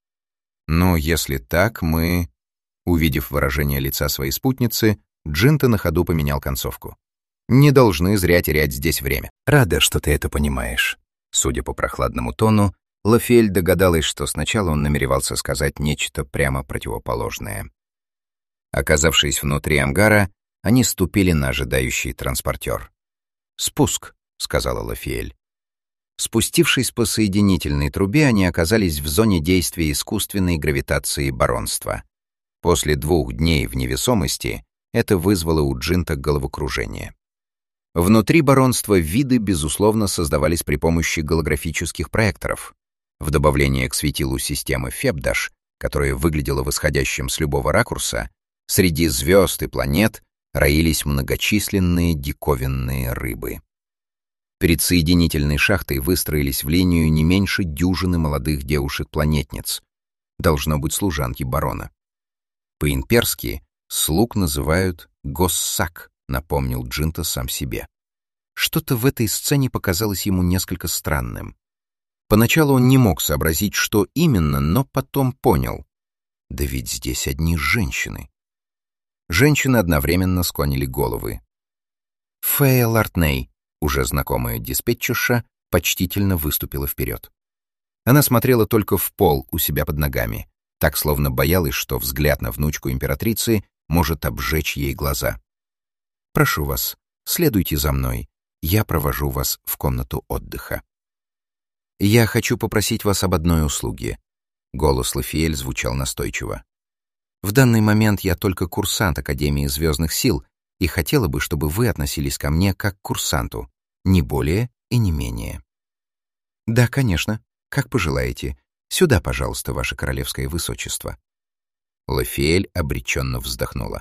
«Ну, если так, мы...» Увидев выражение лица своей спутницы, Джинта на ходу поменял концовку. «Не должны зря терять здесь время». «Рада, что ты это понимаешь». Судя по прохладному тону, Лафиэль догадалась, что сначала он намеревался сказать нечто прямо противоположное. Оказавшись внутри ангара, они ступили на ожидающий транспортер. «Спуск», — сказала Лафиэль. Спустившись по соединительной трубе, они оказались в зоне действия искусственной гравитации баронства. После двух дней в невесомости это вызвало у Джинта головокружение. Внутри баронства виды, безусловно, создавались при помощи голографических проекторов. В добавление к светилу системы Фебдаш, которая выглядела восходящим с любого ракурса, среди звезд и планет роились многочисленные диковинные рыбы. Перед соединительной шахтой выстроились в линию не меньше дюжины молодых девушек-планетниц, должно быть служанки барона. По-имперски слуг называют «госсак», напомнил Джинта сам себе. Что-то в этой сцене показалось ему несколько странным. Поначалу он не мог сообразить, что именно, но потом понял. Да ведь здесь одни женщины. Женщины одновременно склонили головы. Фея Лартней, уже знакомая диспетчерша, почтительно выступила вперед. Она смотрела только в пол у себя под ногами, так словно боялась, что взгляд на внучку императрицы может обжечь ей глаза. «Прошу вас, следуйте за мной, я провожу вас в комнату отдыха». «Я хочу попросить вас об одной услуге». Голос Лафиэль звучал настойчиво. «В данный момент я только курсант Академии Звездных Сил и хотела бы, чтобы вы относились ко мне как к курсанту, не более и не менее». «Да, конечно, как пожелаете. Сюда, пожалуйста, ваше королевское высочество». Лафиэль обреченно вздохнула.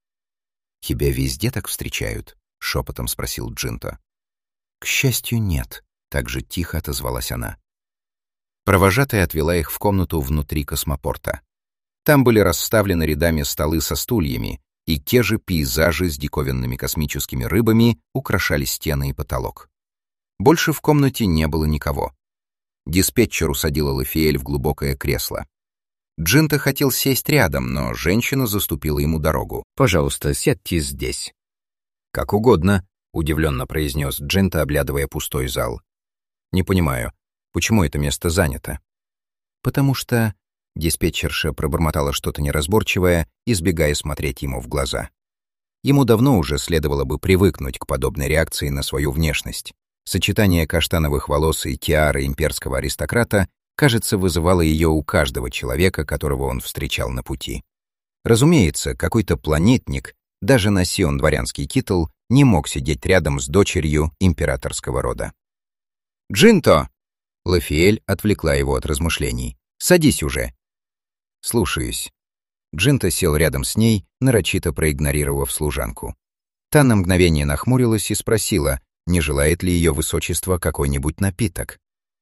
«Тебя везде так встречают?» — шепотом спросил Джинто. «К счастью, нет», — так же тихо отозвалась она. Провожатая отвела их в комнату внутри космопорта. Там были расставлены рядами столы со стульями, и те же пейзажи с диковинными космическими рыбами украшали стены и потолок. Больше в комнате не было никого. Диспетчер усадила Лафиэль в глубокое кресло. Джинто хотел сесть рядом, но женщина заступила ему дорогу. «Пожалуйста, сядьте здесь». «Как угодно», — удивленно произнес Джинто, оглядывая пустой зал. «Не понимаю, почему это место занято?» «Потому что...» — диспетчерша пробормотала что-то неразборчивое, избегая смотреть ему в глаза. Ему давно уже следовало бы привыкнуть к подобной реакции на свою внешность. Сочетание каштановых волос и тиары имперского аристократа, кажется, вызывало ее у каждого человека, которого он встречал на пути. Разумеется, какой-то планетник, даже носи он дворянский титул, не мог сидеть рядом с дочерью императорского рода. «Джинто!» — Лафиэль отвлекла его от размышлений. «Садись уже!» «Слушаюсь». Джинто сел рядом с ней, нарочито проигнорировав служанку. Та на мгновение нахмурилась и спросила, не желает ли ее высочество какой-нибудь напиток.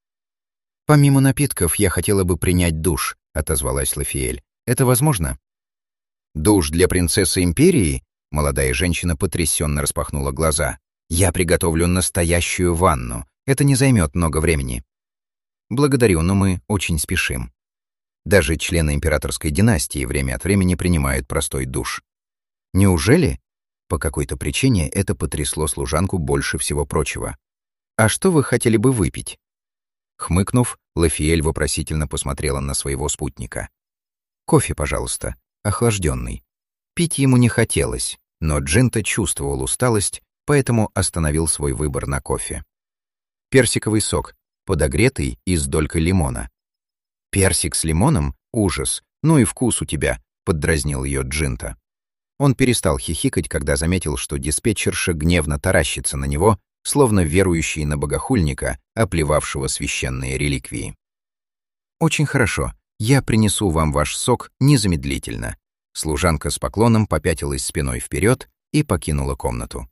«Помимо напитков, я хотела бы принять душ», — отозвалась Лафиэль. «Это возможно?» «Душ для принцессы империи?» Молодая женщина потрясенно распахнула глаза. «Я приготовлю настоящую ванну. Это не займет много времени». «Благодарю, но мы очень спешим». Даже члены императорской династии время от времени принимают простой душ. «Неужели?» По какой-то причине это потрясло служанку больше всего прочего. «А что вы хотели бы выпить?» Хмыкнув, Лафиэль вопросительно посмотрела на своего спутника. «Кофе, пожалуйста, охлажденный». Пить ему не хотелось, но Джинто чувствовал усталость, поэтому остановил свой выбор на кофе. Персиковый сок, подогретый и с долькой лимона. «Персик с лимоном? Ужас! Ну и вкус у тебя!» — поддразнил ее Джинто. Он перестал хихикать, когда заметил, что диспетчерша гневно таращится на него, словно верующий на богохульника, оплевавшего священные реликвии. «Очень хорошо. Я принесу вам ваш сок незамедлительно». Служанка с поклоном попятилась спиной вперед и покинула комнату.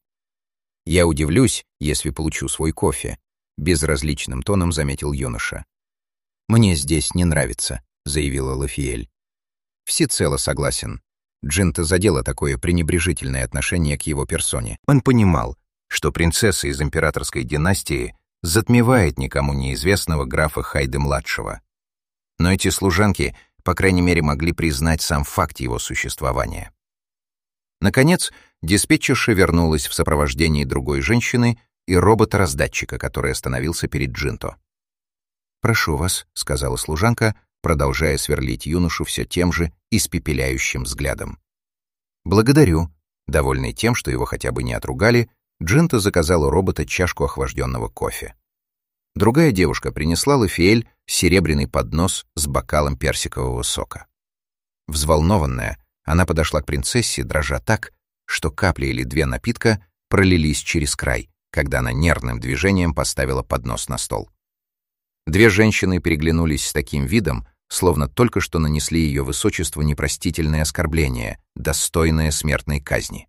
«Я удивлюсь, если получу свой кофе», — безразличным тоном заметил юноша. «Мне здесь не нравится», — заявила Лафиэль. «Всецело согласен». Джинто задело такое пренебрежительное отношение к его персоне. Он понимал, что принцесса из императорской династии затмевает никому неизвестного графа Хайде-младшего. Но эти служанки, по крайней мере, могли признать сам факт его существования. Наконец, диспетчерша вернулась в сопровождении другой женщины и робота-раздатчика, который остановился перед Джинто. «Прошу вас», — сказала служанка, продолжая сверлить юношу все тем же испепеляющим взглядом. «Благодарю». Довольный тем, что его хотя бы не отругали, Джинто заказал у робота чашку охлажденного кофе. Другая девушка принесла Лафиэль серебряный поднос с бокалом персикового сока. Взволнованная, она подошла к принцессе, дрожа так, что капли или две напитка пролились через край, когда она нервным движением поставила поднос на стол. Две женщины переглянулись с таким видом, словно только что нанесли ее высочеству непростительное оскорбление, достойное смертной казни.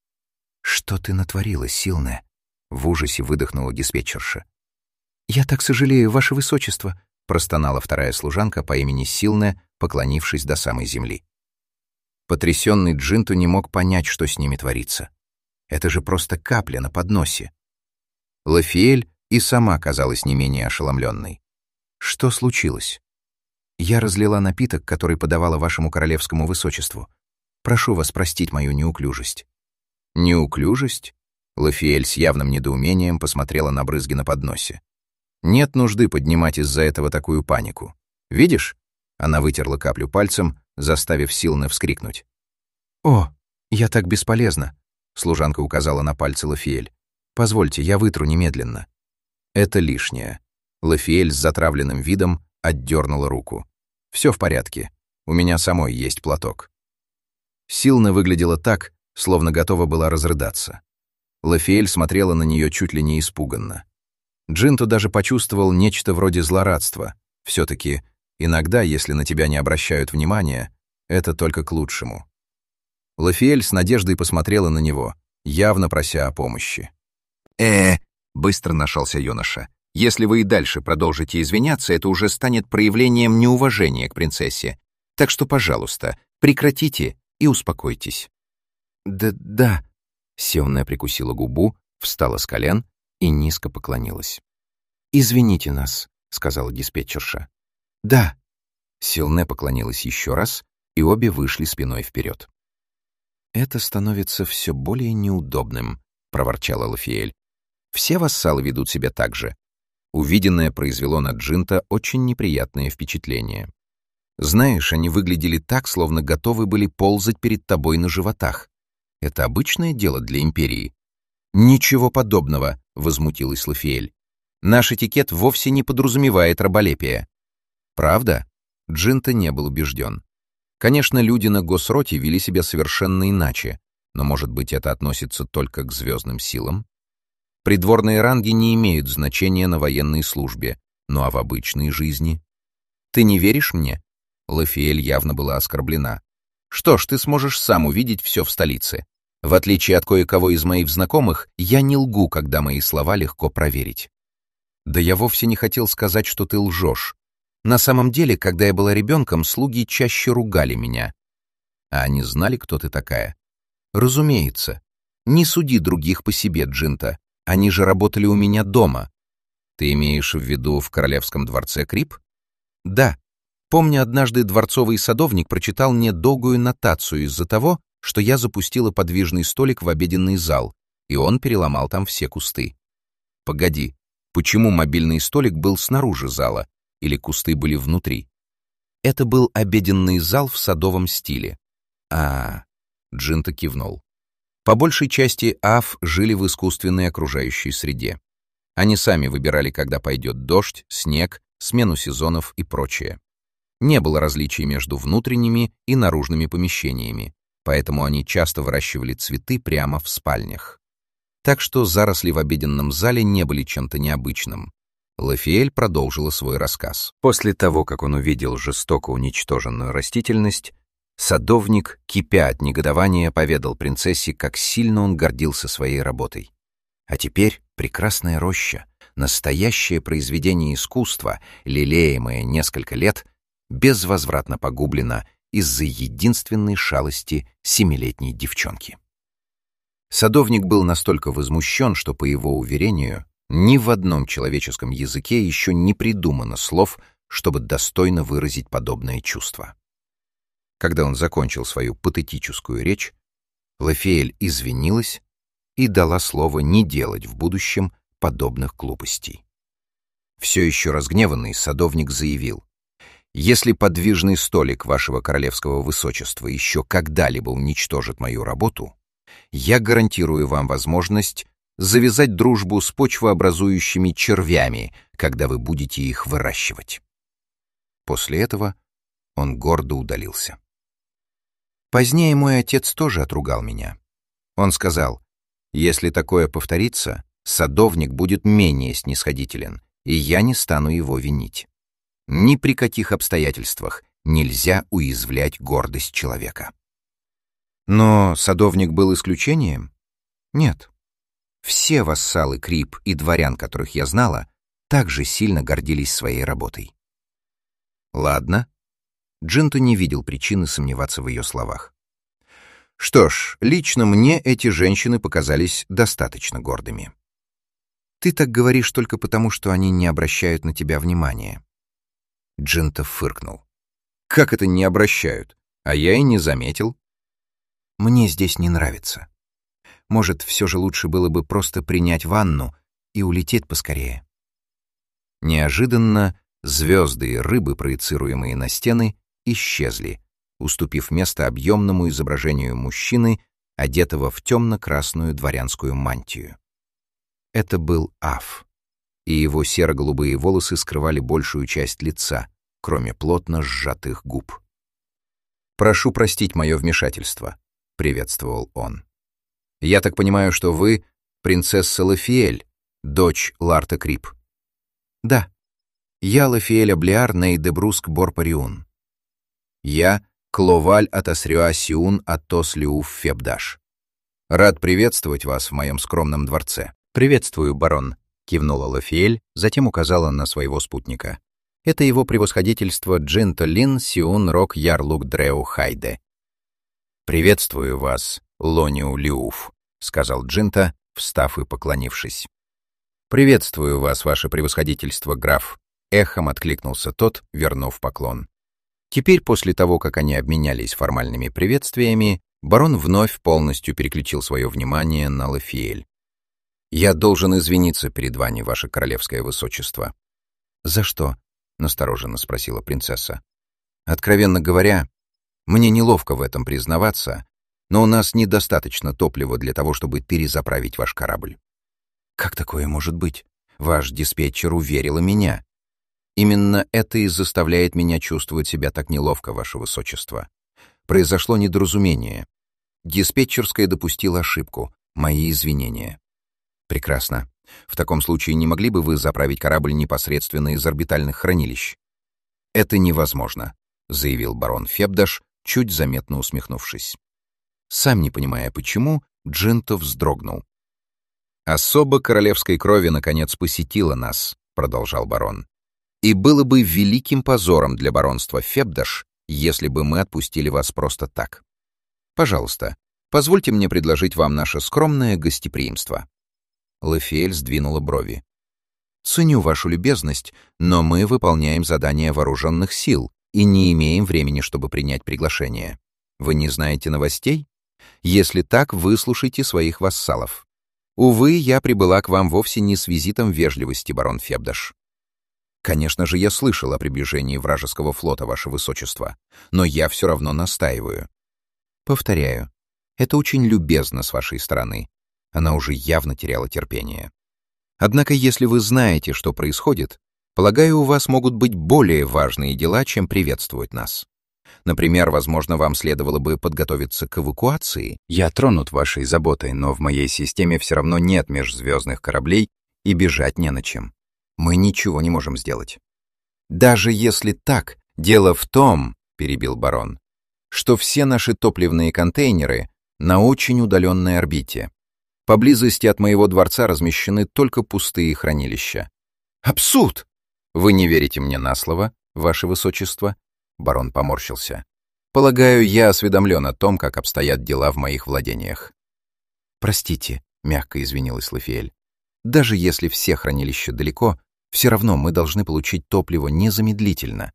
«Что ты натворила, Силне?» — в ужасе выдохнула диспетчерша. «Я так сожалею, ваше высочество», — простонала вторая служанка по имени Силне, поклонившись до самой земли. Потрясенный Джинто не мог понять, что с ними творится. Это же просто капля на подносе. Лафиэль и сама казалась не менее ошеломленной. «Что случилось?» «Я разлила напиток, который подавала вашему королевскому высочеству. Прошу вас простить мою неуклюжесть». «Неуклюжесть?» Лафиэль с явным недоумением посмотрела на брызги на подносе. «Нет нужды поднимать из-за этого такую панику. Видишь?» Она вытерла каплю пальцем, заставив Силне вскрикнуть. «О, я так бесполезна!» — служанка указала на пальцы Лафиэль. «Позвольте, я вытру немедленно». «Это лишнее». Лафиэль с затравленным видом отдернула руку. «Все в порядке. У меня самой есть платок». Силна выглядела так, словно готова была разрыдаться. Лафиэль смотрела на нее чуть ли не испуганно. Джинто даже почувствовал нечто вроде злорадства. Все-таки иногда, если на тебя не обращают внимания, это только к лучшему. Лафиэль с надеждой посмотрела на него, явно прося о помощи. э быстро нашелся юноша. «Если вы и дальше продолжите извиняться, это уже станет проявлением неуважения к принцессе. Так что, пожалуйста, прекратите и успокойтесь». «Да-да», — Сионе прикусила губу, встала с колен и низко поклонилась. «Извините нас», — сказала диспетчерша. «Да». Сионе поклонилась еще раз, и обе вышли спиной вперед. «Это становится все более неудобным», — проворчала Лафиэль. «Все вассалы ведут себя так же». Увиденное произвело на Джинто очень неприятное впечатление. «Знаешь, они выглядели так, словно готовы были ползать перед тобой на животах. Это обычное дело для империи». «Ничего подобного», — возмутилась Лафиэль. «Наш этикет вовсе не подразумевает раболепия». «Правда?» Джинто не был убежден. Конечно, люди на Госроте вели себя совершенно иначе, но, может быть, это относится только к звездным силам? Придворные ранги не имеют значения на военной службе, ну а в обычной жизни? Ты не веришь мне? Лафиэль явно была оскорблена. Что ж, ты сможешь сам увидеть все в столице. В отличие от кое-кого из моих знакомых, я не лгу, когда мои слова легко проверить. Да я вовсе не хотел сказать, что ты лжешь. На самом деле, когда я была ребенком, слуги чаще ругали меня. А они знали, кто ты такая? Разумеется. Не суди других по себе, Джинто. Они же работали у меня дома. Ты имеешь в виду в королевском дворце Крип? Да. Помню, однажды дворцовый садовник прочитал мне долгую нотацию из-за того, что я запустила подвижный столик в обеденный зал, и он переломал там все кусты. Погоди, почему мобильный столик был снаружи зала, или кусты были внутри? Это был обеденный зал в садовом стиле. А, Джинто кивнул. По большей части Аф жили в искусственной окружающей среде. Они сами выбирали, когда пойдет дождь, снег, смену сезонов и прочее. Не было различий между внутренними и наружными помещениями, поэтому они часто выращивали цветы прямо в спальнях. Так что заросли в обеденном зале не были чем-то необычным. Лафиэль продолжила свой рассказ. После того, как он увидел жестоко уничтоженную растительность, садовник, кипя от негодования, поведал принцессе, как сильно он гордился своей работой. А теперь прекрасная роща, настоящее произведение искусства, лелеемое несколько лет, безвозвратно погублено из-за единственной шалости семилетней девчонки. Садовник был настолько возмущен, что, по его уверению, ни в одном человеческом языке еще не придумано слов, чтобы достойно выразить подобное чувство. Когда он закончил свою патетическую речь, Лафиэль извинилась и дала слово не делать в будущем подобных глупостей. Все еще разгневанный садовник заявил: «Если подвижный столик вашего королевского высочества еще когда-либо уничтожит мою работу, я гарантирую вам возможность завязать дружбу с почвообразующими червями, когда вы будете их выращивать». После этого он гордо удалился. Позднее мой отец тоже отругал меня. Он сказал: «Если такое повторится, садовник будет менее снисходителен, и я не стану его винить. Ни при каких обстоятельствах нельзя уязвлять гордость человека». Но садовник был исключением? Нет. Все вассалы Крип и дворян, которых я знала, также сильно гордились своей работой. Ладно. Джинто не видел причины сомневаться в ее словах. Что ж, лично мне эти женщины показались достаточно гордыми. Ты так говоришь только потому, что они не обращают на тебя внимания. Джинто фыркнул. Как это не обращают? А я и не заметил. Мне здесь не нравится. Может, все же лучше было бы просто принять ванну и улететь поскорее. Неожиданно звезды и рыбы, проецируемые на стены, исчезли, уступив место объемному изображению мужчины, одетого в темно-красную дворянскую мантию. Это был Аф, и его серо-голубые волосы скрывали большую часть лица, кроме плотно сжатых губ. «Прошу простить мое вмешательство», — приветствовал он. «Я так понимаю, что вы принцесса Лафиэль, дочь Ларта Крип?» «Да. Я Лафиэль Аблиар ней де Бруск Борпариун. Я Кловаль Атасрюа Сиун Атос Лиуф Фебдаш. Рад приветствовать вас в моем скромном дворце». «Приветствую, барон», — кивнула Лафиэль, затем указала на своего спутника. «Это его превосходительство Джинто Лин Сиун Рок Ярлук Дреу Хайде». «Приветствую вас, Лониу Лиуф», — сказал Джинто, встав и поклонившись. «Приветствую вас, ваше превосходительство, граф», — эхом откликнулся тот, вернув поклон. Теперь, после того, как они обменялись формальными приветствиями, барон вновь полностью переключил свое внимание на Лафиэль. «Я должен извиниться перед вами, ваше королевское высочество». «За что?» — настороженно спросила принцесса. «Откровенно говоря, мне неловко в этом признаваться, но у нас недостаточно топлива для того, чтобы перезаправить ваш корабль». «Как такое может быть? Ваш диспетчер уверила меня. Именно это и заставляет меня чувствовать себя так неловко, ваше высочество. Произошло недоразумение. Диспетчерская допустила ошибку. Мои извинения». «Прекрасно. В таком случае не могли бы вы заправить корабль непосредственно из орбитальных хранилищ?» «Это невозможно», — заявил барон Фебдаш, чуть заметно усмехнувшись. Сам не понимая почему, Джинто вздрогнул. «Особо королевской крови наконец посетила нас», — продолжал барон. «И было бы великим позором для баронства Фебдаш, если бы мы отпустили вас просто так. Пожалуйста, позвольте мне предложить вам наше скромное гостеприимство». Лафиэль сдвинула брови. «Ценю вашу любезность, но мы выполняем задание вооруженных сил и не имеем времени, чтобы принять приглашение. Вы не знаете новостей? Если так, выслушайте своих вассалов. Увы, я прибыла к вам вовсе не с визитом вежливости, барон Фебдаш. Конечно же, я слышал о приближении вражеского флота, ваше высочество, но я все равно настаиваю. Повторяю, это очень любезно с вашей стороны». Она уже явно теряла терпение. «Однако, если вы знаете, что происходит, полагаю, у вас могут быть более важные дела, чем приветствовать нас. Например, возможно, вам следовало бы подготовиться к эвакуации. Я тронут вашей заботой, но в моей системе все равно нет межзвездных кораблей, и бежать не на чем. Мы ничего не можем сделать». «Даже если так, дело в том, — перебил барон, — что все наши топливные контейнеры на очень удаленной орбите. Поблизости от моего дворца размещены только пустые хранилища». «Абсурд! Вы не верите мне на слово, ваше высочество?» Барон поморщился. «Полагаю, я осведомлен о том, как обстоят дела в моих владениях». «Простите», — мягко извинилась Лафиэль. «Даже если все хранилища далеко, все равно мы должны получить топливо незамедлительно.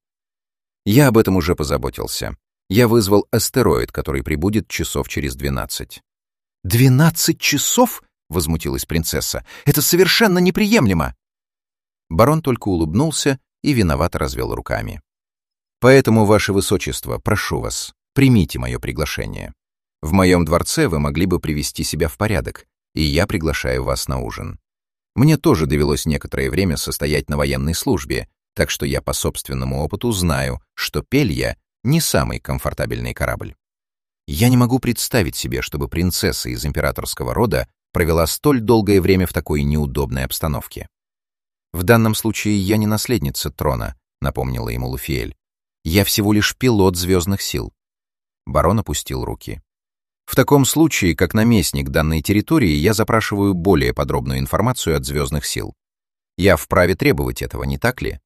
Я об этом уже позаботился. Я вызвал астероид, который прибудет часов через двенадцать». «Двенадцать часов?» — возмутилась принцесса. «Это совершенно неприемлемо!» Барон только улыбнулся и виновато развел руками. «Поэтому, ваше высочество, прошу вас, примите мое приглашение. В моем дворце вы могли бы привести себя в порядок, и я приглашаю вас на ужин. Мне тоже довелось некоторое время состоять на военной службе, так что я по собственному опыту знаю, что Пелья — не самый комфортабельный корабль. Я не могу представить себе, чтобы принцесса из императорского рода провела столь долгое время в такой неудобной обстановке. В данном случае я не наследница трона, напомнила ему Лафиэль. Я всего лишь пилот звездных сил. Барон опустил руки. В таком случае, как наместник данной территории, я запрашиваю более подробную информацию от звездных сил. Я вправе требовать этого, не так ли?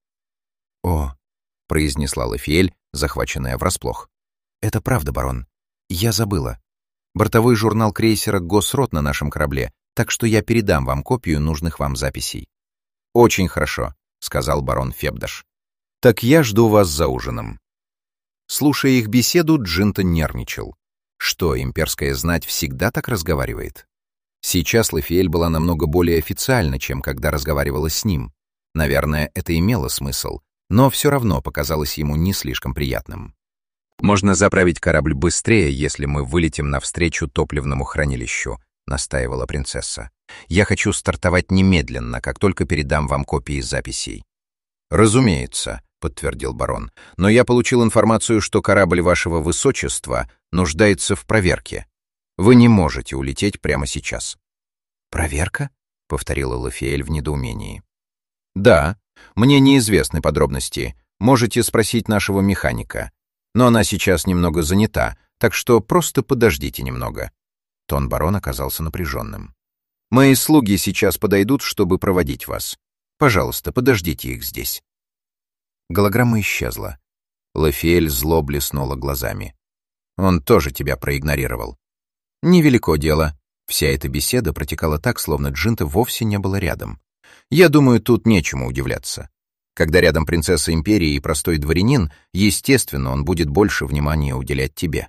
О, произнесла Лафиэль, захваченная врасплох. Это правда, барон. Я забыла. Бортовой журнал крейсера «Госрот» на нашем корабле, так что я передам вам копию нужных вам записей. «Очень хорошо», — сказал барон Фебдаш. «Так я жду вас за ужином». Слушая их беседу, Джинто нервничал. Что, имперская знать всегда так разговаривает? Сейчас Лафиэль была намного более официальна, чем когда разговаривала с ним. Наверное, это имело смысл, но все равно показалось ему не слишком приятным. «Можно заправить корабль быстрее, если мы вылетим навстречу топливному хранилищу», — настаивала принцесса. «Я хочу стартовать немедленно, как только передам вам копии записей». «Разумеется», — подтвердил барон, «но я получил информацию, что корабль вашего высочества нуждается в проверке. Вы не можете улететь прямо сейчас». «Проверка?» — повторила Лафиэль в недоумении. «Да, мне неизвестны подробности. Можете спросить нашего механика. Но она сейчас немного занята, так что просто подождите немного». Тон барона оказался напряженным. «Мои слуги сейчас подойдут, чтобы проводить вас. Пожалуйста, подождите их здесь». Голограмма исчезла. Лафиэль зло блеснула глазами. «Он тоже тебя проигнорировал». «Невелико дело». Вся эта беседа протекала так, словно Джинта вовсе не было рядом. «Я думаю, тут нечему удивляться. Когда рядом принцесса империи и простой дворянин, естественно, он будет больше внимания уделять тебе.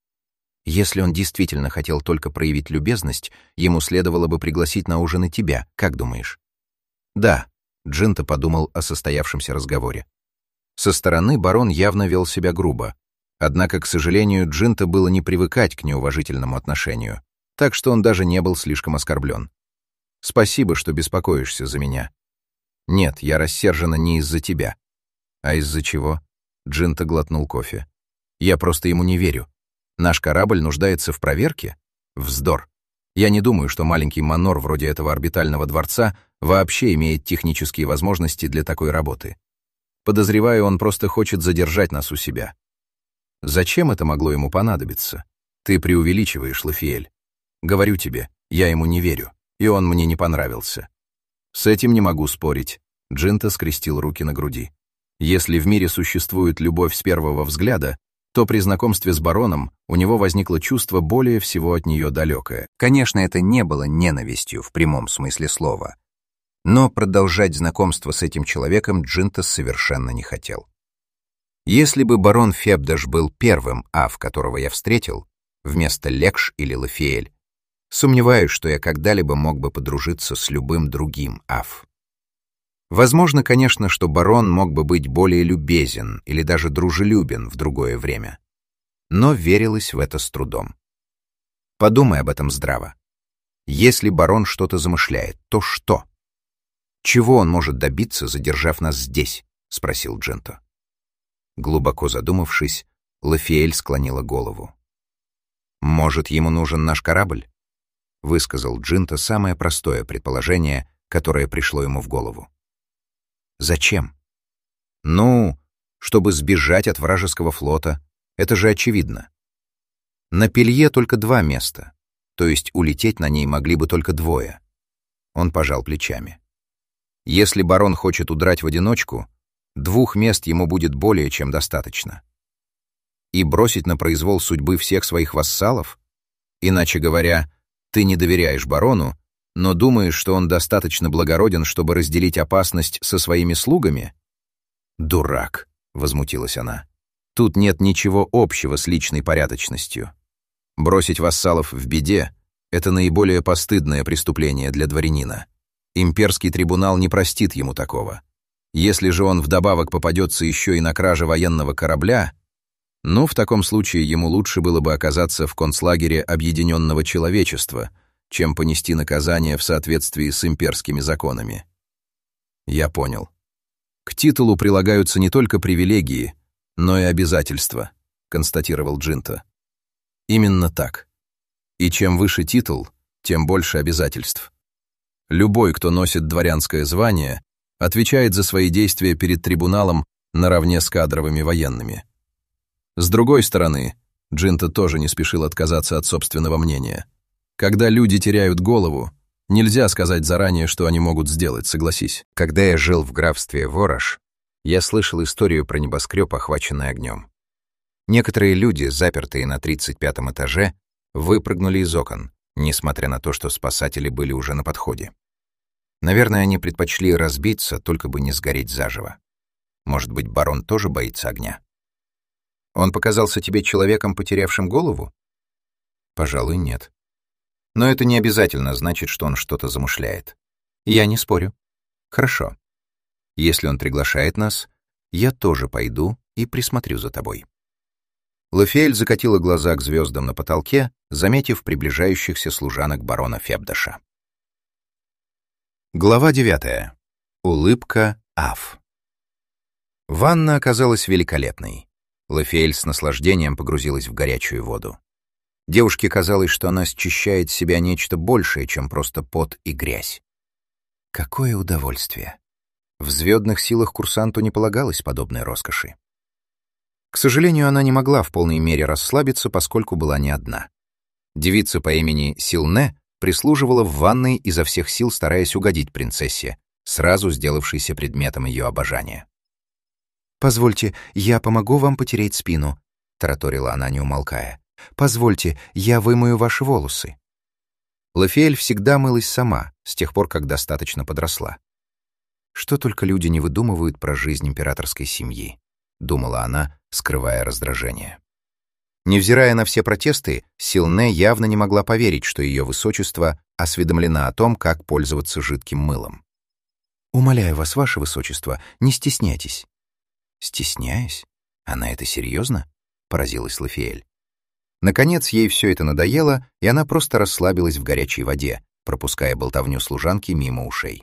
Если он действительно хотел только проявить любезность, ему следовало бы пригласить на ужин и тебя, как думаешь?» «Да», — Джинта подумал о состоявшемся разговоре. Со стороны барон явно вел себя грубо. Однако, к сожалению, Джинта было не привыкать к неуважительному отношению, так что он даже не был слишком оскорблен. «Спасибо, что беспокоишься за меня». «Нет, я рассержена не из-за тебя». «А из-за чего?» Джинта глотнул кофе. «Я просто ему не верю. Наш корабль нуждается в проверке? Вздор. Я не думаю, что маленький манор вроде этого орбитального дворца вообще имеет технические возможности для такой работы. Подозреваю, он просто хочет задержать нас у себя. Зачем это могло ему понадобиться? Ты преувеличиваешь, Лафиэль. Говорю тебе, я ему не верю, и он мне не понравился». «С этим не могу спорить», — Джинта скрестил руки на груди. «Если в мире существует любовь с первого взгляда, то при знакомстве с бароном у него возникло чувство более всего от нее далекое». Конечно, это не было ненавистью в прямом смысле слова. Но продолжать знакомство с этим человеком Джинта совершенно не хотел. Если бы барон Фебдаш был первым ав, которого я встретил, вместо Лекш или Лафиэль, сомневаюсь, что я когда-либо мог бы подружиться с любым другим ав. Возможно, конечно, что барон мог бы быть более любезен или даже дружелюбен в другое время. Но верилось в это с трудом. Подумай об этом здраво. Если барон что-то замышляет, то что? «Чего он может добиться, задержав нас здесь?» — спросил Джинто. Глубоко задумавшись, Лафиэль склонила голову. «Может, ему нужен наш корабль?» — высказал Джинто самое простое предположение, которое пришло ему в голову. «Зачем?» «Ну, чтобы сбежать от вражеского флота. Это же очевидно. На Пелье только два места, то есть улететь на ней могли бы только двое». Он пожал плечами. «Если барон хочет удрать в одиночку, двух мест ему будет более чем достаточно. И бросить на произвол судьбы всех своих вассалов? Иначе говоря, ты не доверяешь барону, но думаешь, что он достаточно благороден, чтобы разделить опасность со своими слугами?» «Дурак», — возмутилась она. «Тут нет ничего общего с личной порядочностью. Бросить вассалов в беде — это наиболее постыдное преступление для дворянина. Имперский трибунал не простит ему такого. Если же он вдобавок попадется еще и на краже военного корабля, ну, в таком случае ему лучше было бы оказаться в концлагере объединенного человечества, чем понести наказание в соответствии с имперскими законами». «Я понял. К титулу прилагаются не только привилегии, но и обязательства», — констатировал Джинто. «Именно так. И чем выше титул, тем больше обязательств. Любой, кто носит дворянское звание, отвечает за свои действия перед трибуналом наравне с кадровыми военными. С другой стороны, Джинто тоже не спешил отказаться от собственного мнения. Когда люди теряют голову, нельзя сказать заранее, что они могут сделать, согласись. Когда я жил в графстве Ворож, я слышал историю про небоскреб, охваченный огнем. Некоторые люди, запертые на тридцать пятом этаже, выпрыгнули из окон, несмотря на то, что спасатели были уже на подходе. Наверное, они предпочли разбиться, только бы не сгореть заживо. Может быть, барон тоже боится огня? Он показался тебе человеком, потерявшим голову? Пожалуй, нет. Но это не обязательно значит, что он что-то замышляет. Я не спорю. Хорошо. Если он приглашает нас, я тоже пойду и присмотрю за тобой. Лафиэль закатила глаза к звездам на потолке, заметив приближающихся служанок барона Фебдаша. Глава девятая. Улыбка Аф. Ванна оказалась великолепной. Лафиэль с наслаждением погрузилась в горячую воду. Девушке казалось, что она счищает с себя нечто большее, чем просто пот и грязь. Какое удовольствие! В звездных силах курсанту не полагалось подобной роскоши. К сожалению, она не могла в полной мере расслабиться, поскольку была не одна. Девица по имени Силне прислуживала в ванной, изо всех сил стараясь угодить принцессе, сразу сделавшейся предметом ее обожания. «Позвольте, я помогу вам потереть спину», — тараторила она, не умолкая. «Позвольте, я вымою ваши волосы». Лафиэль всегда мылась сама, с тех пор, как достаточно подросла. «Что только люди не выдумывают про жизнь императорской семьи», — думала она, скрывая раздражение. Невзирая на все протесты, Силне явно не могла поверить, что ее высочество осведомлена о том, как пользоваться жидким мылом. «Умоляю вас, ваше высочество, не стесняйтесь». «Стесняюсь? Она это серьезно?» — поразилась Лафиэль. Наконец, ей все это надоело, и она просто расслабилась в горячей воде, пропуская болтовню служанки мимо ушей.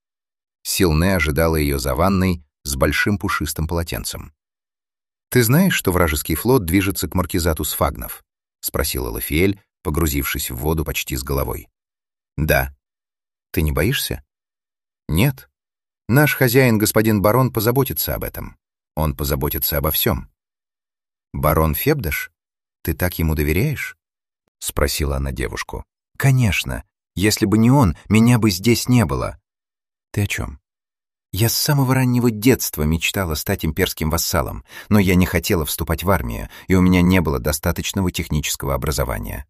Силне ожидала ее за ванной с большим пушистым полотенцем. «Ты знаешь, что вражеский флот движется к маркизату Сфагнов?» — спросила Лафиэль, погрузившись в воду почти с головой. «Да». «Ты не боишься?» «Нет. Наш хозяин, господин барон, позаботится об этом. Он позаботится обо всем». «Барон Фебдаш? Ты так ему доверяешь?» — спросила она девушку. «Конечно. Если бы не он, меня бы здесь не было». «Ты о чем?» «Я с самого раннего детства мечтала стать имперским вассалом, но я не хотела вступать в армию, и у меня не было достаточного технического образования».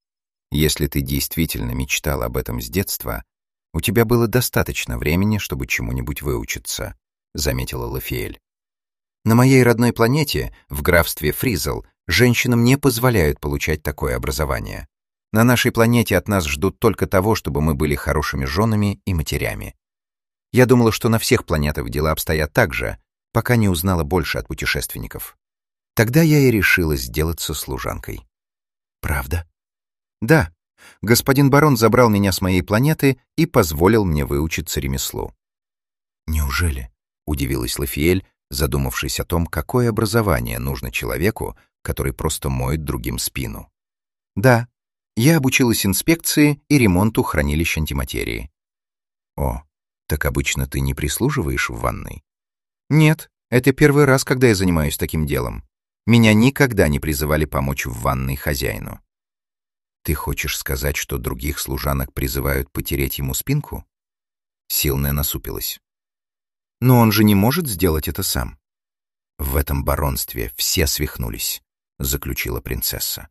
«Если ты действительно мечтала об этом с детства, у тебя было достаточно времени, чтобы чему-нибудь выучиться», — заметила Лафиэль. «На моей родной планете, в графстве Фризел, женщинам не позволяют получать такое образование. На нашей планете от нас ждут только того, чтобы мы были хорошими женами и матерями. Я думала, что на всех планетах дела обстоят так же, пока не узнала больше от путешественников. Тогда я и решила сделаться служанкой». «Правда?» «Да. Господин барон забрал меня с моей планеты и позволил мне выучиться ремеслу». «Неужели?» — удивилась Лафиэль, задумавшись о том, какое образование нужно человеку, который просто моет другим спину. «Да, я обучилась инспекции и ремонту хранилищ антиматерии». «О, так обычно ты не прислуживаешь в ванной?» «Нет, это первый раз, когда я занимаюсь таким делом. Меня никогда не призывали помочь в ванной хозяину». «Ты хочешь сказать, что других служанок призывают потереть ему спинку?» Силне насупилась. «Но он же не может сделать это сам». «В этом баронстве все свихнулись», — заключила принцесса.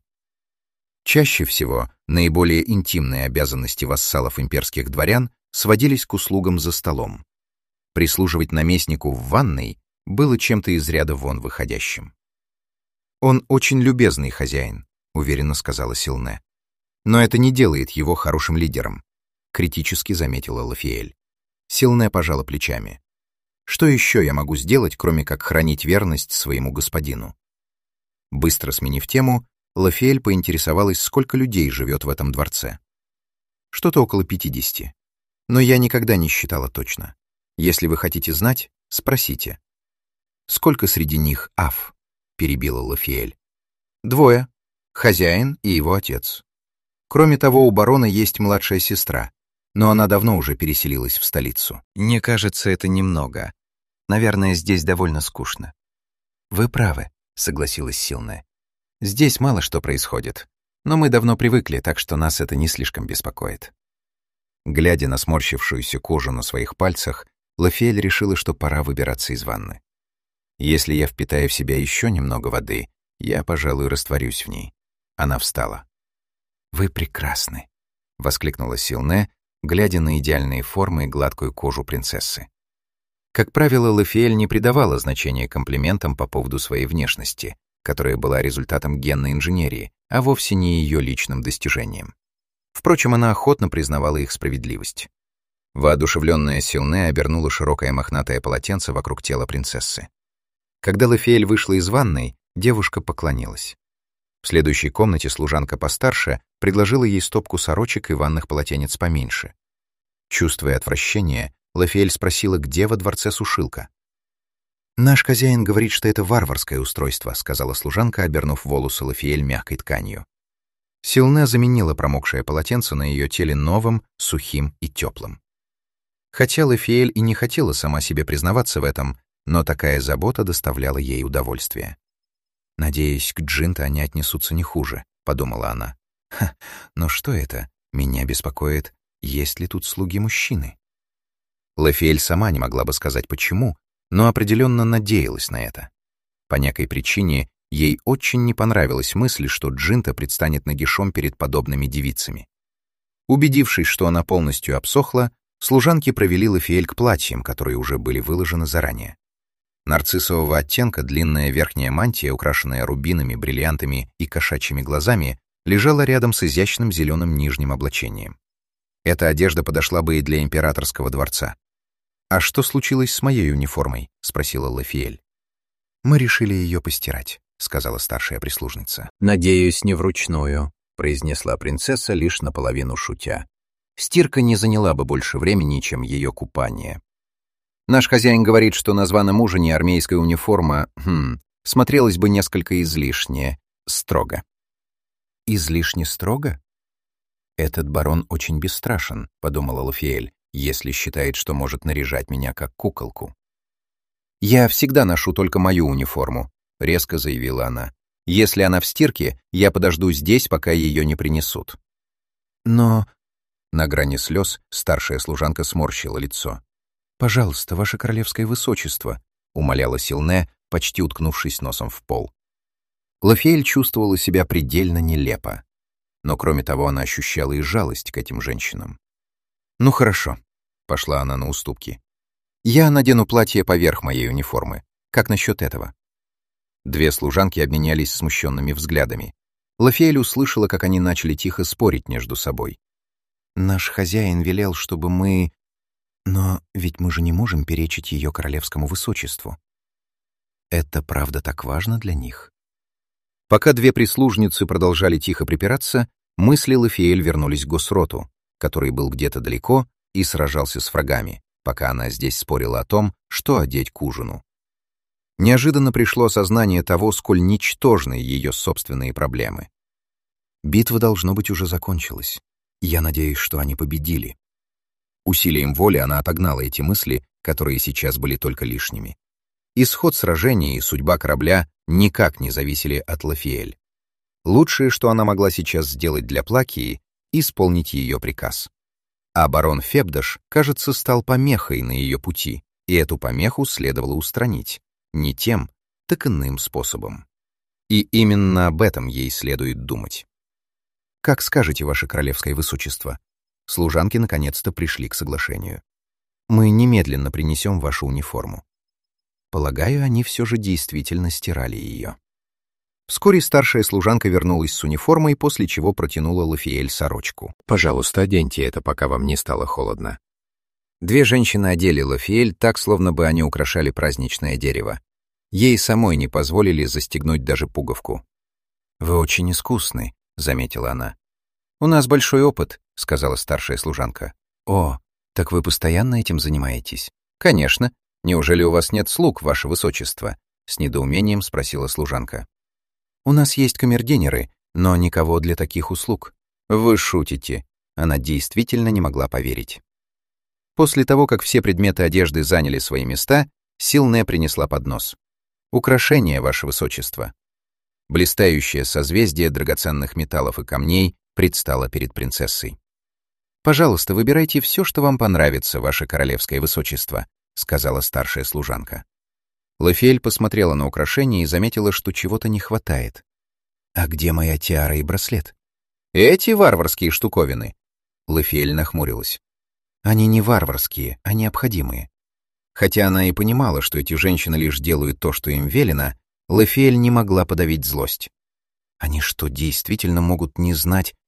Чаще всего наиболее интимные обязанности вассалов имперских дворян сводились к услугам за столом. Прислуживать наместнику в ванной было чем-то из ряда вон выходящим. «Он очень любезный хозяин», — уверенно сказала Силне. «Но это не делает его хорошим лидером», — критически заметила Лафиэль. Силне пожала плечами. «Что еще я могу сделать, кроме как хранить верность своему господину?» Быстро сменив тему, Лафиэль поинтересовалась, сколько людей живет в этом дворце. «Что-то около пятидесяти. Но я никогда не считала точно. Если вы хотите знать, спросите». «Сколько среди них Аф?» — перебила Лафиэль. «Двое. Хозяин и его отец. Кроме того, у барона есть младшая сестра, но она давно уже переселилась в столицу. Мне кажется, это немного. Наверное, здесь довольно скучно». «Вы правы», — согласилась Силне. «Здесь мало что происходит, но мы давно привыкли, так что нас это не слишком беспокоит». Глядя на сморщившуюся кожу на своих пальцах, Лафиэль решила, что пора выбираться из ванны. «Если я впитаю в себя еще немного воды, я, пожалуй, растворюсь в ней». Она встала. «Вы прекрасны», — воскликнула Силне, глядя на идеальные формы и гладкую кожу принцессы. Как правило, Лафиэль не придавала значения комплиментам по поводу своей внешности, которая была результатом генной инженерии, а вовсе не ее личным достижением. Впрочем, она охотно признавала их справедливость. Воодушевленная Силне обернула широкое мохнатое полотенце вокруг тела принцессы. Когда Лафиэль вышла из ванной, девушка поклонилась. В следующей комнате служанка постарше предложила ей стопку сорочек и ванных полотенец поменьше. Чувствуя отвращение, Лафиэль спросила, где во дворце сушилка. «Наш хозяин говорит, что это варварское устройство», — сказала служанка, обернув волосы Лафиэль мягкой тканью. Силне заменила промокшее полотенце на ее теле новым, сухим и теплым. Хотя Лафиэль и не хотела сама себе признаваться в этом, но такая забота доставляла ей удовольствие. «Надеюсь, к Джинто они отнесутся не хуже», — подумала она. «Ха, но что это? Меня беспокоит, есть ли тут слуги-мужчины?» Лафиэль сама не могла бы сказать почему, но определенно надеялась на это. По некой причине ей очень не понравилась мысль, что Джинто предстанет нагишом перед подобными девицами. Убедившись, что она полностью обсохла, служанки провели Лафиэль к платьям, которые уже были выложены заранее. Нарциссового оттенка длинная верхняя мантия, украшенная рубинами, бриллиантами и кошачьими глазами, лежала рядом с изящным зеленым нижним облачением. Эта одежда подошла бы и для императорского дворца. «А что случилось с моей униформой?» — спросила Лафиэль. «Мы решили ее постирать», — сказала старшая прислужница. «Надеюсь, не вручную», — произнесла принцесса, лишь наполовину шутя. «Стирка не заняла бы больше времени, чем ее купание. Наш хозяин говорит, что на званом ужине армейская униформа, хм, смотрелась бы несколько излишне строго». «Излишне строго? Этот барон очень бесстрашен», — подумала Лафиэль, «если считает, что может наряжать меня как куколку». «Я всегда ношу только мою униформу», — резко заявила она. «Если она в стирке, я подожду здесь, пока ее не принесут». «Но...» На грани слез старшая служанка сморщила лицо. «Пожалуйста, ваше королевское высочество», — умоляла Силне, почти уткнувшись носом в пол. Лафиэль чувствовала себя предельно нелепо. Но кроме того, она ощущала и жалость к этим женщинам. «Ну хорошо», — пошла она на уступки. «Я надену платье поверх моей униформы. Как насчет этого?» Две служанки обменялись смущенными взглядами. Лафиэль услышала, как они начали тихо спорить между собой. «Наш хозяин велел, чтобы мы... Но ведь мы же не можем перечить ее королевскому высочеству. Это правда так важно для них?» Пока две прислужницы продолжали тихо припираться, мысли Лафиэль вернулись к Госроту, который был где-то далеко и сражался с врагами, пока она здесь спорила о том, что одеть к ужину. Неожиданно пришло осознание того, сколь ничтожны ее собственные проблемы. Битва, должно быть, уже закончилась. Я надеюсь, что они победили. Усилием воли она отогнала эти мысли, которые сейчас были только лишними. Исход сражения и судьба корабля никак не зависели от Лафиэль. Лучшее, что она могла сейчас сделать для Плакии, исполнить ее приказ. А барон Фебдаш, кажется, стал помехой на ее пути, и эту помеху следовало устранить. Не тем, так иным способом. И именно об этом ей следует думать. «Как скажете, ваше королевское высочество?» Служанки наконец-то пришли к соглашению. «Мы немедленно принесем вашу униформу». Полагаю, они все же действительно стирали ее. Вскоре старшая служанка вернулась с униформой, после чего протянула Лафиэль сорочку. «Пожалуйста, оденьте это, пока вам не стало холодно». Две женщины одели Лафиэль так, словно бы они украшали праздничное дерево. Ей самой не позволили застегнуть даже пуговку. «Вы очень искусны», — заметила она. «У нас большой опыт», — сказала старшая служанка. «О, так вы постоянно этим занимаетесь?» «Конечно. Неужели у вас нет слуг, ваше высочество?» — с недоумением спросила служанка. «У нас есть камердинеры, но никого для таких услуг». «Вы шутите». Она действительно не могла поверить. После того, как все предметы одежды заняли свои места, Силне принесла поднос. «Украшение, ваше высочество». Блистающее созвездие драгоценных металлов и камней предстало перед принцессой. «Пожалуйста, выбирайте все, что вам понравится, ваше королевское высочество», — сказала старшая служанка. Лафиэль посмотрела на украшение и заметила, что чего-то не хватает. «А где моя тиара и браслет?» «Эти варварские штуковины?» Лафиэль нахмурилась. «Они не варварские, а необходимые». Хотя она и понимала, что эти женщины лишь делают то, что им велено, Лафиэль не могла подавить злость. Они что, действительно могут не знать,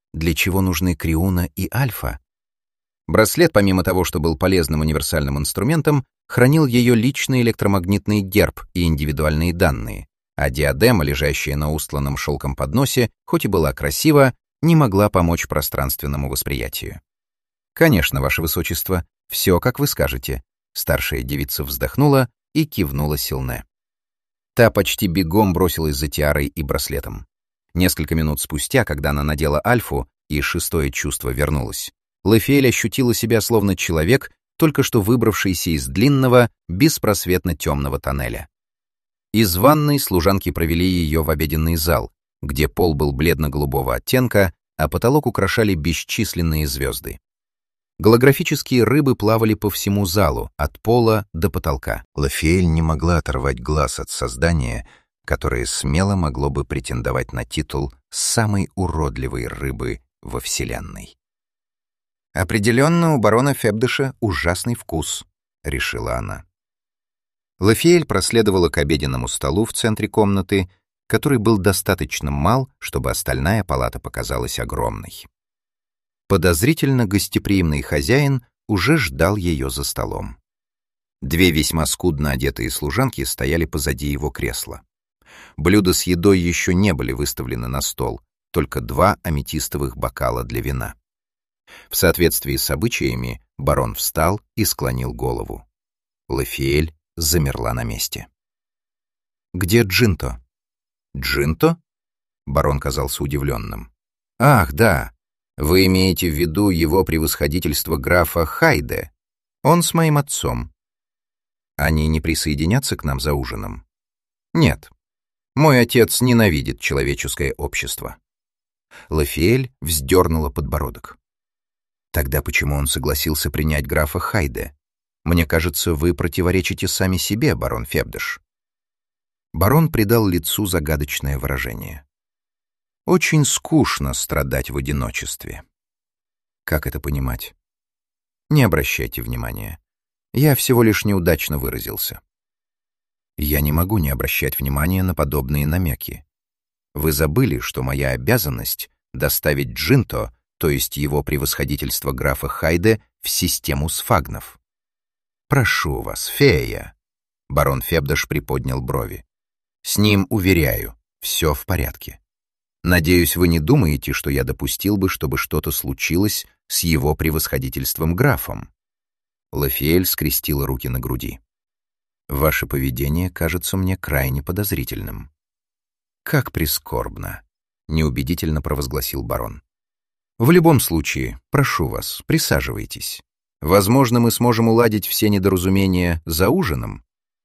Для чего нужны Криуна и Альфа? Браслет, помимо того, что был полезным универсальным инструментом, хранил ее личный электромагнитный герб и индивидуальные данные, а диадема, лежащая на устланном шелком подносе, хоть и была красива, не могла помочь пространственному восприятию. «Конечно, ваше высочество, все, как вы скажете», — старшая девица вздохнула и кивнула Силне. Та почти бегом бросилась за тиарой и браслетом. Несколько минут спустя, когда она надела альфу, и шестое чувство вернулось, Лафиэль ощутила себя словно человек, только что выбравшийся из длинного, беспросветно темного тоннеля. Из ванной служанки провели ее в обеденный зал, где пол был бледно-голубого оттенка, а потолок украшали бесчисленные звезды. Голографические рыбы плавали по всему залу, от пола до потолка. Лафиэль не могла оторвать глаз от создания, которое смело могло бы претендовать на титул самой уродливой рыбы во Вселенной. «Определенно у барона Фебдыша ужасный вкус», — решила она. Лафиэль проследовала к обеденному столу в центре комнаты, который был достаточно мал, чтобы остальная палата показалась огромной. Подозрительно гостеприимный хозяин уже ждал ее за столом. Две весьма скудно одетые служанки стояли позади его кресла. Блюда с едой еще не были выставлены на стол, только два аметистовых бокала для вина. В соответствии с обычаями барон встал и склонил голову. Лафиэль замерла на месте. «Где Джинто?» «Джинто?» Барон казался удивленным. «Ах, да. Вы имеете в виду его превосходительство графа Хайде? Он с моим отцом. Они не присоединятся к нам за ужином?» «Нет. Мой отец ненавидит человеческое общество». Лафиэль вздернула подбородок. «Тогда почему он согласился принять графа Хайде? Мне кажется, вы противоречите сами себе, барон Фебдыш». Барон придал лицу загадочное выражение. «Очень скучно страдать в одиночестве». «Как это понимать?» «Не обращайте внимания. Я всего лишь неудачно выразился». «Я не могу не обращать внимания на подобные намеки. Вы забыли, что моя обязанность — доставить Джинто, то есть его превосходительство графа Хайде, в систему сфагнов. Прошу вас, фея». Барон Фебдыш приподнял брови. «С ним, уверяю, все в порядке. Надеюсь, вы не думаете, что я допустил бы, чтобы что-то случилось с его превосходительством графом». Лафиэль скрестила руки на груди. «Ваше поведение кажется мне крайне подозрительным». «Как прискорбно», — неубедительно провозгласил барон. «В любом случае, прошу вас, присаживайтесь. Возможно, мы сможем уладить все недоразумения за ужином».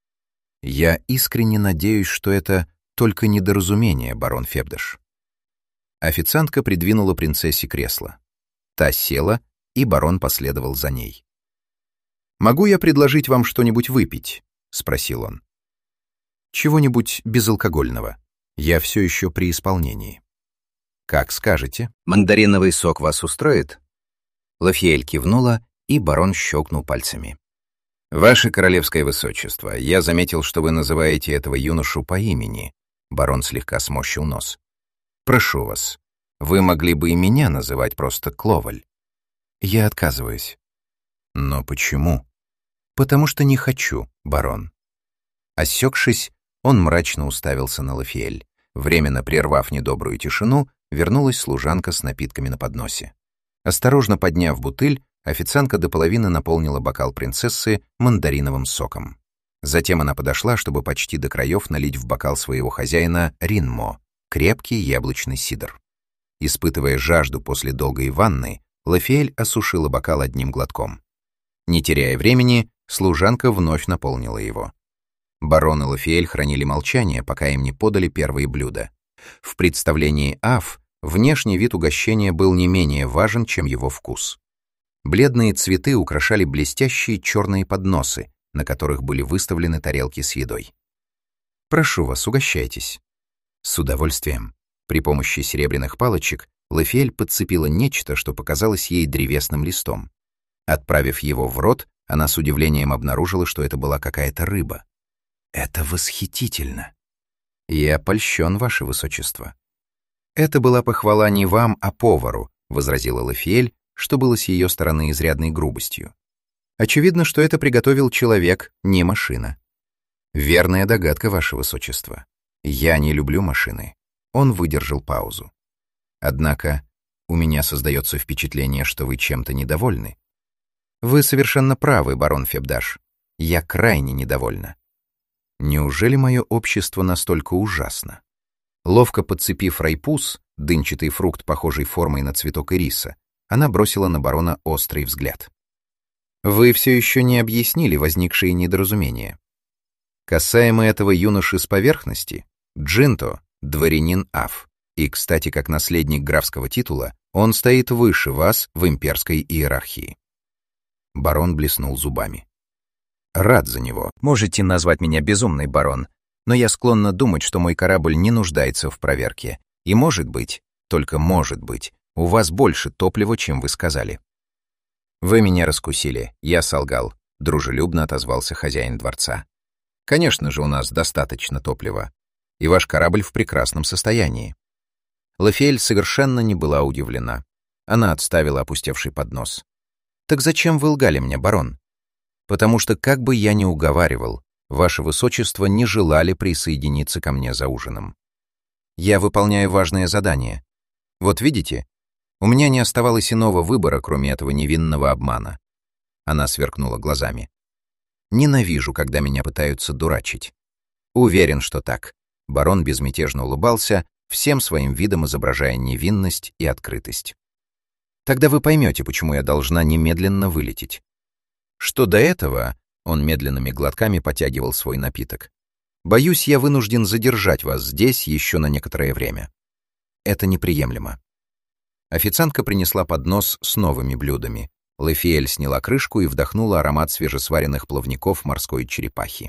«Я искренне надеюсь, что это только недоразумение, барон Фебдыш». Официантка придвинула принцессе кресло. Та села, и барон последовал за ней. «Могу я предложить вам что-нибудь выпить?» — спросил он. «Чего-нибудь безалкогольного. Я все еще при исполнении». «Как скажете». «Мандариновый сок вас устроит?» Лафиэль кивнула, и барон щелкнул пальцами. «Ваше королевское высочество, я заметил, что вы называете этого юношу по имени». Барон слегка сморщил нос. «Прошу вас, вы могли бы и меня называть просто Кловаль». «Я отказываюсь». «Но почему?» «Потому что не хочу, барон». Осекшись, он мрачно уставился на Лафиэль. Временно прервав недобрую тишину, вернулась служанка с напитками на подносе. Осторожно подняв бутыль, официантка до половины наполнила бокал принцессы мандариновым соком. Затем она подошла, чтобы почти до краев налить в бокал своего хозяина ринмо, крепкий яблочный сидр. Испытывая жажду после долгой ванны, Лафиэль осушила бокал одним глотком. Не теряя времени, служанка вновь наполнила его. Барон и Лафиэль хранили молчание, пока им не подали первые блюда. В представлении Аф внешний вид угощения был не менее важен, чем его вкус. Бледные цветы украшали блестящие черные подносы, на которых были выставлены тарелки с едой. «Прошу вас, угощайтесь». С удовольствием. При помощи серебряных палочек Лафиэль подцепила нечто, что показалось ей древесным листом. Отправив его в рот, она с удивлением обнаружила, что это была какая-то рыба. «Это восхитительно!» «Я польщен, ваше высочество». Это была похвала не вам, а повару, возразила Лафиэль, что было с ее стороны изрядной грубостью. Очевидно, что это приготовил человек, не машина. Верная догадка, ваше высочество. Я не люблю машины. Он выдержал паузу. Однако у меня создается впечатление, что вы чем-то недовольны. Вы совершенно правы, барон Фебдаш. Я крайне недовольна. Неужели мое общество настолько ужасно? Ловко подцепив райпус, дынчатый фрукт, похожий формой на цветок ириса, она бросила на барона острый взгляд. Вы все еще не объяснили возникшие недоразумения. Касаемо этого юноши с поверхности, Джинто — дворянин Аф, и, кстати, как наследник графского титула, он стоит выше вас в имперской иерархии. Барон блеснул зубами. Рад за него. Можете назвать меня безумный, барон, но я склонна думать, что мой корабль не нуждается в проверке, и, может быть, только может быть, у вас больше топлива, чем вы сказали. Вы меня раскусили, я солгал, дружелюбно отозвался хозяин дворца. Конечно же, у нас достаточно топлива, и ваш корабль в прекрасном состоянии. Лафиэль совершенно не была удивлена. Она отставила опустевший поднос. Так зачем вы лгали мне, барон? Потому что, как бы я ни уговаривал, ваше высочество не желали присоединиться ко мне за ужином. Я выполняю важное задание. Вот видите, у меня не оставалось иного выбора, кроме этого невинного обмана. Она сверкнула глазами. Ненавижу, когда меня пытаются дурачить. Уверен, что так. Барон безмятежно улыбался, всем своим видом изображая невинность и открытость. Тогда вы поймете, почему я должна немедленно вылететь. Что до этого, он медленными глотками потягивал свой напиток. Боюсь, я вынужден задержать вас здесь еще на некоторое время. Это неприемлемо. Официантка принесла поднос с новыми блюдами. Лафиэль сняла крышку и вдохнула аромат свежесваренных плавников морской черепахи.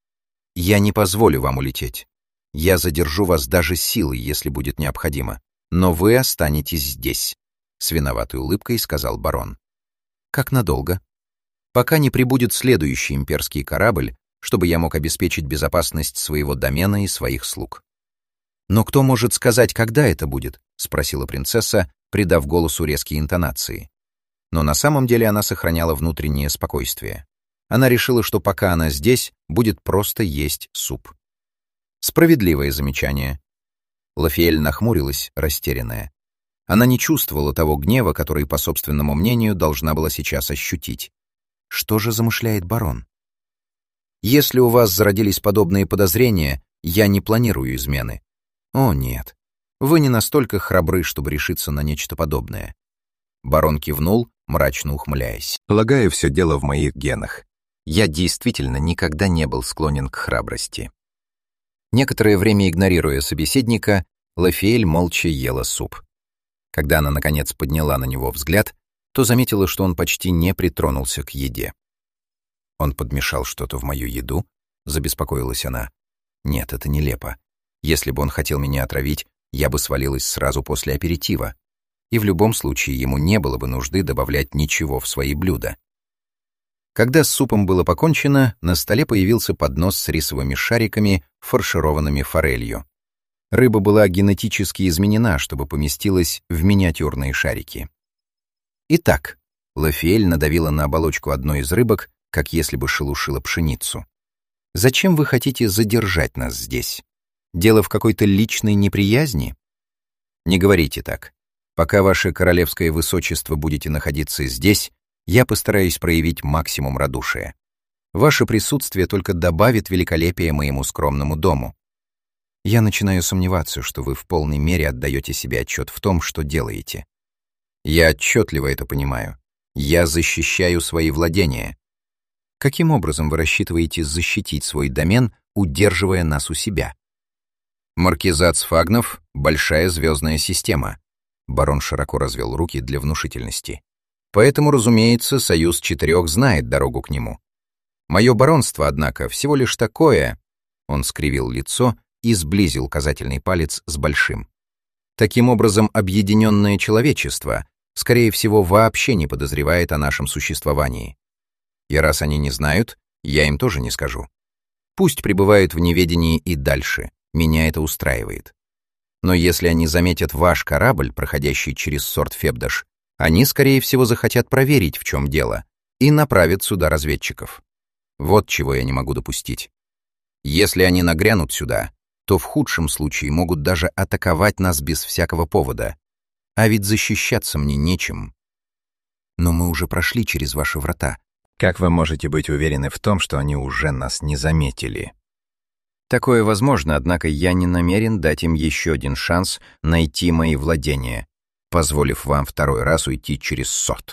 «Я не позволю вам улететь. Я задержу вас даже силой, если будет необходимо. Но вы останетесь здесь», — с виноватой улыбкой сказал барон. «Как надолго?» «Пока не прибудет следующий имперский корабль, чтобы я мог обеспечить безопасность своего домена и своих слуг». «Но кто может сказать, когда это будет?» — спросила принцесса, придав голосу резкие интонации. Но на самом деле она сохраняла внутреннее спокойствие. Она решила, что пока она здесь, будет просто есть суп. Справедливое замечание. Лафиэль нахмурилась, растерянная. Она не чувствовала того гнева, который, по собственному мнению, должна была сейчас ощутить. Что же замышляет барон? Если у вас зародились подобные подозрения, я не планирую измены. О, нет. Вы не настолько храбры, чтобы решиться на нечто подобное. Барон кивнул, мрачно ухмыляясь. Полагаю, все дело в моих генах. Я действительно никогда не был склонен к храбрости. Некоторое время игнорируя собеседника, Лафиэль молча ела суп. Когда она, наконец, подняла на него взгляд, то заметила, что он почти не притронулся к еде. «Он подмешал что-то в мою еду?» — забеспокоилась она. «Нет, это нелепо. Если бы он хотел меня отравить, я бы свалилась сразу после аперитива. И в любом случае ему не было бы нужды добавлять ничего в свои блюда». Когда с супом было покончено, на столе появился поднос с рисовыми шариками, фаршированными форелью. Рыба была генетически изменена, чтобы поместилась в миниатюрные шарики. Итак, Лафиэль надавила на оболочку одной из рыбок, как если бы шелушила пшеницу. «Зачем вы хотите задержать нас здесь? Дело в какой-то личной неприязни? Не говорите так. Пока ваше королевское высочество будете находиться здесь, я постараюсь проявить максимум радушия. Ваше присутствие только добавит великолепия моему скромному дому. Я начинаю сомневаться, что вы в полной мере отдаете себе отчет в том, что делаете. Я отчетливо это понимаю. Я защищаю свои владения. Каким образом вы рассчитываете защитить свой домен, удерживая нас у себя? Маркизат Сфагнов — большая звездная система. Барон широко развел руки для внушительности. Поэтому, разумеется, Союз Четырех знает дорогу к нему. Мое баронство, однако, всего лишь такое... Он скривил лицо и сблизил указательный палец с большим. Таким образом, объединенное человечество, скорее всего, вообще не подозревает о нашем существовании. И раз они не знают, я им тоже не скажу. Пусть пребывают в неведении и дальше, меня это устраивает. Но если они заметят ваш корабль, проходящий через сорт Фебдаш, они, скорее всего, захотят проверить, в чем дело, и направят сюда разведчиков. Вот чего я не могу допустить. Если они нагрянут сюда, то в худшем случае могут даже атаковать нас без всякого повода. А ведь защищаться мне нечем. Но мы уже прошли через ваши врата. Как вы можете быть уверены в том, что они уже нас не заметили? Такое возможно, однако я не намерен дать им еще один шанс найти мои владения, позволив вам второй раз уйти через сорт.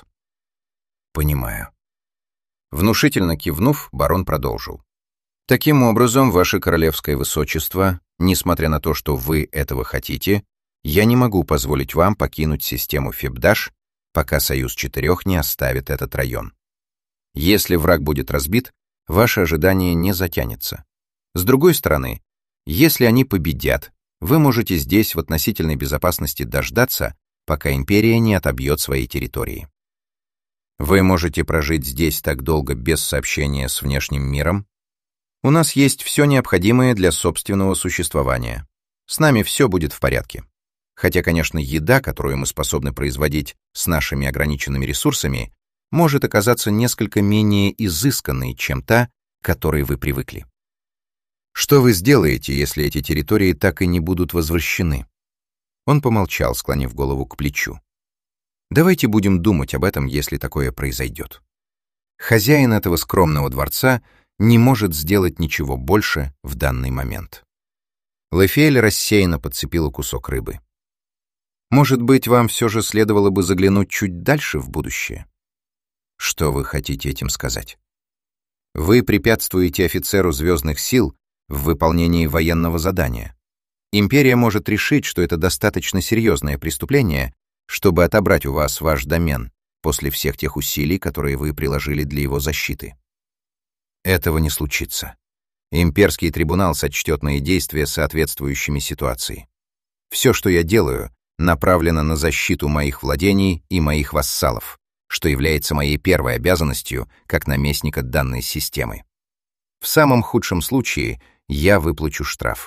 Понимаю. Внушительно кивнув, барон продолжил. Таким образом, ваше королевское высочество, несмотря на то, что вы этого хотите, я не могу позволить вам покинуть систему Фебдаш, пока Союз Четырех не оставит этот район. Если враг будет разбит, ваше ожидание не затянется. С другой стороны, если они победят, вы можете здесь в относительной безопасности дождаться, пока империя не отобьет свои территории. Вы можете прожить здесь так долго без сообщения с внешним миром. У нас есть все необходимое для собственного существования. С нами все будет в порядке. Хотя, конечно, еда, которую мы способны производить с нашими ограниченными ресурсами, может оказаться несколько менее изысканной, чем та, к которой вы привыкли. Что вы сделаете, если эти территории так и не будут возвращены? Он помолчал, склонив голову к плечу. Давайте будем думать об этом, если такое произойдет. Хозяин этого скромного дворца не может сделать ничего больше в данный момент. Лефиэль рассеянно подцепила кусок рыбы. Может быть, вам все же следовало бы заглянуть чуть дальше в будущее? Что вы хотите этим сказать? Вы препятствуете офицеру звездных сил в выполнении военного задания. Империя может решить, что это достаточно серьезное преступление, чтобы отобрать у вас ваш домен после всех тех усилий, которые вы приложили для его защиты. Этого не случится. Имперский трибунал сочтет мои действия соответствующими ситуации. Все, что я делаю, направлено на защиту моих владений и моих вассалов, что является моей первой обязанностью как наместника данной системы. В самом худшем случае я выплачу штраф.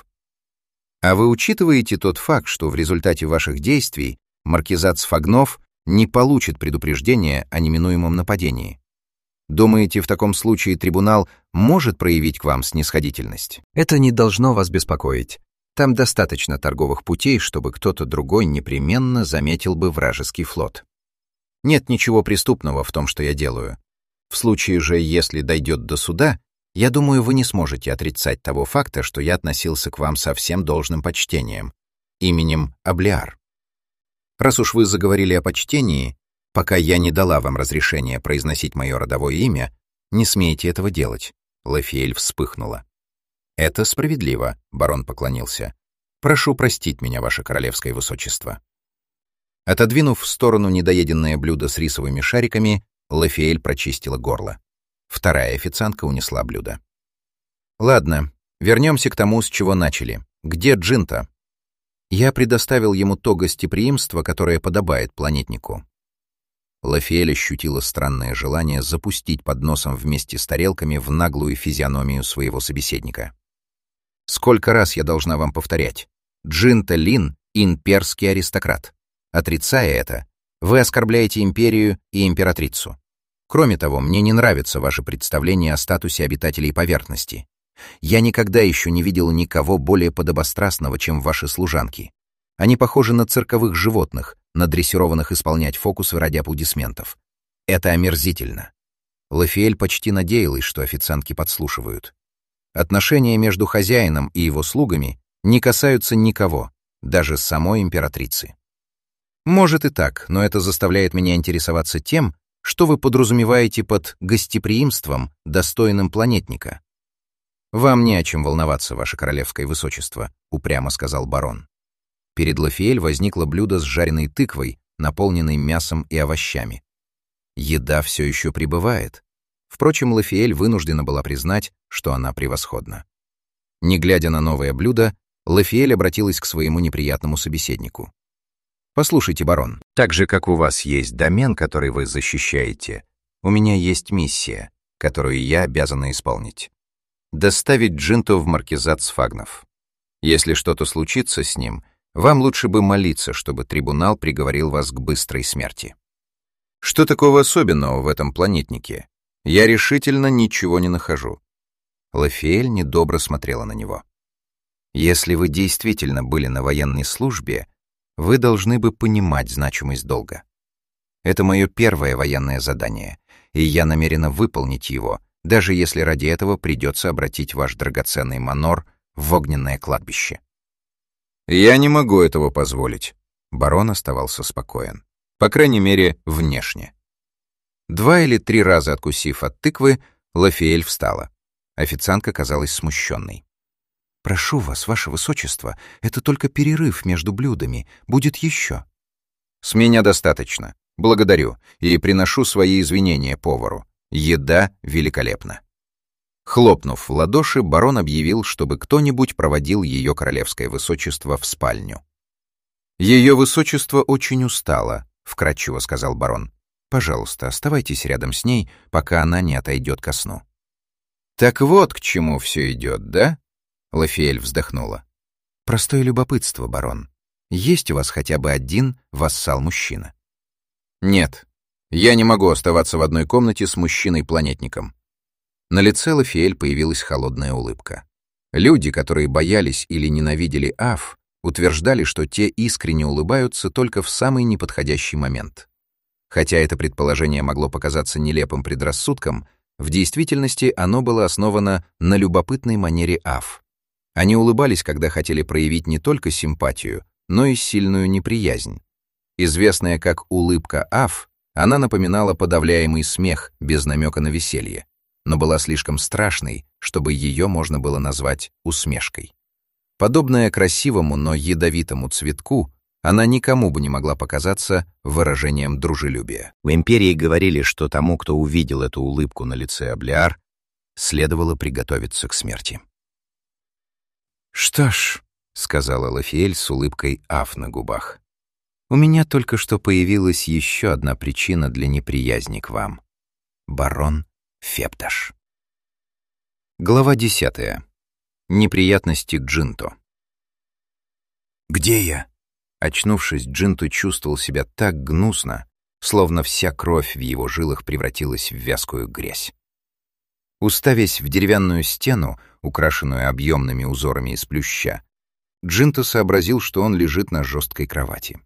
А вы учитываете тот факт, что в результате ваших действий маркизат Сфагнов не получит предупреждения о неминуемом нападении? Думаете, в таком случае трибунал может проявить к вам снисходительность? Это не должно вас беспокоить. Там достаточно торговых путей, чтобы кто-то другой непременно заметил бы вражеский флот. Нет ничего преступного в том, что я делаю. В случае же, если дойдет до суда, я думаю, вы не сможете отрицать того факта, что я относился к вам со всем должным почтением, именем Аблиар. Раз уж вы заговорили о почтении, пока я не дала вам разрешения произносить мое родовое имя, не смейте этого делать. Лефиэль вспыхнула. Это справедливо, барон поклонился. Прошу простить меня, ваше королевское высочество. Отодвинув в сторону недоеденное блюдо с рисовыми шариками, Лефиэль прочистила горло. Вторая официантка унесла блюдо. Ладно, вернемся к тому, с чего начали. Где Джинта? Я предоставил ему то гостеприимство, которое подобает планетнику. Лефиэль ощутила странное желание запустить подносом вместе с тарелками в наглую физиономию своего собеседника. Сколько раз я должна вам повторять? Джинта Лин — имперский аристократ. Отрицая это, вы оскорбляете империю и императрицу. Кроме того, мне не нравится ваше представление о статусе обитателей поверхности. Я никогда еще не видел никого более подобострастного, чем ваши служанки. Они похожи на цирковых животных, надрессированных исполнять фокусы ради аплодисментов. Это омерзительно. Лефиэль почти надеялась, что официантки подслушивают. Отношения между хозяином и его слугами не касаются никого, даже самой императрицы. Может и так, но это заставляет меня интересоваться тем, что вы подразумеваете под гостеприимством, достойным планетника. «Вам не о чем волноваться, ваше королевское высочество», — упрямо сказал барон. Перед Лефиэль возникло блюдо с жареной тыквой, наполненной мясом и овощами. Еда все еще прибывает. Впрочем, Лефиэль вынуждена была признать, что она превосходна. Не глядя на новое блюдо, Лефиэль обратилась к своему неприятному собеседнику. «Послушайте, барон, так же, как у вас есть домен, который вы защищаете, у меня есть миссия, которую я обязана исполнить. Доставить Джинту в маркизат Сфагнов. Если что-то случится с ним, Вам лучше бы молиться, чтобы трибунал приговорил вас к быстрой смерти. Что такого особенного в этом планетнике? Я решительно ничего не нахожу. Лафиэль недобро смотрела на него. Если вы действительно были на военной службе, вы должны бы понимать значимость долга. Это мое первое военное задание, и я намерена выполнить его, даже если ради этого придется обратить ваш драгоценный манор в огненное кладбище. Я не могу этого позволить. Барон оставался спокоен. По крайней мере, внешне. Два или три раза откусив от тыквы, Лафиэль встала. Официантка казалась смущенной. «Прошу вас, ваше высочество, это только перерыв между блюдами. Будет еще». «С меня достаточно. Благодарю. И приношу свои извинения повару. Еда великолепна». Хлопнув в ладоши, барон объявил, чтобы кто-нибудь проводил ее королевское высочество в спальню. «Ее высочество очень устало», — вкратчиво сказал барон. «Пожалуйста, оставайтесь рядом с ней, пока она не отойдет ко сну». «Так вот к чему все идет, да?» — Лафиэль вздохнула. «Простое любопытство, барон. Есть у вас хотя бы один вассал-мужчина?» «Нет, я не могу оставаться в одной комнате с мужчиной-планетником». На лице Лафиэль появилась холодная улыбка. Люди, которые боялись или ненавидели Аф, утверждали, что те искренне улыбаются только в самый неподходящий момент. Хотя это предположение могло показаться нелепым предрассудком, в действительности оно было основано на любопытной манере Аф. Они улыбались, когда хотели проявить не только симпатию, но и сильную неприязнь. Известная как улыбка Аф, она напоминала подавляемый смех без намека на веселье, но была слишком страшной, чтобы ее можно было назвать усмешкой. Подобная красивому, но ядовитому цветку, она никому бы не могла показаться выражением дружелюбия. В империи говорили, что тому, кто увидел эту улыбку на лице Аблиар, следовало приготовиться к смерти. «Что ж», — сказала Лафиэль с улыбкой Аф на губах, «у меня только что появилась еще одна причина для неприязни к вам. Барон Фебдаш». Глава десятая. Неприятности Джинто. «Где я?» Очнувшись, Джинто чувствовал себя так гнусно, словно вся кровь в его жилах превратилась в вязкую грязь. Уставясь в деревянную стену, украшенную объемными узорами из плюща, Джинто сообразил, что он лежит на жесткой кровати.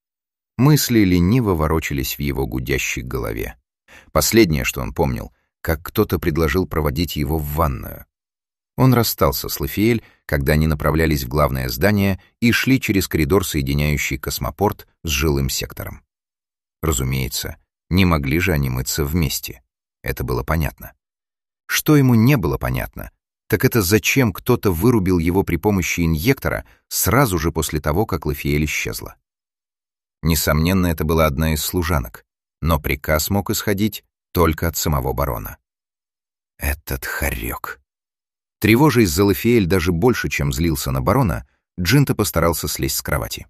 Мысли лениво ворочались в его гудящей голове. Последнее, что он помнил, как кто-то предложил проводить его в ванную. Он расстался с Лафиэль, когда они направлялись в главное здание и шли через коридор, соединяющий космопорт с жилым сектором. Разумеется, не могли же они мыться вместе. Это было понятно. Что ему не было понятно, так это зачем кто-то вырубил его при помощи инъектора сразу же после того, как Лафиэль исчезла. Несомненно, это была одна из служанок, но приказ мог исходить только от самого барона. Этот хорек. Тревожась за Лафиэль даже больше, чем злился на барона, Джинто постарался слезть с кровати.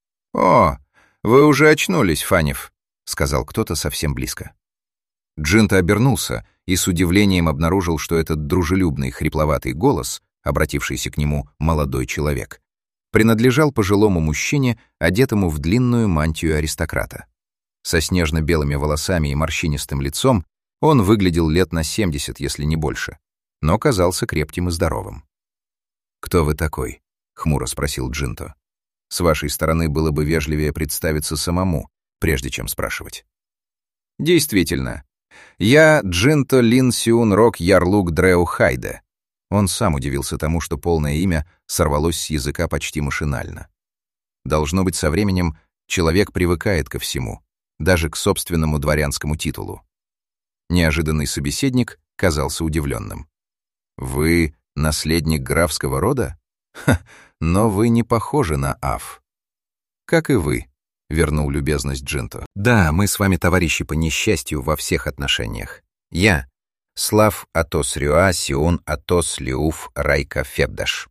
«О, вы уже очнулись, Фанев», — сказал кто-то совсем близко. Джинто обернулся и с удивлением обнаружил, что этот дружелюбный хрипловатый голос, обратившийся к нему молодой человек, принадлежал пожилому мужчине, одетому в длинную мантию аристократа. Со снежно-белыми волосами и морщинистым лицом он выглядел лет на семьдесят, если не больше, но казался крепким и здоровым. «Кто вы такой?» — хмуро спросил Джинто. «С вашей стороны было бы вежливее представиться самому, прежде чем спрашивать». «Действительно. Я Джинто Лин Сиун Рок Ярлук Дреу Хайде». Он сам удивился тому, что полное имя сорвалось с языка почти машинально. Должно быть, со временем человек привыкает ко всему, даже к собственному дворянскому титулу. Неожиданный собеседник казался удивленным. «Вы наследник графского рода? Ха, но вы не похожи на Аф». «Как и вы», — вернул любезность Джинто. «Да, мы с вами товарищи по несчастью во всех отношениях. Я — Слав Атос Рюа Сиун Атос Лиуф Райка Фебдаш.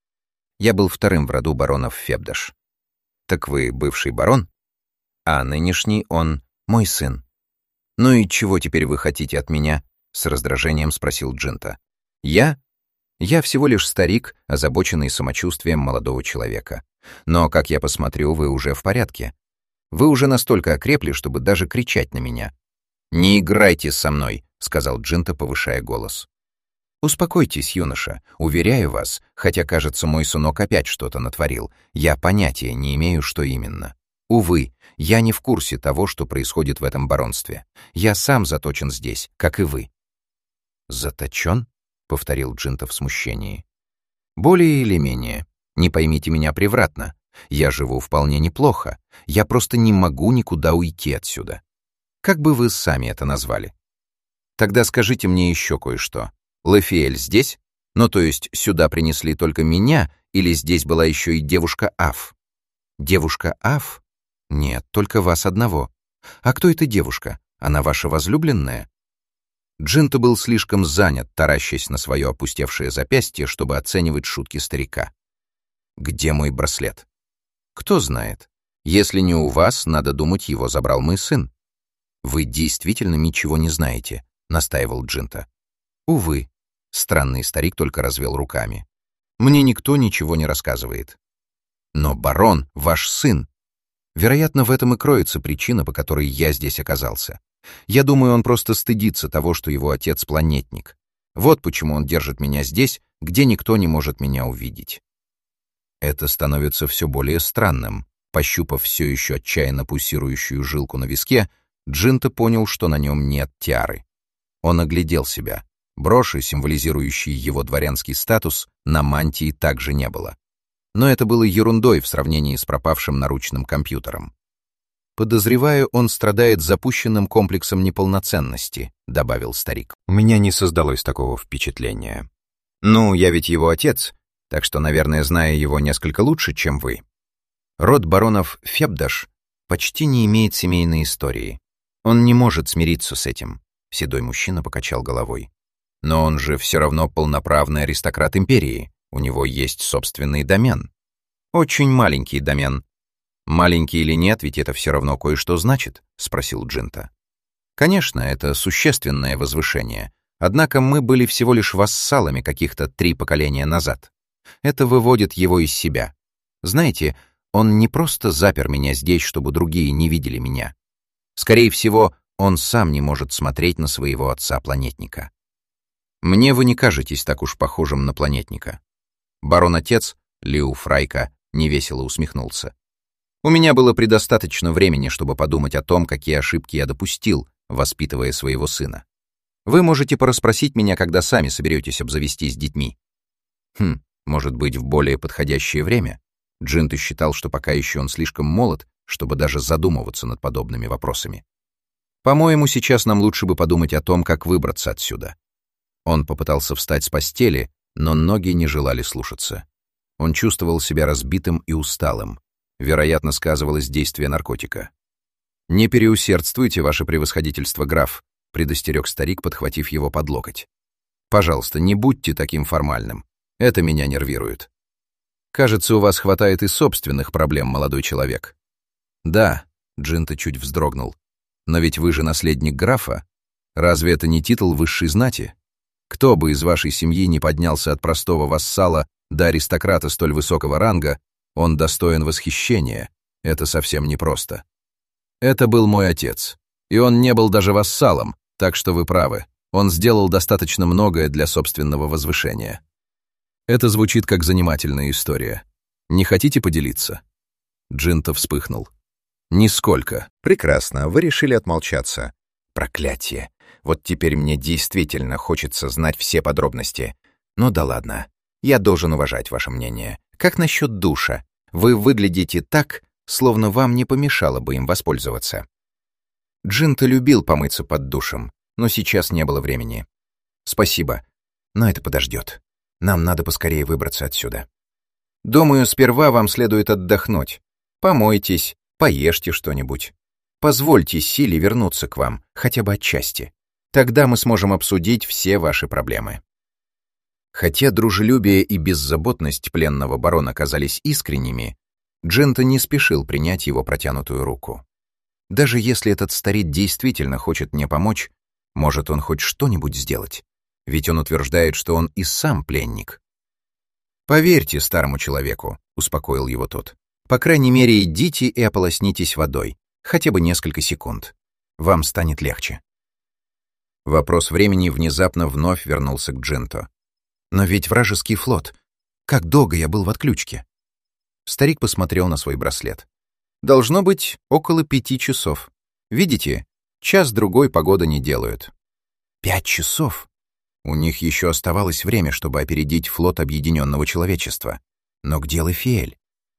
Я был вторым в роду баронов Фебдаш. Так вы бывший барон? А нынешний он мой сын. Ну и чего теперь вы хотите от меня?» — с раздражением спросил Джинто. «Я? Я всего лишь старик, озабоченный самочувствием молодого человека. Но, как я посмотрю, вы уже в порядке. Вы уже настолько окрепли, чтобы даже кричать на меня. «Не играйте со мной», — сказал Джинта, повышая голос. «Успокойтесь, юноша. Уверяю вас, хотя, кажется, мой сынок опять что-то натворил, я понятия не имею, что именно. Увы, я не в курсе того, что происходит в этом баронстве. Я сам заточен здесь, как и вы». «Заточен?» — повторил Джинта в смущении. «Более или менее. Не поймите меня превратно. Я живу вполне неплохо. Я просто не могу никуда уйти отсюда. Как бы вы сами это назвали? Тогда скажите мне еще кое-что. Лафиэль здесь? Ну, то есть сюда принесли только меня, или здесь была еще и девушка Аф? Девушка Аф? Нет, только вас одного. А кто эта девушка? Она ваша возлюбленная? Джинта был слишком занят, таращась на свое опустевшее запястье, чтобы оценивать шутки старика. Где мой браслет? Кто знает. Если не у вас, надо думать, его забрал мой сын. Вы действительно ничего не знаете, настаивал Джинта. Увы, странный старик только развел руками. Мне никто ничего не рассказывает. Но барон — ваш сын. Вероятно, в этом и кроется причина, по которой я здесь оказался. Я думаю, он просто стыдится того, что его отец — планетник. Вот почему он держит меня здесь, где никто не может меня увидеть. Это становится все более странным. Пощупав все еще отчаянно пульсирующую жилку на виске, Джинта понял, что на нем нет тиары. Он оглядел себя. Броши, символизирующей его дворянский статус, на мантии также не было. Но это было ерундой в сравнении с пропавшим наручным компьютером. «Подозреваю, он страдает запущенным комплексом неполноценности», — добавил старик. «У меня не создалось такого впечатления. Ну, я ведь его отец, так что, наверное, знаю его несколько лучше, чем вы. Род баронов Фебдаш почти не имеет семейной истории. Он не может смириться с этим», — седой мужчина покачал головой. «Но он же все равно полноправный аристократ империи. У него есть собственный домен. Очень маленький домен. Маленький или нет, ведь это все равно кое-что значит», — спросил Джинта. «Конечно, это существенное возвышение. Однако мы были всего лишь вассалами каких-то три поколения назад. Это выводит его из себя. Знаете, он не просто запер меня здесь, чтобы другие не видели меня. Скорее всего, он сам не может смотреть на своего отца-планетника. Мне вы не кажетесь так уж похожим на планетника». Барон-отец, Лиу Фрайка, невесело усмехнулся. «У меня было предостаточно времени, чтобы подумать о том, какие ошибки я допустил, воспитывая своего сына. Вы можете порасспросить меня, когда сами соберетесь обзавестись детьми». Хм, может быть, в более подходящее время? Джинта считал, что пока еще он слишком молод, чтобы даже задумываться над подобными вопросами. «По-моему, сейчас нам лучше бы подумать о том, как выбраться отсюда». Он попытался встать с постели, но ноги не желали слушаться. Он чувствовал себя разбитым и усталым. Вероятно, сказывалось действие наркотика. «Не переусердствуйте, ваше превосходительство, граф», — предостерег старик, подхватив его под локоть. «Пожалуйста, не будьте таким формальным. Это меня нервирует. Кажется, у вас хватает и собственных проблем, молодой человек». «Да», — Джинта чуть вздрогнул. «Но ведь вы же наследник графа. Разве это не титул высшей знати? Кто бы из вашей семьи не поднялся от простого вассала до аристократа столь высокого ранга, он достоин восхищения. Это совсем непросто. Это был мой отец, и он не был даже вассалом, так что вы правы. Он сделал достаточно многое для собственного возвышения. Это звучит как занимательная история. Не хотите поделиться?» Джинта вспыхнул. «Нисколько». «Прекрасно, вы решили отмолчаться. Проклятие. Вот теперь мне действительно хочется знать все подробности. Ну да ладно. Я должен уважать ваше мнение. Как насчет душа? Вы выглядите так, словно вам не помешало бы им воспользоваться». Джинта любил помыться под душем, но сейчас не было времени. «Спасибо, но это подождет. Нам надо поскорее выбраться отсюда. Думаю, сперва вам следует отдохнуть. Помойтесь, поешьте что-нибудь. Позвольте силе вернуться к вам, хотя бы отчасти. Тогда мы сможем обсудить все ваши проблемы». Хотя дружелюбие и беззаботность пленного барона казались искренними, Джинта не спешил принять его протянутую руку. Даже если этот старик действительно хочет мне помочь, может он хоть что-нибудь сделать? Ведь он утверждает, что он и сам пленник. «Поверьте старому человеку», — успокоил его тот. «По крайней мере, идите и ополоснитесь водой. Хотя бы несколько секунд. Вам станет легче». Вопрос времени внезапно вновь вернулся к Джинто. «Но ведь вражеский флот. Как долго я был в отключке?» Старик посмотрел на свой браслет. «Должно быть около пяти часов. Видите, час-другой погода не делают». «Пять часов?» У них еще оставалось время, чтобы опередить флот объединенного человечества. Но где Лафиэль?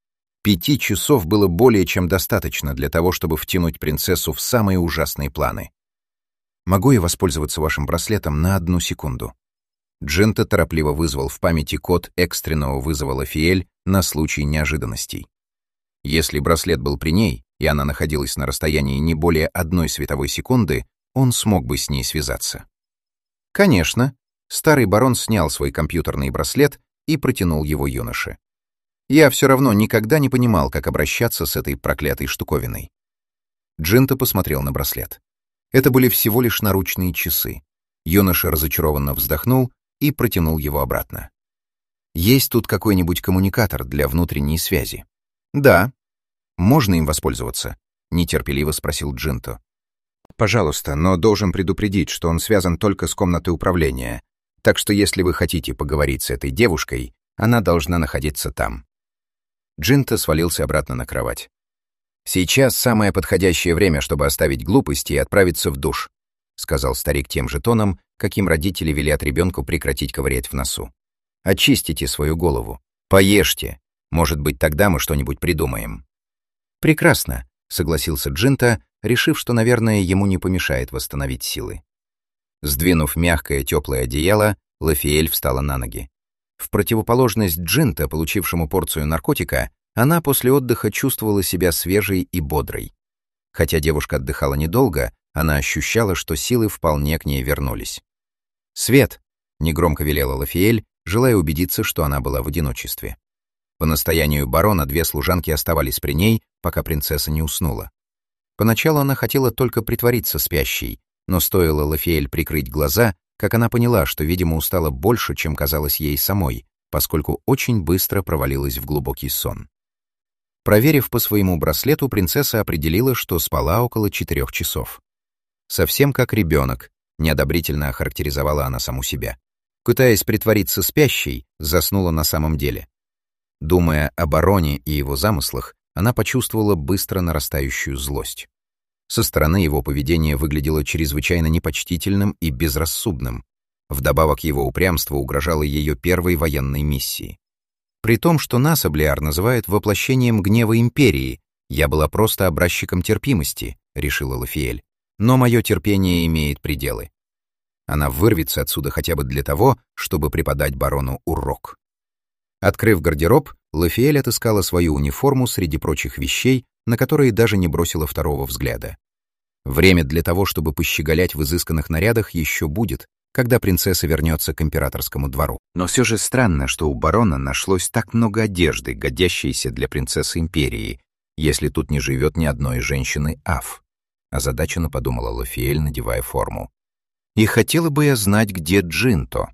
Пяти часов было более чем достаточно для того, чтобы втянуть принцессу в самые ужасные планы. «Могу я воспользоваться вашим браслетом на одну секунду?» Джинто торопливо вызвал в памяти код экстренного вызова Лафиэль на случай неожиданностей. Если браслет был при ней, и она находилась на расстоянии не более одной световой секунды, он смог бы с ней связаться. Конечно, старый барон снял свой компьютерный браслет и протянул его юноше. Я все равно никогда не понимал, как обращаться с этой проклятой штуковиной. Джинто посмотрел на браслет. Это были всего лишь наручные часы. Юноша разочарованно вздохнул и протянул его обратно. «Есть тут какой-нибудь коммуникатор для внутренней связи?» «Да». «Можно им воспользоваться?» — нетерпеливо спросил Джинто. «Пожалуйста, но должен предупредить, что он связан только с комнатой управления, так что если вы хотите поговорить с этой девушкой, она должна находиться там». Джинто свалился обратно на кровать. «Сейчас самое подходящее время, чтобы оставить глупости и отправиться в душ», сказал старик тем же тоном, каким родители велят ребенку прекратить ковырять в носу. «Очистите свою голову, поешьте, может быть, тогда мы что-нибудь придумаем». «Прекрасно», — согласился Джинто, решив, что, наверное, ему не помешает восстановить силы. Сдвинув мягкое теплое одеяло, Лафиэль встала на ноги. В противоположность Джинто, получившему порцию наркотика, она после отдыха чувствовала себя свежей и бодрой. Хотя девушка отдыхала недолго, она ощущала, что силы вполне к ней вернулись. «Свет!» — негромко велела Лафиэль, желая убедиться, что она была в одиночестве. По настоянию барона две служанки оставались при ней, пока принцесса не уснула. Поначалу она хотела только притвориться спящей, но стоило Лафиэль прикрыть глаза, как она поняла, что, видимо, устала больше, чем казалось ей самой, поскольку очень быстро провалилась в глубокий сон. Проверив по своему браслету, принцесса определила, что спала около четырех часов. «Совсем как ребенок», — неодобрительно охарактеризовала она саму себя. Пытаясь притвориться спящей, заснула на самом деле. Думая о бароне и его замыслах, она почувствовала быстро нарастающую злость. Со стороны его поведение выглядело чрезвычайно непочтительным и безрассудным. Вдобавок его упрямство угрожало ее первой военной миссии. При том, что нас Аблиар называют воплощением гнева империи, я была просто образчиком терпимости, решила Лафиэль. Но мое терпение имеет пределы. Она вырвется отсюда хотя бы для того, чтобы преподать барону урок. Открыв гардероб, Лафиэль отыскала свою униформу среди прочих вещей, на которые даже не бросила второго взгляда. Время для того, чтобы пощеголять в изысканных нарядах, еще будет, когда принцесса вернется к императорскому двору. Но все же странно, что у барона нашлось так много одежды, годящейся для принцессы империи, если тут не живет ни одной женщины Аф. Озадаченно подумала Лафиэль, надевая форму. И хотела бы я знать, где Джинто.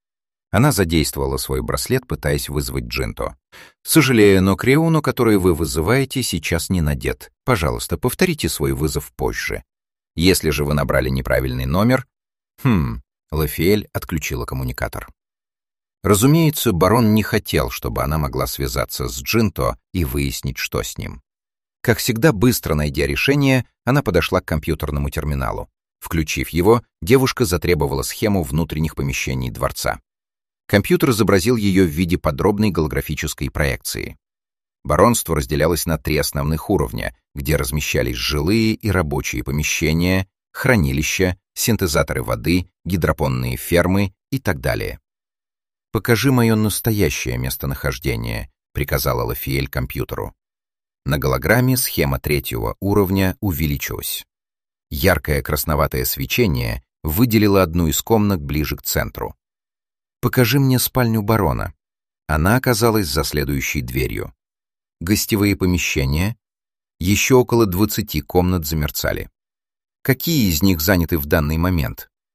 Она задействовала свой браслет, пытаясь вызвать Джинто. «Сожалею, но Креону, который вы вызываете, сейчас не надет. Пожалуйста, повторите свой вызов позже. Если же вы набрали неправильный номер...» «Хм...» — Лафиэль отключила коммуникатор. Разумеется, барон не хотел, чтобы она могла связаться с Джинто и выяснить, что с ним. Как всегда, быстро найдя решение, она подошла к компьютерному терминалу. Включив его, девушка затребовала схему внутренних помещений дворца. Компьютер изобразил ее в виде подробной голографической проекции. Баронство разделялось на три основных уровня, где размещались жилые и рабочие помещения, хранилища, синтезаторы воды, гидропонные фермы и так далее. «Покажи мое настоящее местонахождение», — приказала Лафиэль компьютеру. На голограмме схема третьего уровня увеличилась. Яркое красноватое свечение выделило одну из комнат ближе к центру. «Покажи мне спальню барона». Она оказалась за следующей дверью. Гостевые помещения. Еще около двадцати комнат замерцали. Какие из них заняты в данный момент?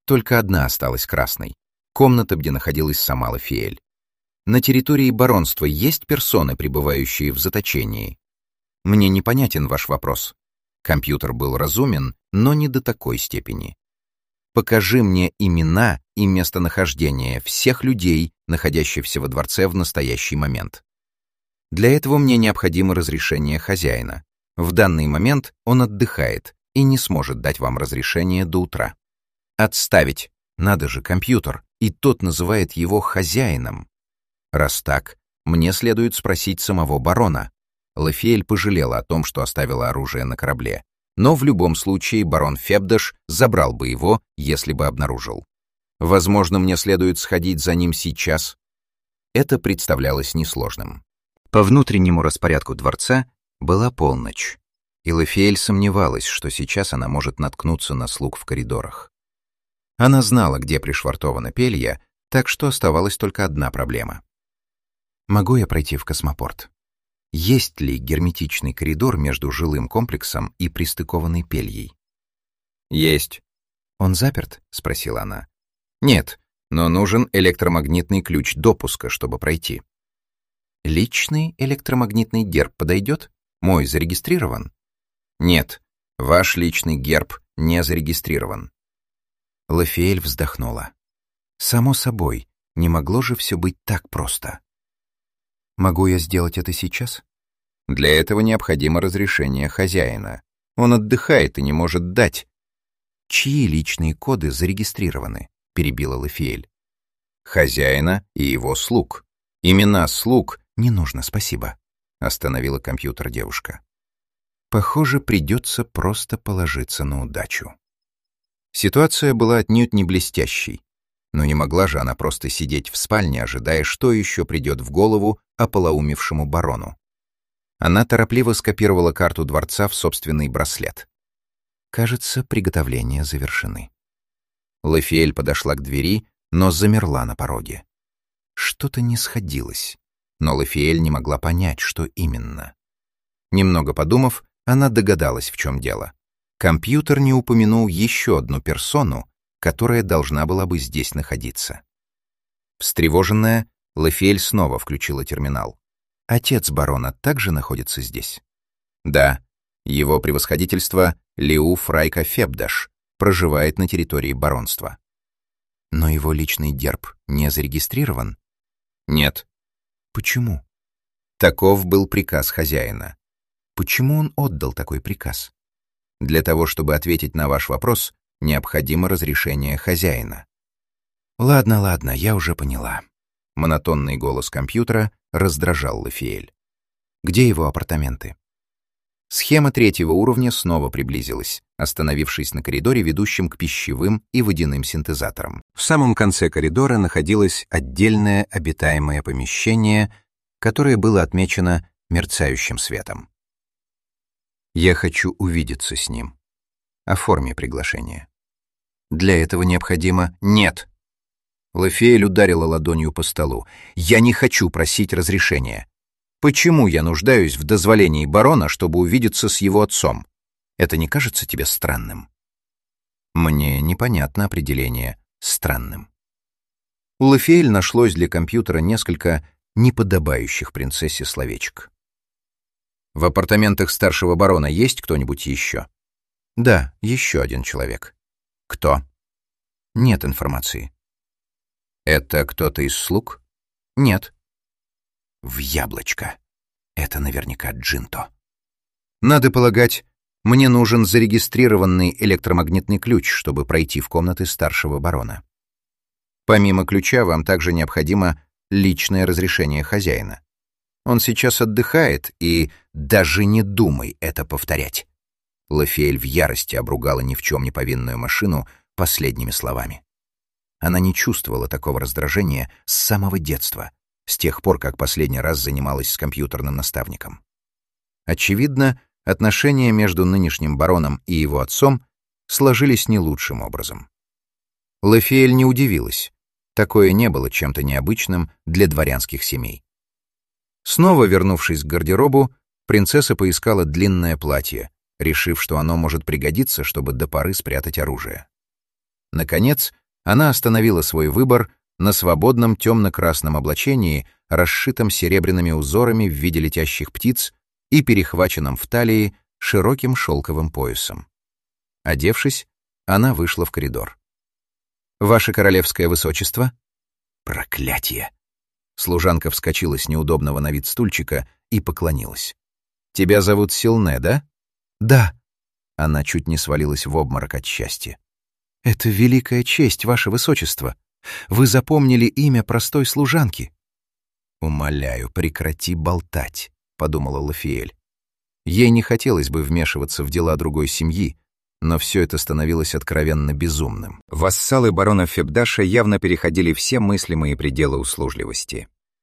Только одна осталась красной — комната, где находилась сама Лафиэль. На территории баронства есть персоны, пребывающие в заточении? Мне непонятен ваш вопрос. Компьютер был разумен, но не до такой степени. Покажи мне имена и местонахождение всех людей, находящихся во дворце в настоящий момент. Для этого мне необходимо разрешение хозяина. В данный момент он отдыхает и не сможет дать вам разрешение до утра. Отставить. Надо же, компьютер, и тот называет его хозяином. Раз так, мне следует спросить самого барона. Лафиэль пожалела о том, что оставила оружие на корабле, но в любом случае барон Фебдаш забрал бы его, если бы обнаружил. Возможно, мне следует сходить за ним сейчас. Это представлялось несложным. По внутреннему распорядку дворца была полночь, и Лафиэль сомневалась, что сейчас она может наткнуться на слуг в коридорах. Она знала, где пришвартована Пелья, так что оставалась только одна проблема. Могу я пройти в космопорт? Есть ли герметичный коридор между жилым комплексом и пристыкованной Пельей? Есть. Он заперт? Спросила она. Нет, но нужен электромагнитный ключ допуска, чтобы пройти. Личный электромагнитный герб подойдет? Мой зарегистрирован? Нет, ваш личный герб не зарегистрирован. Лафиэль вздохнула. Само собой, не могло же все быть так просто. Могу я сделать это сейчас? Для этого необходимо разрешение хозяина. Он отдыхает и не может дать. Чьи личные коды зарегистрированы? Перебила Лафиэль. Хозяина и его слуг. Имена слуг не нужно, спасибо. Остановила компьютер девушка. Похоже, придется просто положиться на удачу. Ситуация была отнюдь не блестящей, но не могла же она просто сидеть в спальне, ожидая, что еще придет в голову ополоумевшему барону. Она торопливо скопировала карту дворца в собственный браслет. Кажется, приготовления завершены. Лафиэль подошла к двери, но замерла на пороге. Что-то не сходилось, но Лафиэль не могла понять, что именно. Немного подумав, она догадалась, в чем дело. Компьютер не упомянул еще одну персону, которая должна была бы здесь находиться. Встревоженная, Лафиэль снова включила терминал. Отец барона также находится здесь? Да, его превосходительство Лиу Фрайка Фебдаш проживает на территории баронства. Но его личный герб не зарегистрирован? Нет. Почему? Таков был приказ хозяина. Почему он отдал такой приказ? Для того, чтобы ответить на ваш вопрос, необходимо разрешение хозяина. Ладно, ладно, я уже поняла. Монотонный голос компьютера раздражал Лафиэль. Где его апартаменты? Схема третьего уровня снова приблизилась, остановившись на коридоре, ведущем к пищевым и водяным синтезаторам. В самом конце коридора находилось отдельное обитаемое помещение, которое было отмечено мерцающим светом. Я хочу увидеться с ним. Оформи приглашение. Для этого необходимо... Нет! Лафиэль ударила ладонью по столу. Я не хочу просить разрешения. Почему я нуждаюсь в дозволении барона, чтобы увидеться с его отцом? Это не кажется тебе странным? Мне непонятно определение «странным». У Лафиэль нашлось для компьютера несколько неподобающих принцессе словечек. В апартаментах старшего барона есть кто-нибудь еще? Да, еще один человек. Кто? Нет информации. Это кто-то из слуг? Нет. В яблочко. Это наверняка Джинто. Надо полагать, мне нужен зарегистрированный электромагнитный ключ, чтобы пройти в комнаты старшего барона. Помимо ключа, вам также необходимо личное разрешение хозяина. Он сейчас отдыхает, и даже не думай это повторять. Лафиэль в ярости обругала ни в чем не повинную машину последними словами. Она не чувствовала такого раздражения с самого детства, с тех пор, как последний раз занималась с компьютерным наставником. Очевидно, отношения между нынешним бароном и его отцом сложились не лучшим образом. Лафиэль не удивилась. Такое не было чем-то необычным для дворянских семей. Снова вернувшись к гардеробу, принцесса поискала длинное платье, решив, что оно может пригодиться, чтобы до поры спрятать оружие. Наконец, Она остановила свой выбор на свободном темно-красном облачении, расшитом серебряными узорами в виде летящих птиц и перехваченном в талии широким шелковым поясом. Одевшись, она вышла в коридор. «Ваше королевское высочество?» «Проклятие!» Служанка вскочила с неудобного на вид стульчика и поклонилась. «Тебя зовут Силне, да?» «Да». Она чуть не свалилась в обморок от счастья. «Это великая честь, ваше высочество. Вы запомнили имя простой служанки». «Умоляю, прекрати болтать», — подумала Лафиэль. Ей не хотелось бы вмешиваться в дела другой семьи, но все это становилось откровенно безумным. Вассалы барона Фебдаша явно переходили все мыслимые пределы услужливости.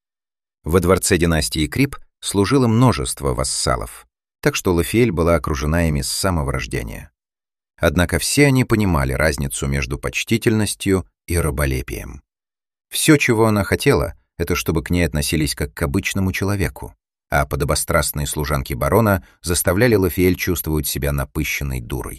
Во дворце династии Крип служило множество вассалов, так что Лафиэль была окружена ими с самого рождения. Однако все они понимали разницу между почтительностью и раболепием. Все, чего она хотела, это чтобы к ней относились как к обычному человеку, а подобострастные служанки барона заставляли Лафиэль чувствовать себя напыщенной дурой.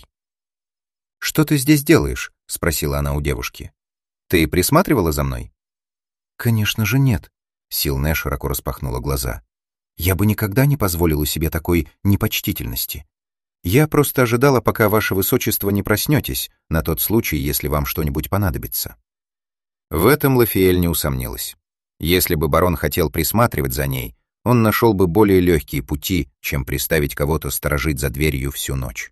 «Что ты здесь делаешь?» — спросила она у девушки. «Ты присматривала за мной?» «Конечно же нет», — Силне широко распахнула глаза. «Я бы никогда не позволила себе такой непочтительности. Я просто ожидала, пока ваше высочество не проснетесь, на тот случай, если вам что-нибудь понадобится». В этом Лафиэль не усомнилась. Если бы барон хотел присматривать за ней, он нашел бы более легкие пути, чем приставить кого-то сторожить за дверью всю ночь.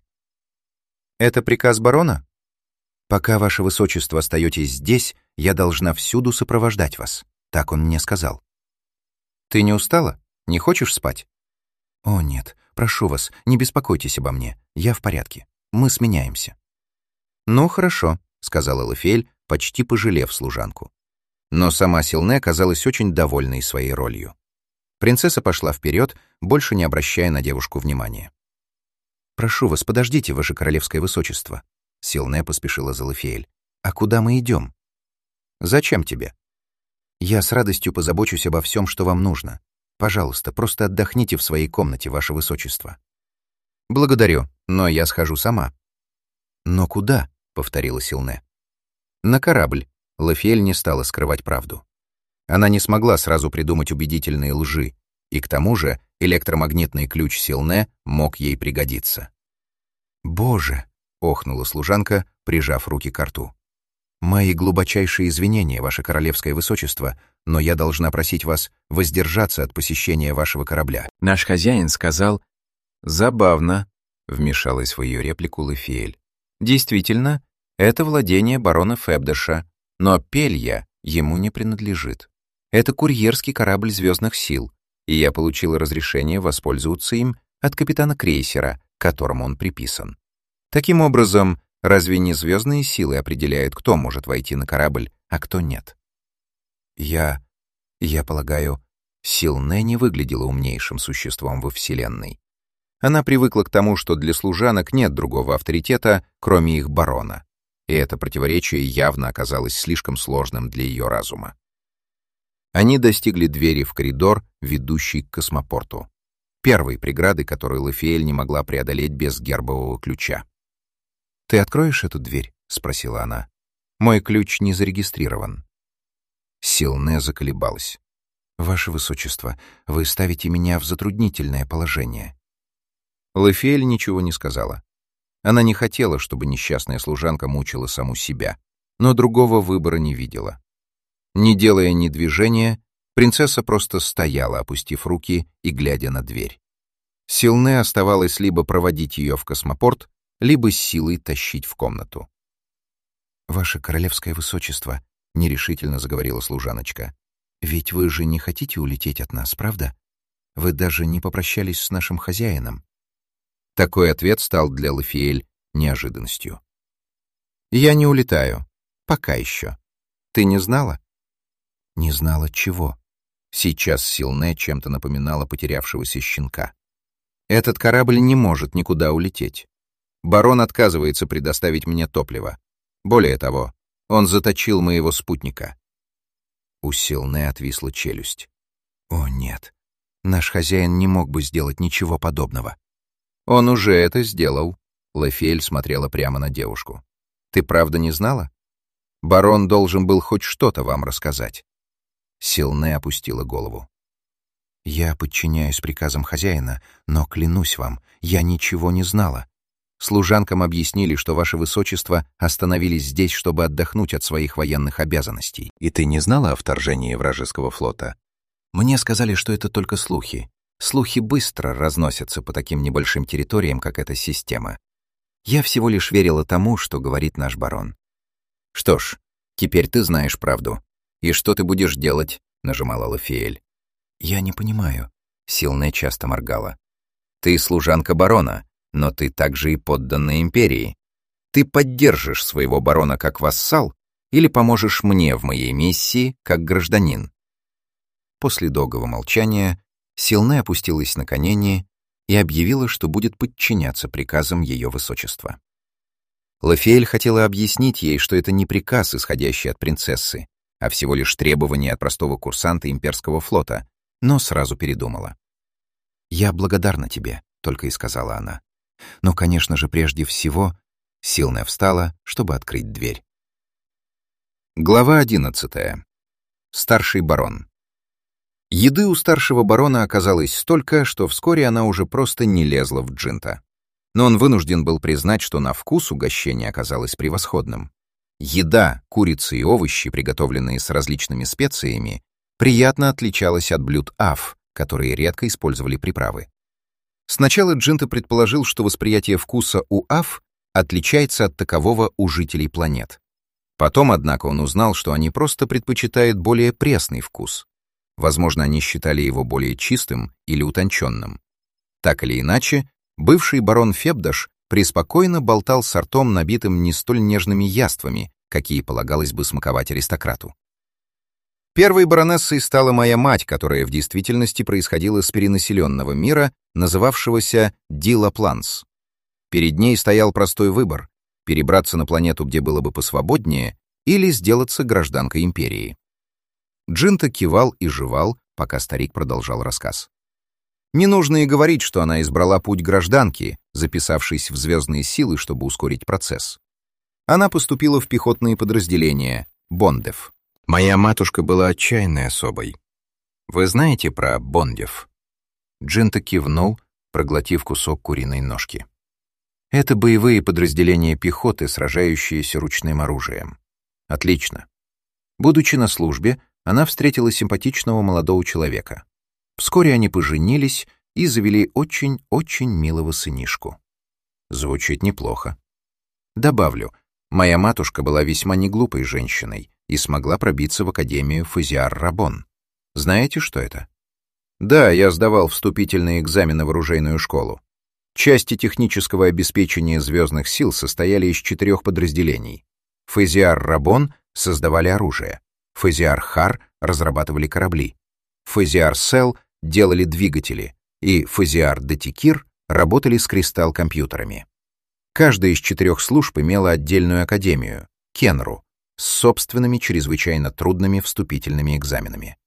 «Это приказ барона? Пока ваше высочество остаетесь здесь, я должна всюду сопровождать вас», — так он мне сказал. «Ты не устала? Не хочешь спать?» «О, нет, прошу вас, не беспокойтесь обо мне, я в порядке, мы сменяемся». «Ну, хорошо», — сказала Лафиэль, почти пожалев служанку. Но сама Силне казалась очень довольной своей ролью. Принцесса пошла вперед, больше не обращая на девушку внимания. «Прошу вас, подождите, ваше королевское высочество». Силне поспешила за Лафиэль. «А куда мы идем?» «Зачем тебе?» «Я с радостью позабочусь обо всем, что вам нужно. Пожалуйста, просто отдохните в своей комнате, ваше высочество». «Благодарю, но я схожу сама». «Но куда?» — повторила Силне. «На корабль». Лафиэль не стала скрывать правду. Она не смогла сразу придумать убедительные лжи, и к тому же электромагнитный ключ Силне мог ей пригодиться. «Боже!» — охнула служанка, прижав руки к рту. «Мои глубочайшие извинения, ваше королевское высочество, но я должна просить вас воздержаться от посещения вашего корабля». Наш хозяин сказал... «Забавно», — вмешалась в ее реплику Лафиэль. «Действительно, это владение барона Фебдаша, но Пелья ему не принадлежит. Это курьерский корабль звездных сил, и я получила разрешение воспользоваться им от капитана крейсера, к которому он приписан. Таким образом, разве не звездные силы определяют, кто может войти на корабль, а кто нет? Я... я полагаю, Силне не выглядела умнейшим существом во Вселенной. Она привыкла к тому, что для служанок нет другого авторитета, кроме их барона, и это противоречие явно оказалось слишком сложным для ее разума. Они достигли двери в коридор, ведущий к космопорту. Первой преграды, которую Лафиэль не могла преодолеть без гербового ключа. «Ты откроешь эту дверь?» — спросила она. «Мой ключ не зарегистрирован». Силне заколебалась. «Ваше высочество, вы ставите меня в затруднительное положение». Лафиэль ничего не сказала. Она не хотела, чтобы несчастная служанка мучила саму себя, но другого выбора не видела. Не делая ни движения, принцесса просто стояла, опустив руки и глядя на дверь. Силне оставалось либо проводить ее в космопорт, либо с силой тащить в комнату. «Ваше королевское высочество», — нерешительно заговорила служаночка, «ведь вы же не хотите улететь от нас, правда? Вы даже не попрощались с нашим хозяином». Такой ответ стал для Лафиэль неожиданностью. «Я не улетаю. Пока еще. Ты не знала?» «Не знала чего?» Сейчас Силне чем-то напоминала потерявшегося щенка. «Этот корабль не может никуда улететь. Барон отказывается предоставить мне топливо. Более того, он заточил моего спутника». У Силне отвисла челюсть. «О, нет. Наш хозяин не мог бы сделать ничего подобного». «Он уже это сделал», — Лафиэль смотрела прямо на девушку. «Ты правда не знала? Барон должен был хоть что-то вам рассказать. Силне опустила голову. «Я подчиняюсь приказам хозяина, но, клянусь вам, я ничего не знала. Служанкам объяснили, что ваше высочество остановились здесь, чтобы отдохнуть от своих военных обязанностей. И ты не знала о вторжении вражеского флота? Мне сказали, что это только слухи. Слухи быстро разносятся по таким небольшим территориям, как эта система. Я всего лишь верила тому, что говорит наш барон. Что ж, теперь ты знаешь правду. И что ты будешь делать?» — нажимала Лафиэль. «Я не понимаю». Силне часто моргала. «Ты служанка барона, но ты также и подданная империи. Ты поддержишь своего барона как вассал или поможешь мне в моей миссии как гражданин?» После долгого молчания Силне опустилась на колени и объявила, что будет подчиняться приказам ее высочества. Лафиэль хотела объяснить ей, что это не приказ, исходящий от принцессы, а всего лишь требование от простого курсанта имперского флота, но сразу передумала. «Я благодарна тебе», — только и сказала она. «Но, конечно же, прежде всего...» Силне встала, чтобы открыть дверь. Глава одиннадцатая. Старший барон. Еды у старшего барона оказалось столько, что вскоре она уже просто не лезла в Джинта. Но он вынужден был признать, что на вкус угощение оказалось превосходным. Еда, курица и овощи, приготовленные с различными специями, приятно отличалась от блюд аф, которые редко использовали приправы. Сначала Джинта предположил, что восприятие вкуса у аф отличается от такового у жителей планет. Потом, однако, он узнал, что они просто предпочитают более пресный вкус. Возможно, они считали его более чистым или утонченным. Так или иначе, бывший барон Фебдаш преспокойно болтал с ртом, набитым не столь нежными яствами, какие полагалось бы смаковать аристократу. Первой баронессой стала моя мать, которая в действительности происходила с перенаселенного мира, называвшегося Ди Лапланс. Перед ней стоял простой выбор — перебраться на планету, где было бы посвободнее, или сделаться гражданкой империи. Джинта кивал и жевал, пока старик продолжал рассказ. Не нужно и говорить, что она избрала путь гражданки, записавшись в звездные силы, чтобы ускорить процесс. Она поступила в пехотные подразделения — Бондев. Моя матушка была отчаянной особой. Вы знаете про Бондев? Джинта кивнул, проглотив кусок куриной ножки. Это боевые подразделения пехоты, сражающиеся ручным оружием. Отлично. Будучи на службе, она встретила симпатичного молодого человека. Вскоре они поженились и завели очень-очень милого сынишку. Звучит неплохо. Добавлю, моя матушка была весьма неглупой женщиной и смогла пробиться в Академию Фазиар-Рабон. Знаете, что это? Да, я сдавал вступительные экзамены в оружейную школу. Части технического обеспечения звездных сил состояли из четырех подразделений. Фазиар-Рабон создавали оружие. Фазиар-Хар разрабатывали корабли. Фазиар-Сел делали двигатели, и Фазиар-Детикир работали с кристалл-компьютерами. Каждая из четырех служб имела отдельную академию — Кенру, с собственными чрезвычайно трудными вступительными экзаменами.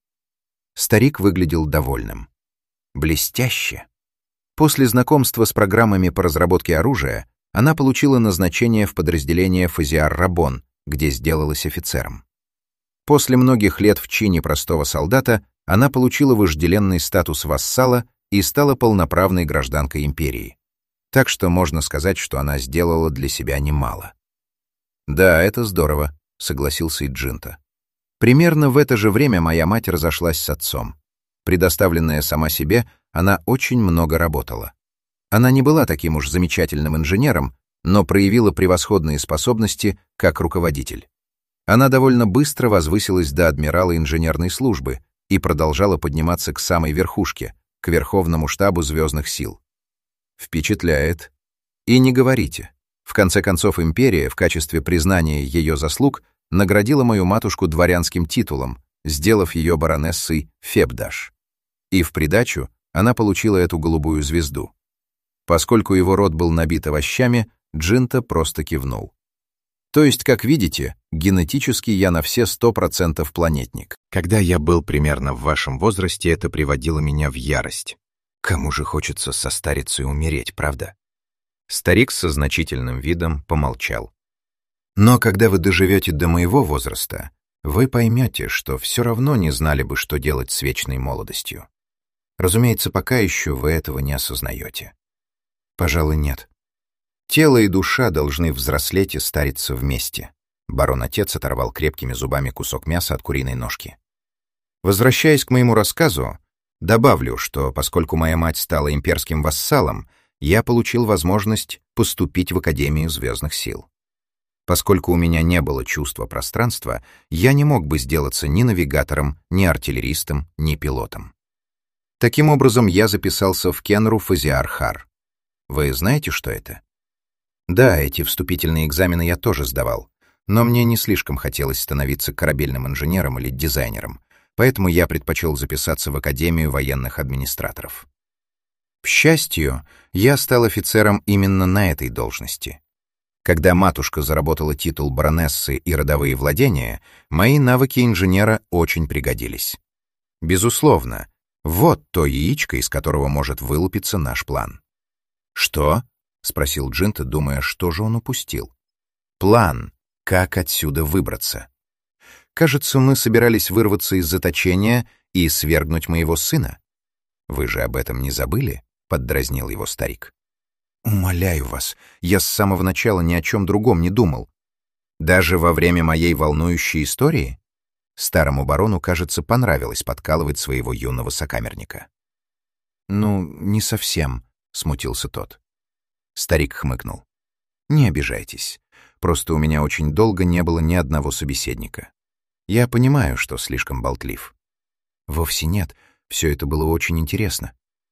Старик выглядел довольным. Блестяще. После знакомства с программами по разработке оружия она получила назначение в подразделение Фазиар-Рабон, где сделалась офицером. После многих лет в чине простого солдата она получила вожделенный статус вассала и стала полноправной гражданкой империи. Так что можно сказать, что она сделала для себя немало. «Да, это здорово», — согласился и Джинта. Примерно в это же время моя мать разошлась с отцом. Предоставленная сама себе, она очень много работала. Она не была таким уж замечательным инженером, но проявила превосходные способности как руководитель. Она довольно быстро возвысилась до адмирала инженерной службы и продолжала подниматься к самой верхушке, к Верховному штабу звездных сил. Впечатляет. И не говорите. В конце концов, империя в качестве признания ее заслуг наградила мою матушку дворянским титулом, сделав ее баронессой Фебдаш. И в придачу она получила эту голубую звезду. Поскольку его рот был набит овощами, Джинта просто кивнул. То есть, как видите, генетически я на все сто процентов планетник. Когда я был примерно в вашем возрасте, это приводило меня в ярость. Кому же хочется состариться и умереть, правда? Старик со значительным видом помолчал. Но когда вы доживете до моего возраста, вы поймете, что все равно не знали бы, что делать с вечной молодостью. Разумеется, пока еще вы этого не осознаете. Пожалуй, нет. Тело и душа должны взрослеть и стариться вместе. Барон-отец оторвал крепкими зубами кусок мяса от куриной ножки. Возвращаясь к моему рассказу, добавлю, что поскольку моя мать стала имперским вассалом, я получил возможность поступить в Академию Звездных сил. Поскольку у меня не было чувства пространства, я не мог бы сделаться ни навигатором, ни артиллеристом, ни пилотом. Таким образом, я записался в Кенру Фазиар-Хар. Вы знаете, что это? Да, эти вступительные экзамены я тоже сдавал, но мне не слишком хотелось становиться корабельным инженером или дизайнером, поэтому я предпочел записаться в Академию военных администраторов. К счастью, я стал офицером именно на этой должности. Когда матушка заработала титул баронессы и родовые владения, мои навыки инженера очень пригодились. Безусловно, вот то яичко, из которого может вылупиться наш план. «Что?» — спросил Джинта, думая, что же он упустил. «План. Как отсюда выбраться? Кажется, мы собирались вырваться из заточения и свергнуть моего сына. Вы же об этом не забыли?» — поддразнил его старик. «Умоляю вас, я с самого начала ни о чем другом не думал. Даже во время моей волнующей истории?» Старому барону, кажется, понравилось подкалывать своего юного сокамерника. «Ну, не совсем», — смутился тот. Старик хмыкнул. «Не обижайтесь. Просто у меня очень долго не было ни одного собеседника. Я понимаю, что слишком болтлив». «Вовсе нет. Все это было очень интересно.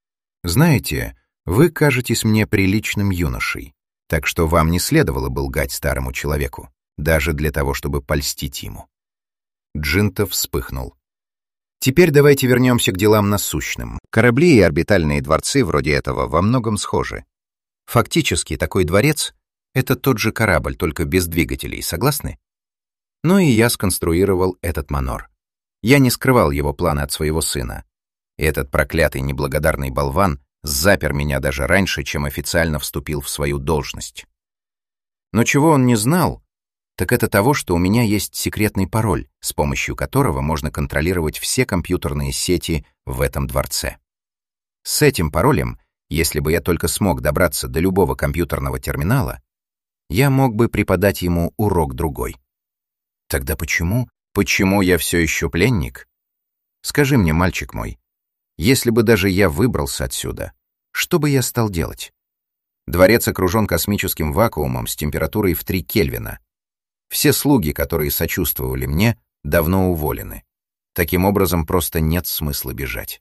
Знаете, вы кажетесь мне приличным юношей, так что вам не следовало бы лгать старому человеку, даже для того, чтобы польстить ему». Джинта вспыхнул. «Теперь давайте вернемся к делам насущным. Корабли и орбитальные дворцы вроде этого во многом схожи. Фактически, такой дворец — это тот же корабль, только без двигателей, согласны? Ну и я сконструировал этот манор. Я не скрывал его планы от своего сына. И этот проклятый неблагодарный болван запер меня даже раньше, чем официально вступил в свою должность. Но чего он не знал, так это того, что у меня есть секретный пароль, с помощью которого можно контролировать все компьютерные сети в этом дворце. С этим паролем, если бы я только смог добраться до любого компьютерного терминала, я мог бы преподать ему урок другой. Тогда почему? Почему я все еще пленник? Скажи мне, мальчик мой, если бы даже я выбрался отсюда, что бы я стал делать? Дворец окружен космическим вакуумом с температурой в три Кельвина. Все слуги, которые сочувствовали мне, давно уволены. Таким образом, просто нет смысла бежать.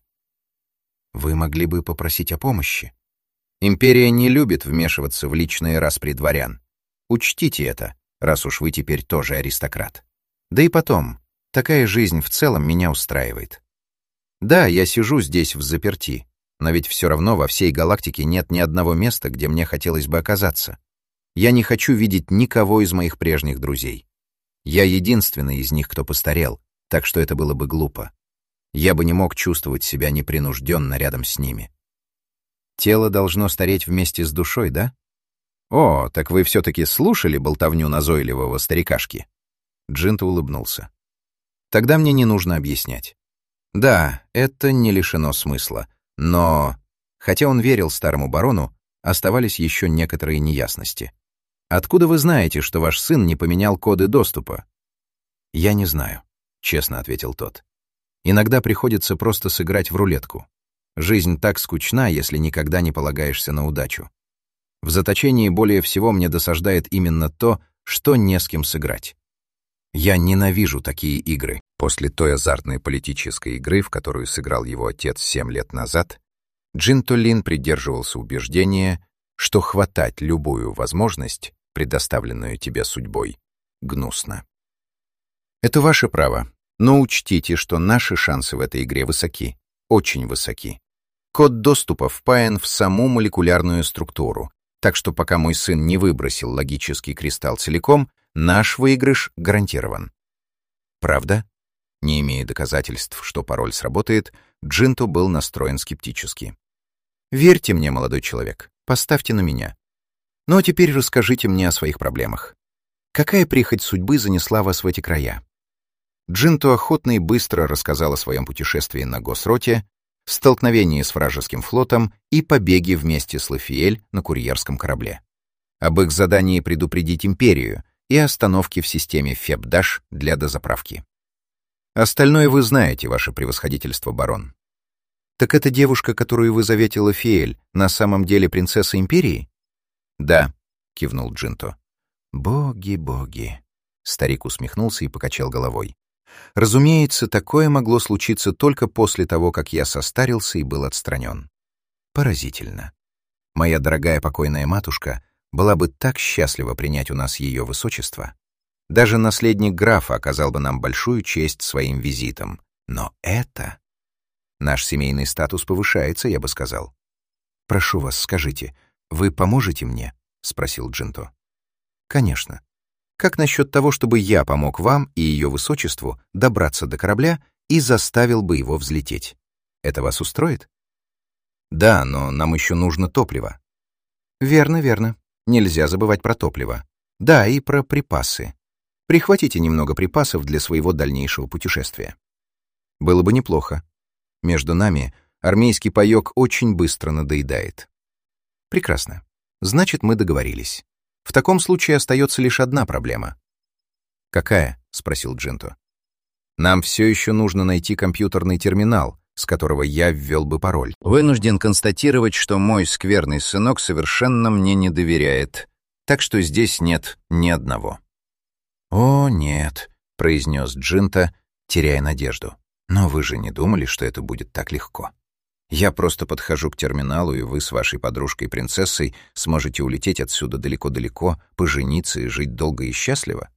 Вы могли бы попросить о помощи. Империя не любит вмешиваться в личные распри дворян. Учтите это, раз уж вы теперь тоже аристократ. Да и потом, такая жизнь в целом меня устраивает. Да, я сижу здесь взаперти, но ведь все равно во всей галактике нет ни одного места, где мне хотелось бы оказаться. Я не хочу видеть никого из моих прежних друзей. Я единственный из них, кто постарел, так что это было бы глупо. Я бы не мог чувствовать себя непринужденно рядом с ними. Тело должно стареть вместе с душой, да? О, так вы все-таки слушали болтовню назойливого старикашки? Джинта улыбнулся. Тогда мне не нужно объяснять. Да, это не лишено смысла, но... Хотя он верил старому барону, оставались еще некоторые неясности. Откуда вы знаете, что ваш сын не поменял коды доступа? Я не знаю, честно ответил тот. Иногда приходится просто сыграть в рулетку. Жизнь так скучна, если никогда не полагаешься на удачу. В заточении более всего мне досаждает именно то, что не с кем сыграть. Я ненавижу такие игры. После той азартной политической игры, в которую сыграл его отец семь лет назад, Джинто Лин придерживался убеждения, что хватать любую возможность, предоставленную тебе судьбой, гнусно. Это ваше право, но учтите, что наши шансы в этой игре высоки, очень высоки. Код доступа впаян в саму молекулярную структуру, так что пока мой сын не выбросил логический кристалл целиком, наш выигрыш гарантирован. Правда? Не имея доказательств, что пароль сработает, Джинто был настроен скептически. Верьте мне, молодой человек, поставьте на меня. Ну а теперь расскажите мне о своих проблемах. Какая прихоть судьбы занесла вас в эти края? Джинто охотно и быстро рассказал о своем путешествии на Госроте, столкновении с вражеским флотом и побеге вместе с Лафиэль на курьерском корабле, об их задании предупредить империю и остановке в системе Фебдаш для дозаправки. Остальное вы знаете, ваше превосходительство, барон. Так эта девушка, которую вы зовете Лафиэль, на самом деле принцесса империи? Да, кивнул Джинто. Боги, боги. Старик усмехнулся и покачал головой. Разумеется, такое могло случиться только после того, как я состарился и был отстранен. Поразительно. Моя дорогая покойная матушка была бы так счастлива принять у нас ее высочество. Даже наследник графа оказал бы нам большую честь своим визитом. Но это... Наш семейный статус повышается, я бы сказал. «Прошу вас, скажите, вы поможете мне?» — спросил Джинто. «Конечно. Как насчет того, чтобы я помог вам и ее высочеству добраться до корабля и заставил бы его взлететь? Это вас устроит?» «Да, но нам еще нужно топливо». «Верно, верно. Нельзя забывать про топливо. Да, и про припасы. Прихватите немного припасов для своего дальнейшего путешествия. Было бы неплохо. Между нами армейский паёк очень быстро надоедает». «Прекрасно. Значит, мы договорились. В таком случае остается лишь одна проблема». «Какая?» — спросил Джинто. «Нам все еще нужно найти компьютерный терминал, с которого я ввел бы пароль». «Вынужден констатировать, что мой скверный сынок совершенно мне не доверяет, так что здесь нет ни одного». «О, нет», — произнес Джинто, теряя надежду. «Но вы же не думали, что это будет так легко? Я просто подхожу к терминалу, и вы с вашей подружкой-принцессой сможете улететь отсюда далеко-далеко, пожениться и жить долго и счастливо?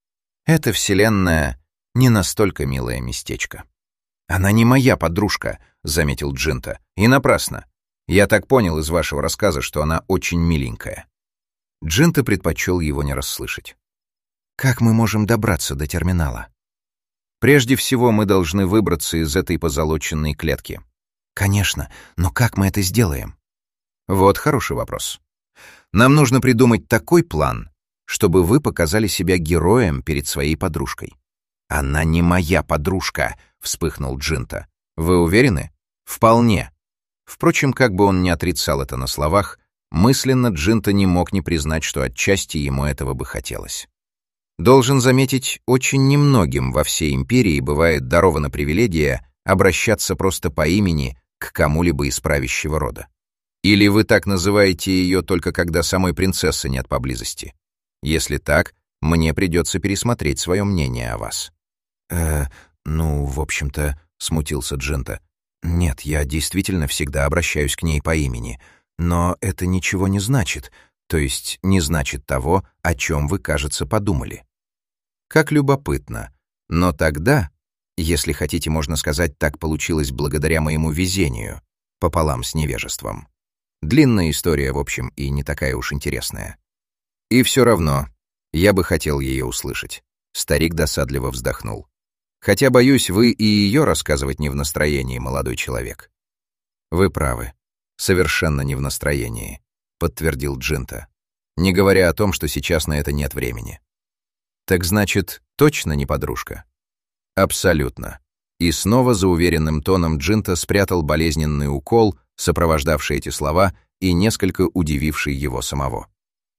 Эта вселенная не настолько милое местечко». «Она не моя подружка», — заметил Джинто. «И напрасно. Я так понял из вашего рассказа, что она очень миленькая». Джинто предпочел его не расслышать. «Как мы можем добраться до терминала?» «Прежде всего мы должны выбраться из этой позолоченной клетки». «Конечно, но как мы это сделаем?» «Вот хороший вопрос. Нам нужно придумать такой план, чтобы вы показали себя героем перед своей подружкой». «Она не моя подружка», — вспыхнул Джинто. «Вы уверены?» «Вполне». Впрочем, как бы он ни отрицал это на словах, мысленно Джинто не мог не признать, что отчасти ему этого бы хотелось. Должен заметить, очень немногим во всей империи бывает дарована привилегия обращаться просто по имени к кому-либо из правящего рода. Или вы так называете ее только когда самой принцессы нет поблизости? Если так, мне придется пересмотреть свое мнение о вас». «Э, ну, в общем-то», — смутился Джинто. «Нет, я действительно всегда обращаюсь к ней по имени, но это ничего не значит, то есть не значит того, о чем вы, кажется, подумали». «Как любопытно. Но тогда, если хотите, можно сказать, так получилось благодаря моему везению, пополам с невежеством. Длинная история, в общем, и не такая уж интересная. И все равно, я бы хотел ее услышать». Старик досадливо вздохнул. «Хотя, боюсь, вы и ее рассказывать не в настроении, молодой человек». «Вы правы. Совершенно не в настроении», — подтвердил Джинто, не говоря о том, что сейчас на это нет времени. «Так значит, точно не подружка?» «Абсолютно». И снова за уверенным тоном Джинто спрятал болезненный укол, сопровождавший эти слова и несколько удививший его самого.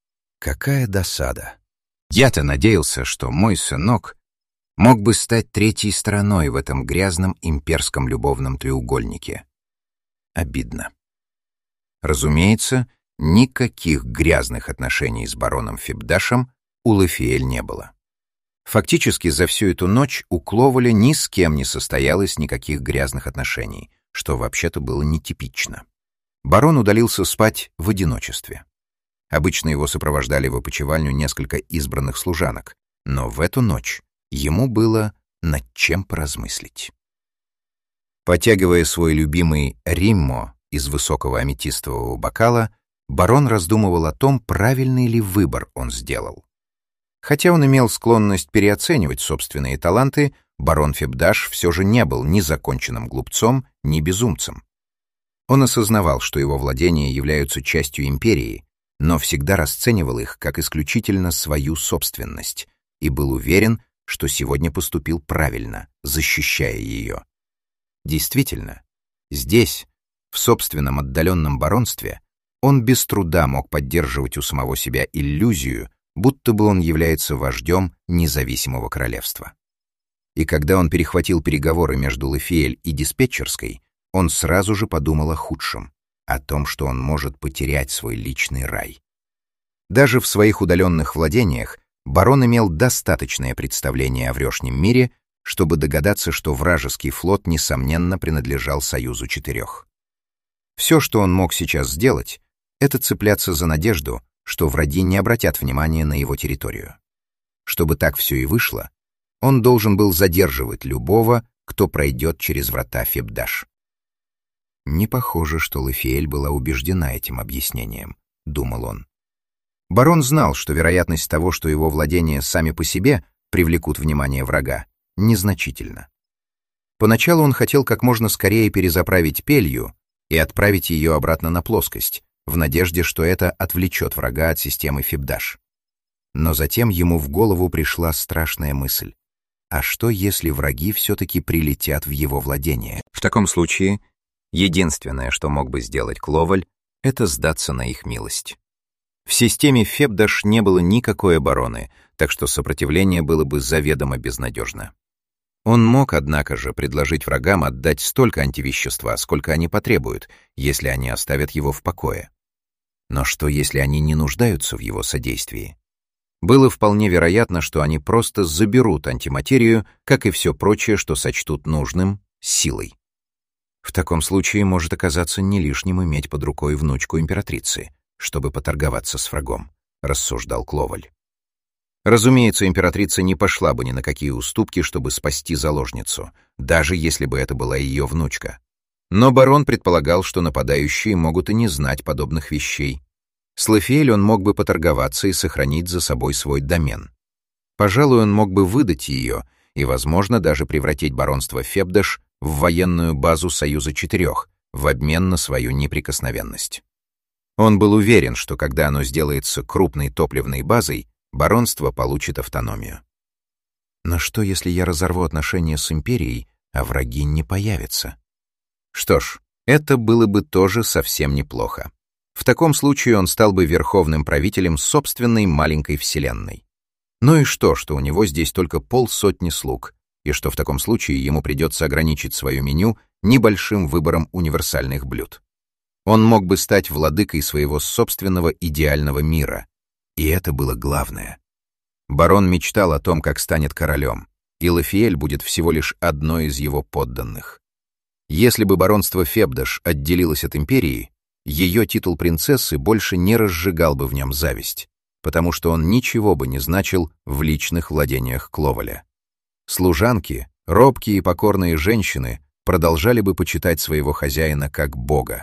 «Какая досада! Я-то надеялся, что мой сынок мог бы стать третьей стороной в этом грязном имперском любовном треугольнике. Обидно. Разумеется, никаких грязных отношений с бароном Фебдашем у Лафиэль не было. Фактически за всю эту ночь у Кловоля ни с кем не состоялось никаких грязных отношений, что вообще-то было нетипично. Барон удалился спать в одиночестве. Обычно его сопровождали в опочивальню несколько избранных служанок, но в эту ночь ему было над чем поразмыслить. Потягивая свой любимый риммо из высокого аметистового бокала, барон раздумывал о том, правильный ли выбор он сделал. Хотя он имел склонность переоценивать собственные таланты, барон Фебдаш все же не был ни законченным глупцом, ни безумцем. Он осознавал, что его владения являются частью империи, но всегда расценивал их как исключительно свою собственность и был уверен, что сегодня поступил правильно, защищая ее. Действительно, здесь, в собственном отдаленном баронстве, он без труда мог поддерживать у самого себя иллюзию, будто бы он является вождем независимого королевства. И когда он перехватил переговоры между Лафиэль и диспетчерской, он сразу же подумал о худшем, о том, что он может потерять свой личный рай. Даже в своих удаленных владениях барон имел достаточное представление о внешнем мире, чтобы догадаться, что вражеский флот, несомненно, принадлежал Союзу Четырех. Все, что он мог сейчас сделать, это цепляться за надежду, что враги не обратят внимания на его территорию. Чтобы так все и вышло, он должен был задерживать любого, кто пройдет через врата Фебдаш. Не похоже, что Лафиэль была убеждена этим объяснением, думал он. Барон знал, что вероятность того, что его владения сами по себе привлекут внимание врага, незначительна. Поначалу он хотел как можно скорее перезаправить Пелью и отправить ее обратно на плоскость, в надежде, что это отвлечет врага от системы Фебдаш. Но затем ему в голову пришла страшная мысль. А что, если враги все-таки прилетят в его владение? В таком случае, единственное, что мог бы сделать Кловаль, это сдаться на их милость. В системе Фебдаш не было никакой обороны, так что сопротивление было бы заведомо безнадежно. Он мог, однако же, предложить врагам отдать столько антивещества, сколько они потребуют, если они оставят его в покое. Но что, если они не нуждаются в его содействии? Было вполне вероятно, что они просто заберут антиматерию, как и все прочее, что сочтут нужным, силой. В таком случае может оказаться не лишним иметь под рукой внучку императрицы, чтобы поторговаться с врагом, рассуждал Кловаль. Разумеется, императрица не пошла бы ни на какие уступки, чтобы спасти заложницу, даже если бы это была ее внучка. Но барон предполагал, что нападающие могут и не знать подобных вещей. С Лафиэль он мог бы поторговаться и сохранить за собой свой домен. Пожалуй, он мог бы выдать ее и, возможно, даже превратить баронство Фебдаш в военную базу Союза Четырех в обмен на свою неприкосновенность. Он был уверен, что когда оно сделается крупной топливной базой, баронство получит автономию. Но что, если я разорву отношения с империей, а враги не появятся? Что ж, это было бы тоже совсем неплохо. В таком случае он стал бы верховным правителем собственной маленькой вселенной. Ну и что, что у него здесь только полсотни слуг, и что в таком случае ему придется ограничить свое меню небольшим выбором универсальных блюд. Он мог бы стать владыкой своего собственного идеального мира, и это было главное. Барон мечтал о том, как станет королем, и Лафиэль будет всего лишь одной из его подданных. Если бы баронство Фебдаш отделилось от империи, ее титул принцессы больше не разжигал бы в нем зависть, потому что он ничего бы не значил в личных владениях Кловаля. Служанки, робкие и покорные женщины продолжали бы почитать своего хозяина как бога.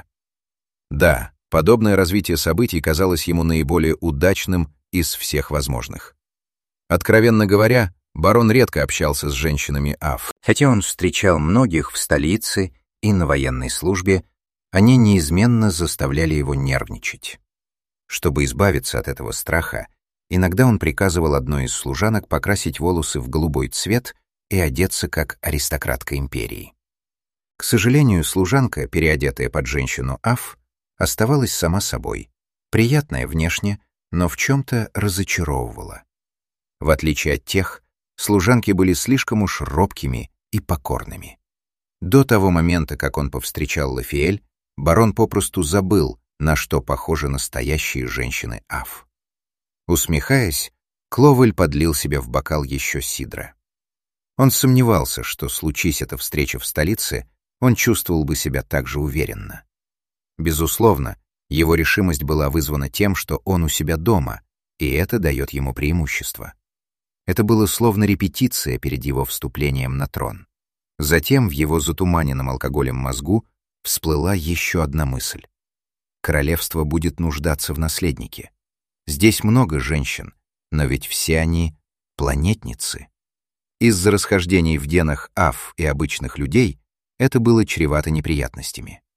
Да, подобное развитие событий казалось ему наиболее удачным из всех возможных. Откровенно говоря, барон редко общался с женщинами Аф. Хотя он встречал многих в столице и на военной службе, они неизменно заставляли его нервничать. Чтобы избавиться от этого страха, иногда он приказывал одной из служанок покрасить волосы в голубой цвет и одеться как аристократка империи. К сожалению, служанка, переодетая под женщину Аф, оставалась сама собой, приятная внешне, но в чем-то разочаровывала. В отличие от тех, служанки были слишком уж робкими и покорными. До того момента, как он повстречал Лафиэль, барон попросту забыл, на что похожи настоящие женщины Аф. Усмехаясь, Кловаль подлил себе в бокал еще сидра. Он сомневался, что, случись эта встреча в столице, он чувствовал бы себя так же уверенно. Безусловно, его решимость была вызвана тем, что он у себя дома, и это дает ему преимущество. Это было словно репетиция перед его вступлением на трон. Затем в его затуманенном алкоголем мозгу всплыла еще одна мысль. Королевство будет нуждаться в наследнике. Здесь много женщин, но ведь все они планетницы. Из-за расхождений в генах Аф и обычных людей это было чревато неприятностями.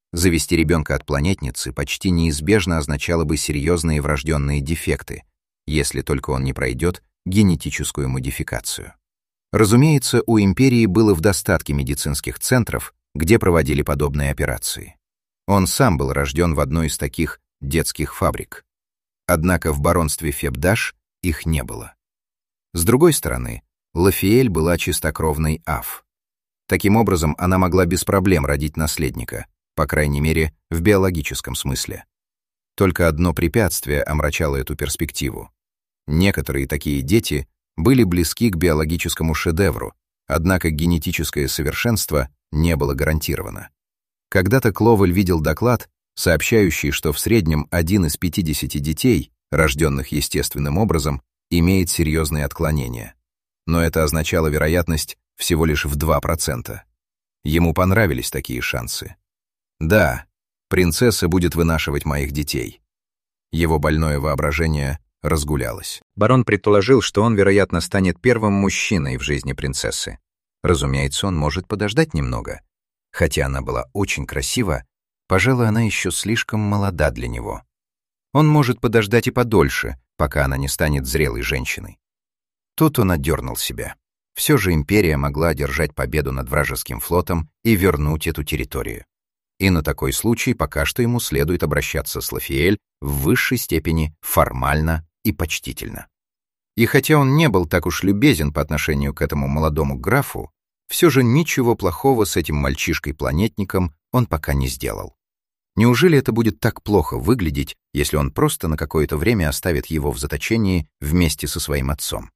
Завести ребенка от планетницы почти неизбежно означало бы серьезные врожденные дефекты, если только он не пройдет генетическую модификацию. Разумеется, у империи было в достатке медицинских центров, где проводили подобные операции. Он сам был рожден в одной из таких детских фабрик. Однако в баронстве Фебдаш их не было. С другой стороны, Лафиэль была чистокровной Аф. Таким образом, она могла без проблем родить наследника, по крайней мере, в биологическом смысле. Только одно препятствие омрачало эту перспективу. Некоторые такие дети были близки к биологическому шедевру, однако генетическое совершенство не было гарантировано. Когда-то Кловель видел доклад, сообщающий, что в среднем один из пятидесяти детей, рожденных естественным образом, имеет серьезные отклонения. Но это означало вероятность всего лишь в два процента. Ему понравились такие шансы. Да, принцесса будет вынашивать моих детей. Его больное воображение разгулялось. Барон предположил, что он, вероятно, станет первым мужчиной в жизни принцессы. Разумеется, он может подождать немного. Хотя она была очень красива, пожалуй, она еще слишком молода для него. Он может подождать и подольше, пока она не станет зрелой женщиной. Тут он отдернул себя. Все же империя могла одержать победу над вражеским флотом и вернуть эту территорию. И на такой случай пока что ему следует обращаться с Лафиэль в высшей степени формально и почтительно. И хотя он не был так уж любезен по отношению к этому молодому графу, все же ничего плохого с этим мальчишкой-планетником он пока не сделал. Неужели это будет так плохо выглядеть, если он просто на какое-то время оставит его в заточении вместе со своим отцом?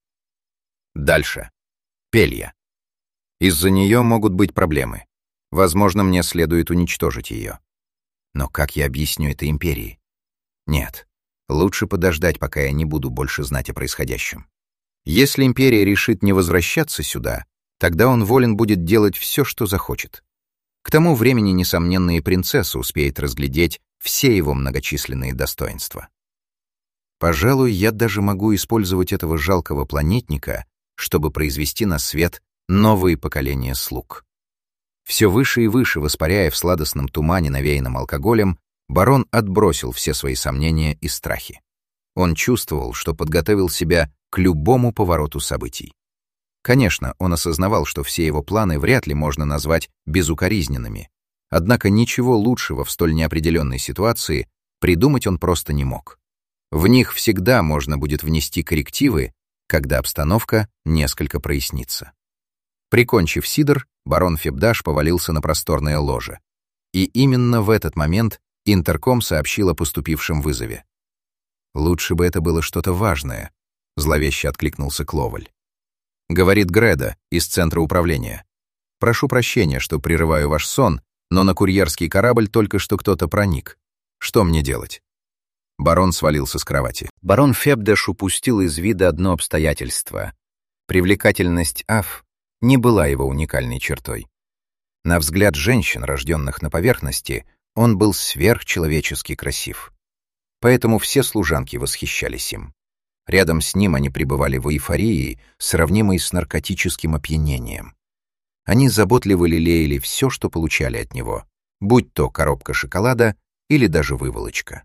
Дальше. Пелья. Из-за нее могут быть проблемы. Возможно, мне следует уничтожить ее. Но как я объясню это империи? Нет, лучше подождать, пока я не буду больше знать о происходящем. Если империя решит не возвращаться сюда, тогда он волен будет делать все, что захочет. К тому времени, несомненно, и принцесса успеет разглядеть все его многочисленные достоинства. Пожалуй, я даже могу использовать этого жалкого планетника, чтобы произвести на свет новые поколения слуг. Все выше и выше воспаряя в сладостном тумане, навеянном алкоголем, барон отбросил все свои сомнения и страхи. Он чувствовал, что подготовил себя к любому повороту событий. Конечно, он осознавал, что все его планы вряд ли можно назвать безукоризненными, однако ничего лучшего в столь неопределенной ситуации придумать он просто не мог. В них всегда можно будет внести коррективы, когда обстановка несколько прояснится. Прикончив сидр, барон Фебдаш повалился на просторное ложе. И именно в этот момент интерком сообщил о поступившем вызове. «Лучше бы это было что-то важное», — зловеще откликнулся Кловель. «Говорит Греда из центра управления. Прошу прощения, что прерываю ваш сон, но на курьерский корабль только что кто-то проник. Что мне делать?» Барон свалился с кровати. Барон Фебдаш упустил из вида одно обстоятельство. Привлекательность Аф не была его уникальной чертой. На взгляд женщин, рожденных на поверхности, он был сверхчеловечески красив. Поэтому все служанки восхищались им. Рядом с ним они пребывали в эйфории, сравнимой с наркотическим опьянением. Они заботливо лелеяли все, что получали от него, будь то коробка шоколада или даже выволочка.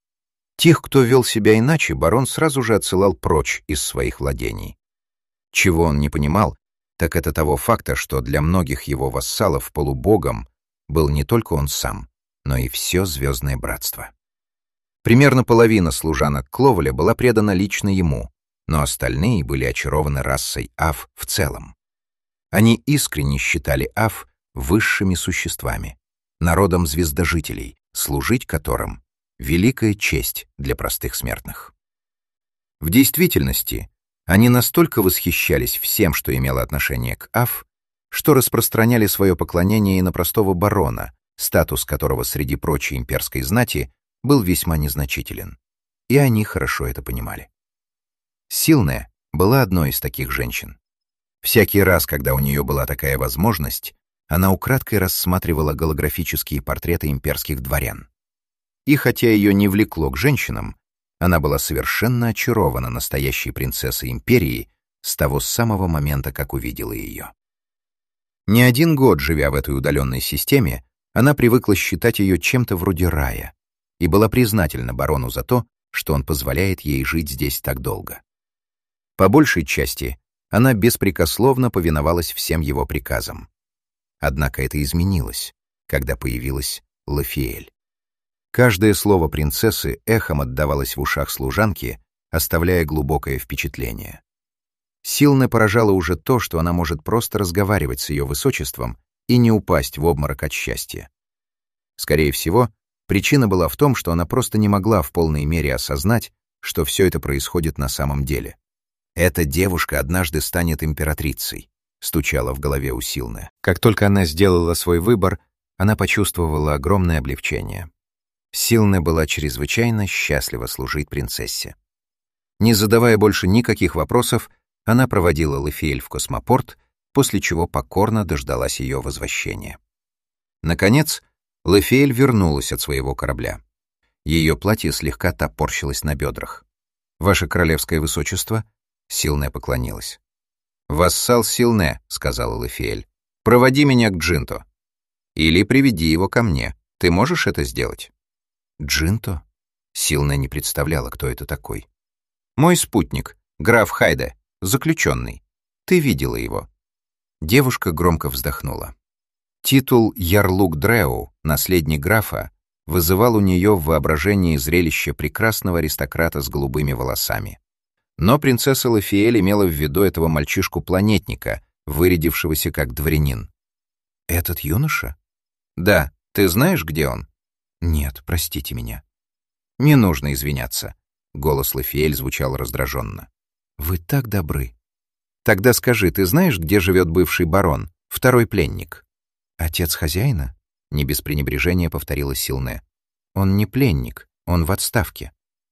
Тех, кто вел себя иначе, барон сразу же отсылал прочь из своих владений. Чего он не понимал, так это того факта, что для многих его вассалов полубогом был не только он сам, но и все Звездное Братство. Примерно половина служанок Кловеля была предана лично ему, но остальные были очарованы расой Аф в целом. Они искренне считали Аф высшими существами, народом звездожителей, служить которым — великая честь для простых смертных. В действительности, они настолько восхищались всем, что имело отношение к Аф, что распространяли свое поклонение и на простого барона, статус которого среди прочей имперской знати был весьма незначителен. И они хорошо это понимали. Силне была одной из таких женщин. Всякий раз, когда у нее была такая возможность, она украдкой рассматривала голографические портреты имперских дворян. И хотя ее не влекло к женщинам, она была совершенно очарована настоящей принцессой империи с того самого момента, как увидела ее. Не один год, живя в этой удаленной системе, Она привыкла считать ее чем-то вроде рая и была признательна барону за то, что он позволяет ей жить здесь так долго. По большей части она беспрекословно повиновалась всем его приказам. Однако это изменилось, когда появилась Лафиэль. Каждое слово принцессы эхом отдавалось в ушах служанки, оставляя глубокое впечатление. Силне поражало уже то, что она может просто разговаривать с ее высочеством и не упасть в обморок от счастья. Скорее всего, причина была в том, что она просто не могла в полной мере осознать, что все это происходит на самом деле. «Эта девушка однажды станет императрицей», — стучала в голове у Силне. Как только она сделала свой выбор, она почувствовала огромное облегчение. Силне была чрезвычайно счастлива служить принцессе. Не задавая больше никаких вопросов, она проводила Лафиэль в космопорт, после чего покорно дождалась ее возвращения. Наконец, Лафиэль вернулась от своего корабля. Ее платье слегка топорщилось на бедрах. «Ваше королевское высочество?» Силне поклонилась. «Вассал Силне», — сказала Лафиэль, — «проводи меня к Джинто. Или приведи его ко мне. Ты можешь это сделать?» «Джинто?» Силне не представляла, кто это такой. «Мой спутник, граф Хайде, заключенный. Ты видела его». Девушка громко вздохнула. Титул Ярлук Дреу, наследник графа, вызывал у нее в воображении зрелище прекрасного аристократа с голубыми волосами. Но принцесса Лафиэль имела в виду этого мальчишку-планетника, вырядившегося как дворянин. «Этот юноша?» «Да. Ты знаешь, где он?» «Нет, простите меня». «Не нужно извиняться». Голос Лафиэль звучал раздраженно. «Вы так добры». «Тогда скажи, ты знаешь, где живет бывший барон, второй пленник?» «Отец хозяина?» — не без пренебрежения повторила Силне. «Он не пленник, он в отставке».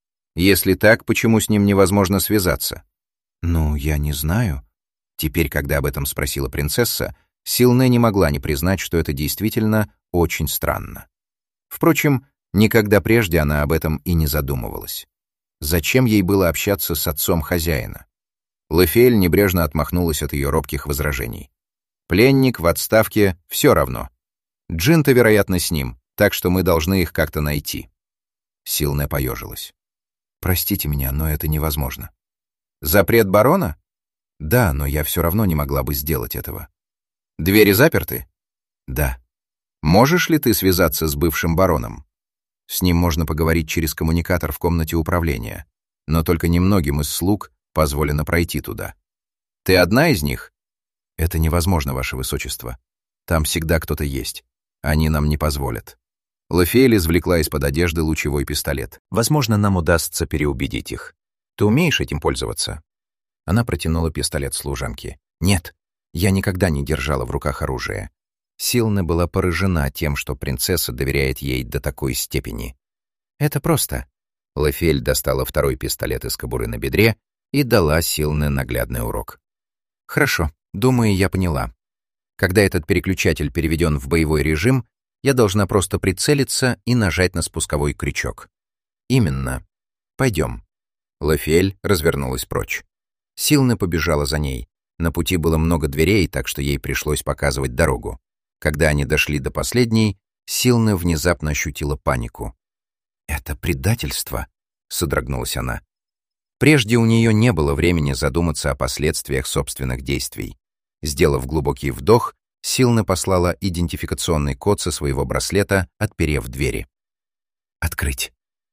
«Если так, почему с ним невозможно связаться?» «Ну, я не знаю». Теперь, когда об этом спросила принцесса, Силне не могла не признать, что это действительно очень странно. Впрочем, никогда прежде она об этом и не задумывалась. Зачем ей было общаться с отцом хозяина? Лафиэль небрежно отмахнулась от ее робких возражений. «Пленник в отставке — все равно. Джинто, вероятно, с ним, так что мы должны их как-то найти». Силне поежилась. «Простите меня, но это невозможно». «Запрет барона?» «Да, но я все равно не могла бы сделать этого». «Двери заперты?» «Да». «Можешь ли ты связаться с бывшим бароном?» «С ним можно поговорить через коммуникатор в комнате управления, но только немногим из слуг позволено пройти туда». «Ты одна из них?» «Это невозможно, ваше высочество. Там всегда кто-то есть. Они нам не позволят». Лафиэль извлекла из-под одежды лучевой пистолет. «Возможно, нам удастся переубедить их. Ты умеешь этим пользоваться?» Она протянула пистолет служанке. «Нет, я никогда не держала в руках оружие». Силне была поражена тем, что принцесса доверяет ей до такой степени. «Это просто». Лафиэль достала второй пистолет из кобуры на бедре и дала Силне наглядный урок. «Хорошо, думаю, я поняла. Когда этот переключатель переведен в боевой режим, я должна просто прицелиться и нажать на спусковой крючок». «Именно. Пойдем». Лафиэль развернулась прочь. Силне побежала за ней. На пути было много дверей, так что ей пришлось показывать дорогу. Когда они дошли до последней, Силне внезапно ощутила панику. «Это предательство», — содрогнулась она. Прежде у нее не было времени задуматься о последствиях собственных действий. Сделав глубокий вдох, Силне послала идентификационный код со своего браслета, отперев двери. «Открыть».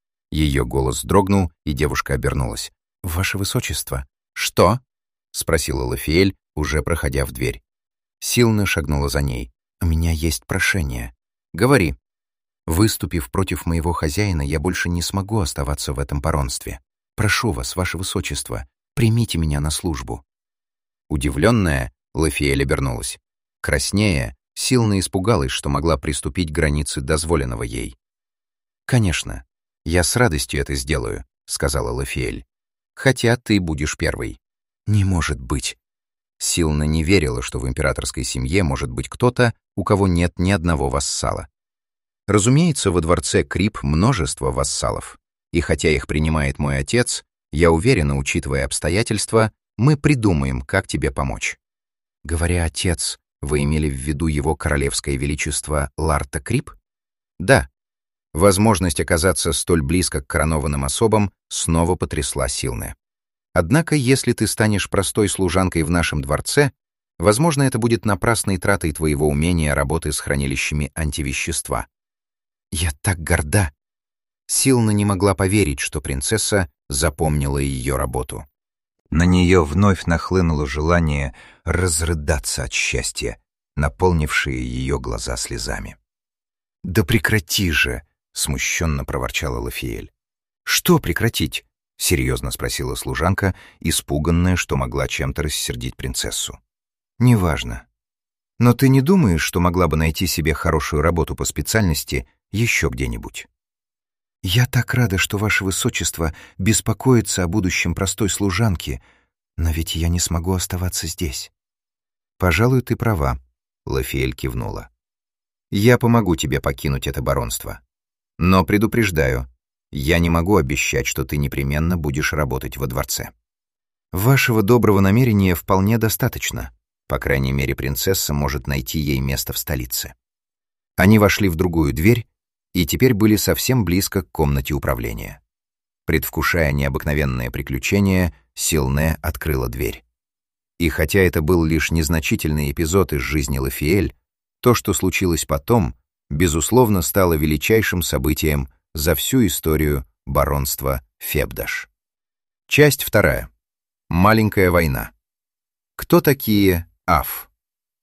Ее голос дрогнул, и девушка обернулась. «Ваше высочество». «Что?» — спросила Лафиэль, уже проходя в дверь. Силне шагнула за ней. «У меня есть прошение». «Говори». «Выступив против моего хозяина, я больше не смогу оставаться в этом баронстве. Прошу вас, ваше высочество, примите меня на службу». Удивленная, Лафиэль обернулась. Краснея, Силне испугалась, что могла приступить к границе дозволенного ей. «Конечно, я с радостью это сделаю», — сказала Лафиэль. «Хотя ты будешь первой». «Не может быть». Силне не верила, что в императорской семье может быть кто-то, у кого нет ни одного вассала. Разумеется, во дворце Крип множество вассалов, и хотя их принимает мой отец, я уверена, учитывая обстоятельства, мы придумаем, как тебе помочь. Говоря «отец», Вы имели в виду его королевское величество Ларта Крип? Да. Возможность оказаться столь близко к коронованным особам снова потрясла Силне. Однако, если ты станешь простой служанкой в нашем дворце, возможно, это будет напрасной тратой твоего умения работы с хранилищами антивещества. Я так горда. Силна не могла поверить, что принцесса запомнила ее работу. На нее вновь нахлынуло желание разрыдаться от счастья, наполнившее ее глаза слезами. «Да прекрати же!» — смущенно проворчала Лафиэль. «Что прекратить?» — серьезно спросила служанка, испуганная, что могла чем-то рассердить принцессу. «Неважно. Но ты не думаешь, что могла бы найти себе хорошую работу по специальности еще где-нибудь?» «Я так рада, что ваше высочество беспокоится о будущем простой служанки, но ведь я не смогу оставаться здесь». «Пожалуй, ты права», — Лафиэль кивнула. «Я помогу тебе покинуть это баронство. Но предупреждаю, я не могу обещать, что ты непременно будешь работать во дворце. Вашего доброго намерения вполне достаточно. По крайней мере, принцесса может найти ей место в столице». Они вошли в другую дверь и теперь были совсем близко к комнате управления. Предвкушая необыкновенное приключение, Силне открыла дверь. И хотя это был лишь незначительный эпизод из жизни Лафиэль, то, что случилось потом, безусловно, стало величайшим событием за всю историю баронства Фебдаш. Часть вторая. Маленькая война. Кто такие Аф?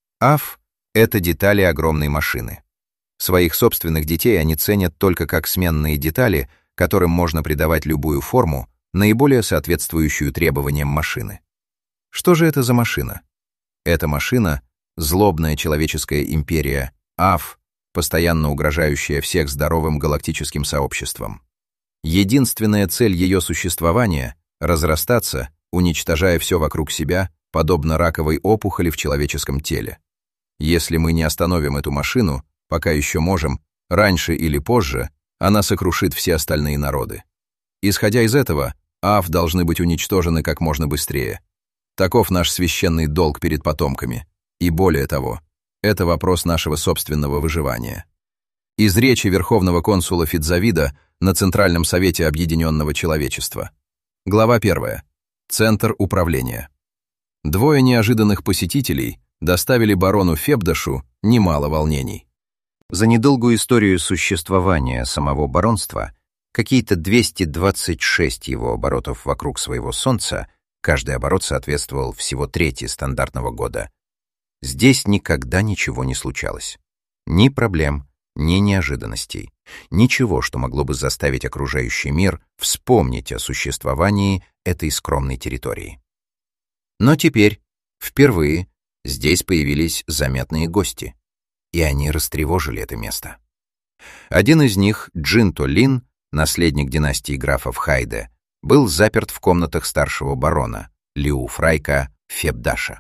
Аф — это детали огромной машины. Своих собственных детей они ценят только как сменные детали, которым можно придавать любую форму, наиболее соответствующую требованиям машины. Что же это за машина? Эта машина — злобная человеческая империя Аф, постоянно угрожающая всех здоровым галактическим сообществам. Единственная цель ее существования — разрастаться, уничтожая все вокруг себя, подобно раковой опухоли в человеческом теле. Если мы не остановим эту машину, пока еще можем, раньше или позже, она сокрушит все остальные народы. Исходя из этого, Аф должны быть уничтожены как можно быстрее. Таков наш священный долг перед потомками. И более того, это вопрос нашего собственного выживания. Из речи Верховного консула Фидзавида на Центральном совете Объединенного Человечества. Глава первая. Центр управления. Двое неожиданных посетителей доставили барону Фебдашу немало волнений. За недолгую историю существования самого баронства, какие-то двести двадцать шесть его оборотов вокруг своего солнца, каждый оборот соответствовал всего трети стандартного года, здесь никогда ничего не случалось. Ни проблем, ни неожиданностей, ничего, что могло бы заставить окружающий мир вспомнить о существовании этой скромной территории. Но теперь, впервые, здесь появились заметные гости, и они растревожили это место. Один из них, Джинто Лин, наследник династии графов Хайде, был заперт в комнатах старшего барона, Лиу Фрайка Фебдаша.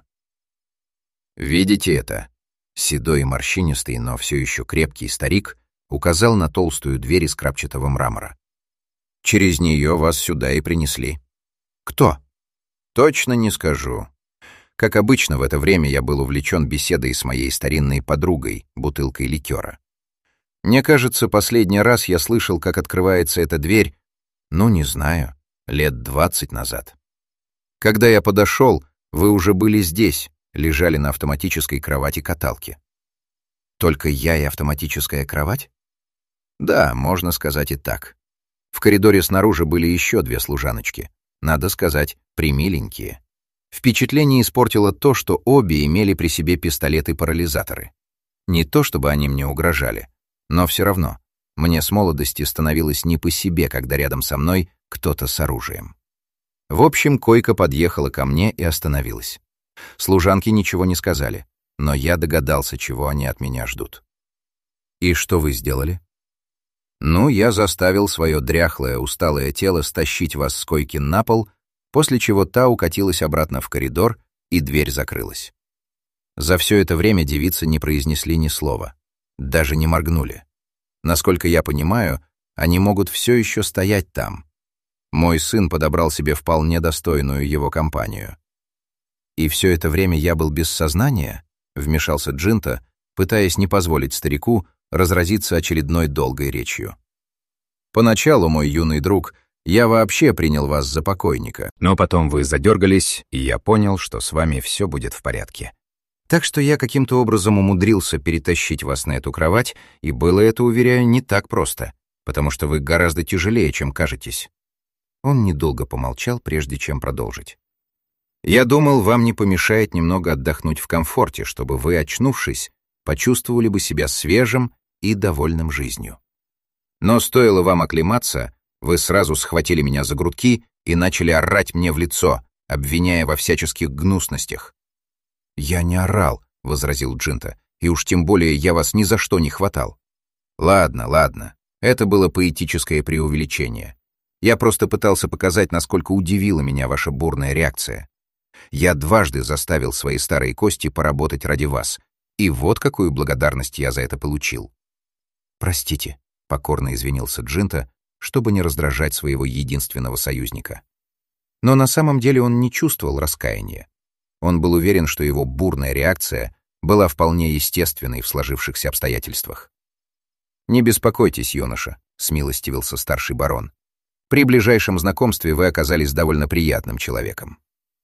«Видите это?» Седой и морщинистый, но все еще крепкий старик указал на толстую дверь из крапчатого мрамора. «Через нее вас сюда и принесли». «Кто?» «Точно не скажу. Как обычно, в это время я был увлечен беседой с моей старинной подругой, бутылкой ликера. Мне кажется, последний раз я слышал, как открывается эта дверь, ну, не знаю, лет двадцать назад. Когда я подошел, вы уже были здесь, лежали на автоматической кровати-каталке». «Только я и автоматическая кровать?» «Да, можно сказать и так. В коридоре снаружи были еще две служаночки, надо сказать, примиленькие. Впечатление испортило то, что обе имели при себе пистолеты-парализаторы. Не то чтобы они мне угрожали, но все равно мне с молодости становилось не по себе, когда рядом со мной кто-то с оружием. В общем, койка подъехала ко мне и остановилась. Служанки ничего не сказали, но я догадался, чего они от меня ждут. «И что вы сделали?» «Ну, я заставил свое дряхлое, усталое тело стащить вас с койки на пол, после чего та укатилась обратно в коридор, и дверь закрылась. За все это время девицы не произнесли ни слова, даже не моргнули. Насколько я понимаю, они могут все еще стоять там. Мой сын подобрал себе вполне достойную его компанию. И все это время я был без сознания? вмешался Джинта, пытаясь не позволить старику разразиться очередной долгой речью. «Поначалу, мой юный друг, я вообще принял вас за покойника. Но потом вы задергались, и я понял, что с вами все будет в порядке. Так что я каким-то образом умудрился перетащить вас на эту кровать, и было это, уверяю, не так просто, потому что вы гораздо тяжелее, чем кажетесь». Он недолго помолчал, прежде чем продолжить. «Я думал, вам не помешает немного отдохнуть в комфорте, чтобы вы, очнувшись, почувствовали бы себя свежим и довольным жизнью. Но стоило вам оклематься, вы сразу схватили меня за грудки и начали орать мне в лицо, обвиняя во всяческих гнусностях». «Я не орал», — возразил Джинта, «и уж тем более я вас ни за что не хватал». «Ладно, ладно, это было поэтическое преувеличение. Я просто пытался показать, насколько удивила меня ваша бурная реакция. Я дважды заставил свои старые кости поработать ради вас, и вот какую благодарность я за это получил». «Простите», — покорно извинился Джинта, чтобы не раздражать своего единственного союзника. Но на самом деле он не чувствовал раскаяния. Он был уверен, что его бурная реакция была вполне естественной в сложившихся обстоятельствах. «Не беспокойтесь, юноша», — смилостивился старший барон. «При ближайшем знакомстве вы оказались довольно приятным человеком».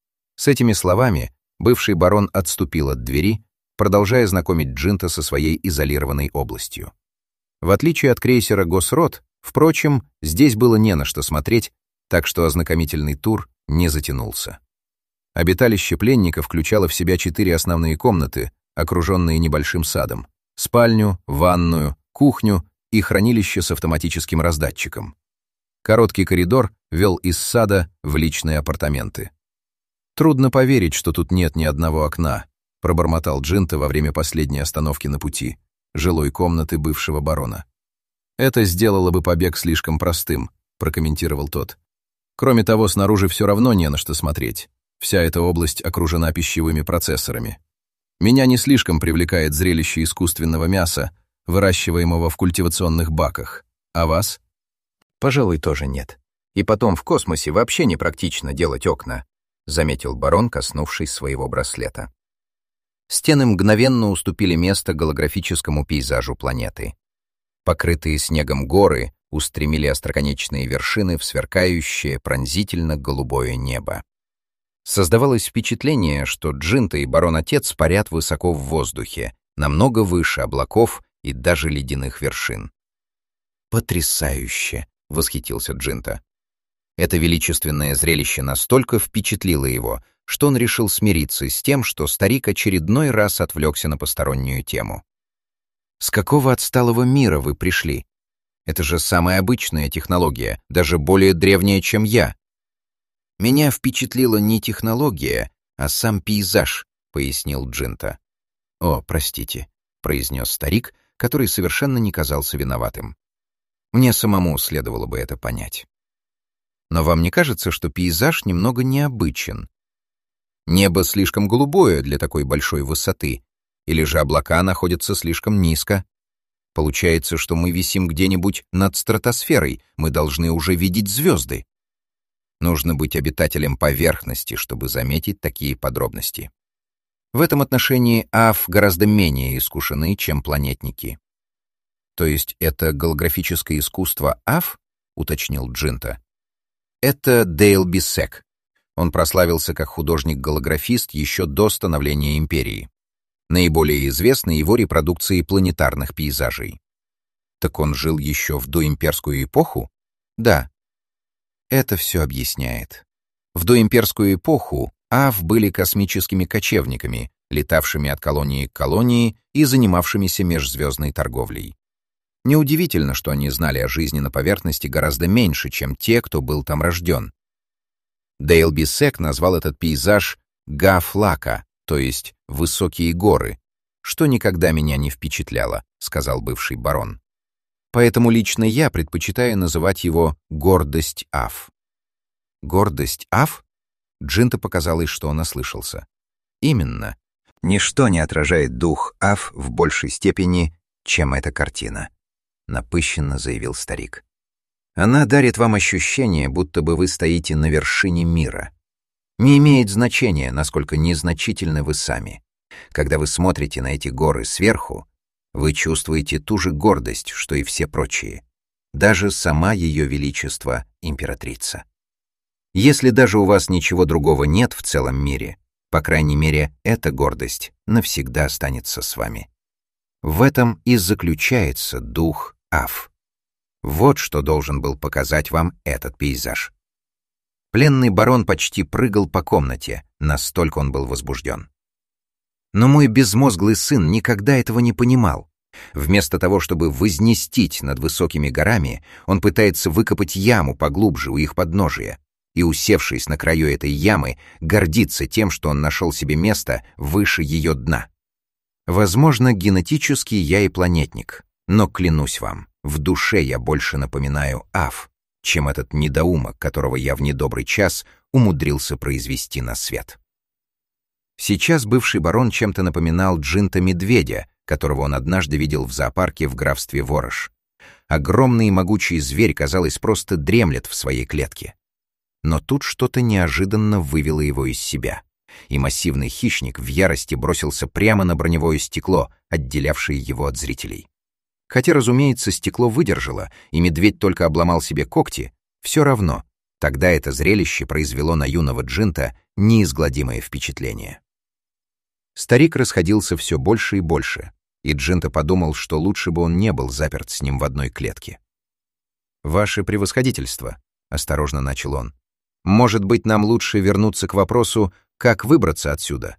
С этими словами бывший барон отступил от двери, продолжая знакомить Джинта со своей изолированной областью. В отличие от крейсера «Госрод», впрочем, здесь было не на что смотреть, так что ознакомительный тур не затянулся. Обиталище пленника включало в себя четыре основные комнаты, окруженные небольшим садом: спальню, ванную, кухню и хранилище с автоматическим раздатчиком. Короткий коридор вел из сада в личные апартаменты. «Трудно поверить, что тут нет ни одного окна», — пробормотал Джинта во время последней остановки на пути, жилой комнаты бывшего барона. «Это сделало бы побег слишком простым», — прокомментировал тот. «Кроме того, снаружи все равно не на что смотреть. Вся эта область окружена пищевыми процессорами. Меня не слишком привлекает зрелище искусственного мяса, выращиваемого в культивационных баках. А вас?» «Пожалуй, тоже нет. И потом, в космосе вообще непрактично делать окна», — заметил барон, коснувшись своего браслета. Стены мгновенно уступили место голографическому пейзажу планеты. Покрытые снегом горы устремили остроконечные вершины в сверкающее пронзительно-голубое небо. Создавалось впечатление, что Джинта и барон-отец парят высоко в воздухе, намного выше облаков и даже ледяных вершин. «Потрясающе!» — восхитился Джинта. Это величественное зрелище настолько впечатлило его, что он решил смириться с тем, что старик очередной раз отвлекся на постороннюю тему. «С какого отсталого мира вы пришли? Это же самая обычная технология, даже более древняя, чем я». «Меня впечатлила не технология, а сам пейзаж», — пояснил Джинта. «О, простите», — произнес старик, который совершенно не казался виноватым. «Мне самому следовало бы это понять. Но вам не кажется, что пейзаж немного необычен? Небо слишком голубое для такой большой высоты, или же облака находятся слишком низко? Получается, что мы висим где-нибудь над стратосферой, мы должны уже видеть звезды. Нужно быть обитателем поверхности, чтобы заметить такие подробности. В этом отношении АФ гораздо менее искушены, чем планетники». «То есть это голографическое искусство АФ?» — уточнил Джинта. «Это Дейл Биссек. Он прославился как художник-голографист еще до становления империи. Наиболее известны его репродукции планетарных пейзажей». «Так он жил еще в доимперскую эпоху?» «Да. Это все объясняет. В доимперскую эпоху АФ были космическими кочевниками, летавшими от колонии к колонии и занимавшимися межзвездной торговлей. Неудивительно, что они знали о жизни на поверхности гораздо меньше, чем те, кто был там рожден. Дейл Биссек назвал этот пейзаж «Га-флака», то есть «высокие горы», что никогда меня не впечатляло, сказал бывший барон. Поэтому лично я предпочитаю называть его «гордость АФ». «Гордость АФ»? Джинта показалось, что он ослышался. Именно. Ничто не отражает дух АФ в большей степени, чем эта картина, напыщенно заявил старик. Она дарит вам ощущение, будто бы вы стоите на вершине мира. Не имеет значения, насколько незначительны вы сами. Когда вы смотрите на эти горы сверху, вы чувствуете ту же гордость, что и все прочие, даже сама Ее Величество императрица. Если даже у вас ничего другого нет в целом мире, по крайней мере, эта гордость навсегда останется с вами. В этом и заключается дух Аф. Вот что должен был показать вам этот пейзаж. Пленный барон почти прыгал по комнате, настолько он был возбужден. Но мой безмозглый сын никогда этого не понимал. Вместо того, чтобы вознестить над высокими горами, он пытается выкопать яму поглубже у их подножия и, усевшись на краю этой ямы, гордится тем, что он нашел себе место выше ее дна. Возможно, генетически я и планетник, но клянусь вам, в душе я больше напоминаю Аф, чем этот недоумок, которого я в недобрый час умудрился произвести на свет. Сейчас бывший барон чем-то напоминал Джинта-медведя, которого он однажды видел в зоопарке в графстве Ворош. Огромный и могучий зверь, казалось, просто дремлет в своей клетке. Но тут что-то неожиданно вывело его из себя, и массивный хищник в ярости бросился прямо на броневое стекло, отделявшее его от зрителей. Хотя, разумеется, стекло выдержало, и медведь только обломал себе когти, все равно тогда это зрелище произвело на юного Джинта неизгладимое впечатление. Старик расходился все больше и больше, и Джинта подумал, что лучше бы он не был заперт с ним в одной клетке. «Ваше превосходительство», — осторожно начал он, — «может быть, нам лучше вернуться к вопросу, как выбраться отсюда?»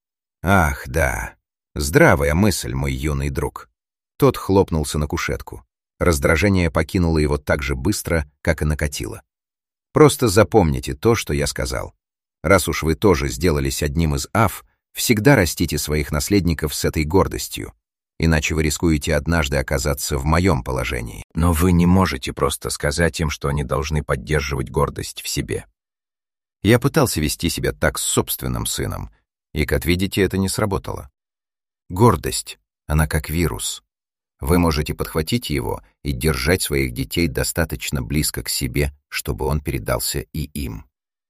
«Ах, да, здравая мысль, мой юный друг». Тот хлопнулся на кушетку. Раздражение покинуло его так же быстро, как и накатило. «Просто запомните то, что я сказал. Раз уж вы тоже сделались одним из Аф, всегда растите своих наследников с этой гордостью, иначе вы рискуете однажды оказаться в моем положении». Но вы не можете просто сказать им, что они должны поддерживать гордость в себе. Я пытался вести себя так с собственным сыном, и, как видите, это не сработало. Гордость, она как вирус. Вы можете подхватить его и держать своих детей достаточно близко к себе, чтобы он передался и им.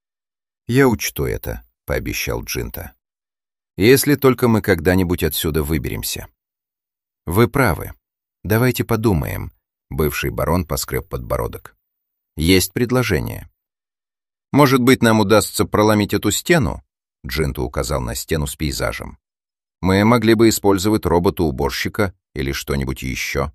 «Я учту это», — пообещал Джинта. «Если только мы когда-нибудь отсюда выберемся». «Вы правы. Давайте подумаем», — бывший барон поскреб подбородок. «Есть предложение. Может быть, нам удастся проломить эту стену?» Джинта указал на стену с пейзажем. «Мы могли бы использовать робота-уборщика или что-нибудь еще».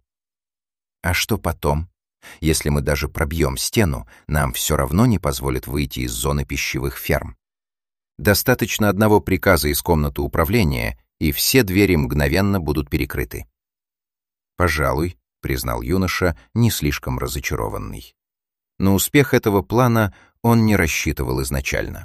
«А что потом? Если мы даже пробьем стену, нам все равно не позволят выйти из зоны пищевых ферм. Достаточно одного приказа из комнаты управления, и все двери мгновенно будут перекрыты». «Пожалуй», — признал юноша, не слишком разочарованный. На успех этого плана он не рассчитывал изначально.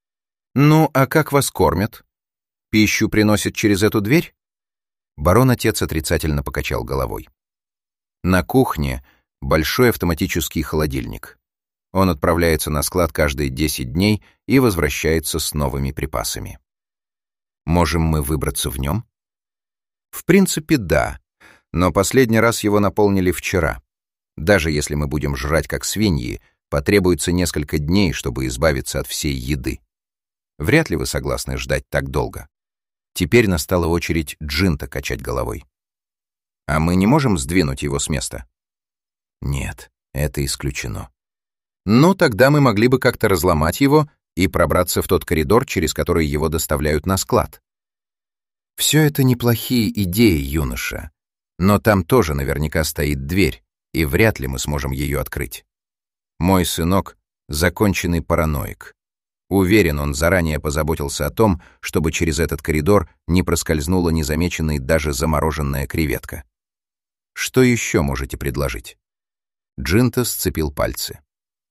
«Ну, а как вас кормят? Пищу приносят через эту дверь?» Барон-отец отрицательно покачал головой. «На кухне большой автоматический холодильник. Он отправляется на склад каждые десять дней и возвращается с новыми припасами. Можем мы выбраться в нем?» «В принципе, да, но последний раз его наполнили вчера. Даже если мы будем жрать как свиньи, потребуется несколько дней, чтобы избавиться от всей еды. Вряд ли вы согласны ждать так долго». Теперь настала очередь Джинта качать головой. «А мы не можем сдвинуть его с места?» «Нет, это исключено». «Ну, тогда мы могли бы как-то разломать его и пробраться в тот коридор, через который его доставляют на склад». «Все это неплохие идеи, юноша, но там тоже наверняка стоит дверь, и вряд ли мы сможем ее открыть. Мой сынок — законченный параноик. Уверен, он заранее позаботился о том, чтобы через этот коридор не проскользнула незамеченной даже замороженная креветка. Что еще можете предложить?» Джинта сцепил пальцы.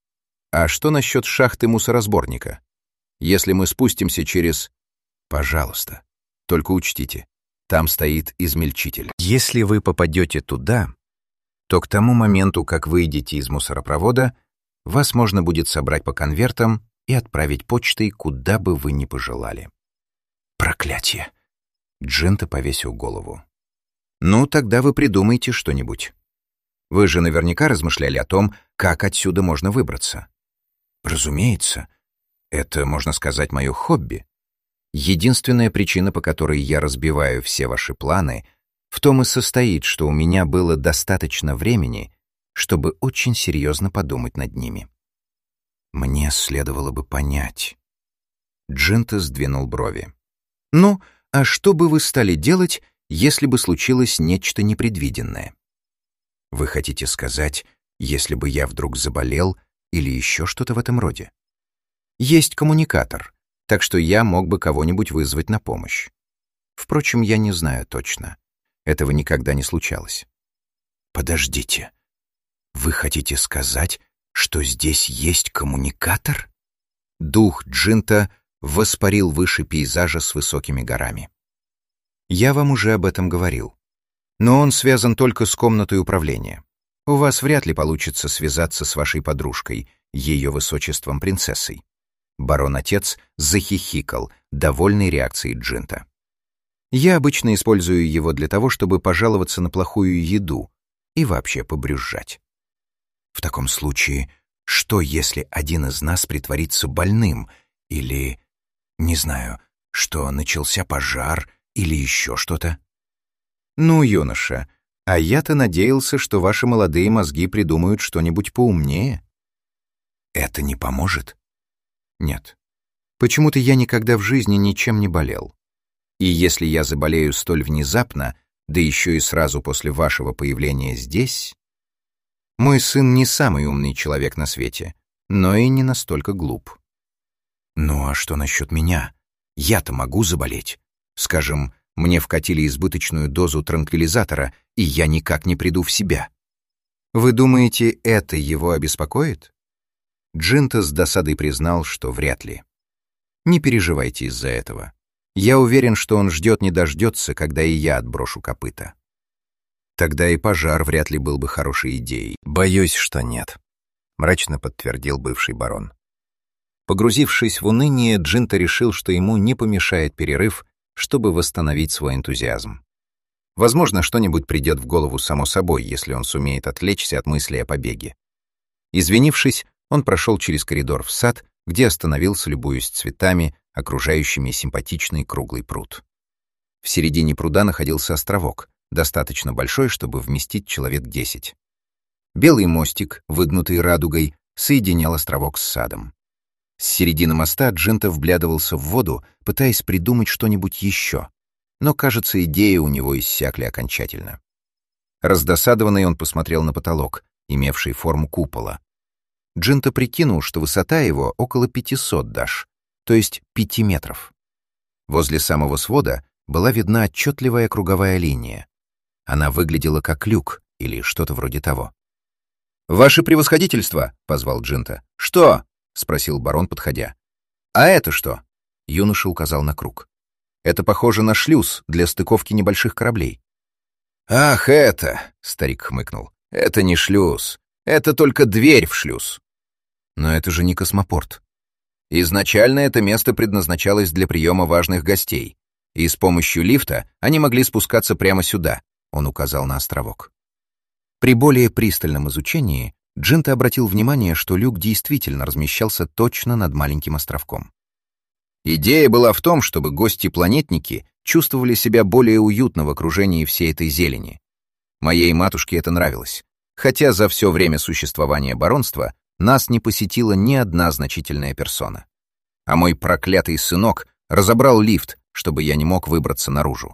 «А что насчет шахты мусоросборника? Если мы спустимся через...» «Пожалуйста, только учтите, там стоит измельчитель. Если вы попадете туда, то к тому моменту, как выйдете из мусоропровода, вас можно будет собрать по конвертам и отправить почтой, куда бы вы ни пожелали». «Проклятие!» Джинта повесил голову. «Ну, тогда вы придумайте что-нибудь. Вы же наверняка размышляли о том, как отсюда можно выбраться». «Разумеется. Это, можно сказать, мое хобби. Единственная причина, по которой я разбиваю все ваши планы, в том и состоит, что у меня было достаточно времени, чтобы очень серьезно подумать над ними. Мне следовало бы понять. Джинта сдвинул брови. Ну, а что бы вы стали делать, если бы случилось нечто непредвиденное? Вы хотите сказать, если бы я вдруг заболел или еще что-то в этом роде? Есть коммуникатор, так что я мог бы кого-нибудь вызвать на помощь. Впрочем, я не знаю точно. Этого никогда не случалось. Подождите. Вы хотите сказать, что здесь есть коммуникатор? Дух Джинта воспарил выше пейзажа с высокими горами. Я вам уже об этом говорил. Но он связан только с комнатой управления. У вас вряд ли получится связаться с вашей подружкой, ее высочеством принцессой. Барон-отец захихикал, довольный реакцией Джинта. Я обычно использую его для того, чтобы пожаловаться на плохую еду и вообще побрюзжать. В таком случае, что если один из нас притворится больным или, не знаю, что начался пожар или еще что-то? Ну, юноша, а я-то надеялся, что ваши молодые мозги придумают что-нибудь поумнее. Это не поможет? Нет. Почему-то я никогда в жизни ничем не болел. И если я заболею столь внезапно, да еще и сразу после вашего появления здесь... Мой сын не самый умный человек на свете, но и не настолько глуп. Ну а что насчет меня? Я-то могу заболеть. Скажем, мне вкатили избыточную дозу транквилизатора, и я никак не приду в себя. Вы думаете, это его обеспокоит? Джинта с досадой признал, что вряд ли. Не переживайте из-за этого. Я уверен, что он ждет не дождется, когда и я отброшу копыта. Тогда и пожар вряд ли был бы хорошей идеей. Боюсь, что нет, мрачно подтвердил бывший барон. Погрузившись в уныние, Джинта решил, что ему не помешает перерыв, чтобы восстановить свой энтузиазм. Возможно, что-нибудь придет в голову само собой, если он сумеет отвлечься от мысли о побеге. Извинившись, он прошел через коридор в сад, где остановился, любуясь цветами, окружающими симпатичный круглый пруд. В середине пруда находился островок, достаточно большой, чтобы вместить человек десять. Белый мостик, выгнутый радугой, соединял островок с садом. С середины моста Джинта вглядывался в воду, пытаясь придумать что-нибудь еще, но, кажется, идеи у него иссякли окончательно. Раздосадованный он посмотрел на потолок, имевший форму купола. Джинта прикинул, что высота его около пятисот даш, то есть пяти метров. Возле самого свода была видна отчетливая круговая линия. Она выглядела как люк или что-то вроде того. «Ваше превосходительство!» — позвал Джинта. «Что?» — спросил барон, подходя. «А это что?» — юноша указал на круг. «Это похоже на шлюз для стыковки небольших кораблей». «Ах, это!» — старик хмыкнул. «Это не шлюз. Это только дверь в шлюз». «Но это же не космопорт». Изначально это место предназначалось для приема важных гостей, и с помощью лифта они могли спускаться прямо сюда, он указал на островок. При более пристальном изучении Джинта обратил внимание, что люк действительно размещался точно над маленьким островком. Идея была в том, чтобы гости-планетники чувствовали себя более уютно в окружении всей этой зелени. Моей матушке это нравилось, хотя за все время существования баронства нас не посетила ни одна значительная персона. А мой проклятый сынок разобрал лифт, чтобы я не мог выбраться наружу.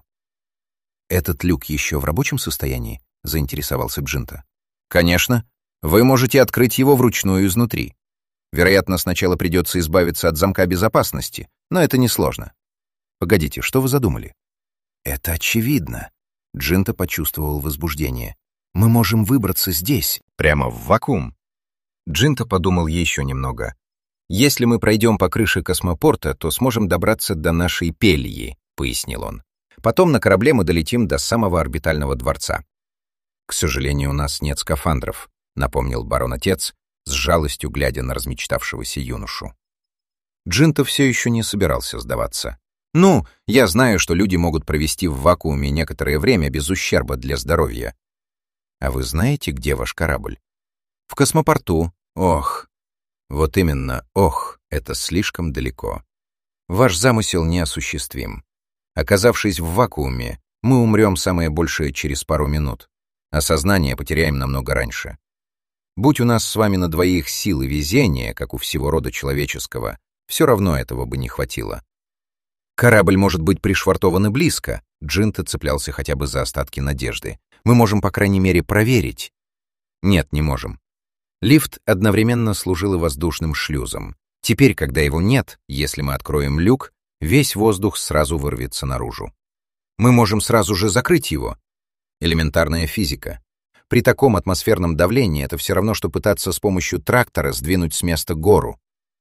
«Этот люк еще в рабочем состоянии?» — заинтересовался Джинта. «Конечно. Вы можете открыть его вручную изнутри. Вероятно, сначала придется избавиться от замка безопасности, но это несложно. Погодите, что вы задумали?» «Это очевидно». Джинта почувствовал возбуждение. «Мы можем выбраться здесь, прямо в вакуум». Джинта подумал еще немного. «Если мы пройдем по крыше космопорта, то сможем добраться до нашей Пельи», — пояснил он. «Потом на корабле мы долетим до самого орбитального дворца». «К сожалению, у нас нет скафандров», — напомнил барон-отец, с жалостью глядя на размечтавшегося юношу. Джинта все еще не собирался сдаваться. «Ну, я знаю, что люди могут провести в вакууме некоторое время без ущерба для здоровья. А вы знаете, где ваш корабль?» «В космопорту. Ох». «Вот именно, ох, это слишком далеко. Ваш замысел неосуществим. Оказавшись в вакууме, мы умрем самое большее через пару минут, а сознание потеряем намного раньше. Будь у нас с вами на двоих сил и везения, как у всего рода человеческого, все равно этого бы не хватило. Корабль может быть пришвартован и близко. Джинта цеплялся хотя бы за остатки надежды. Мы можем, по крайней мере, проверить. Нет, не можем. Лифт одновременно служил и воздушным шлюзом. Теперь, когда его нет, если мы откроем люк, весь воздух сразу вырвется наружу. Мы можем сразу же закрыть его. Элементарная физика. При таком атмосферном давлении это все равно, что пытаться с помощью трактора сдвинуть с места гору.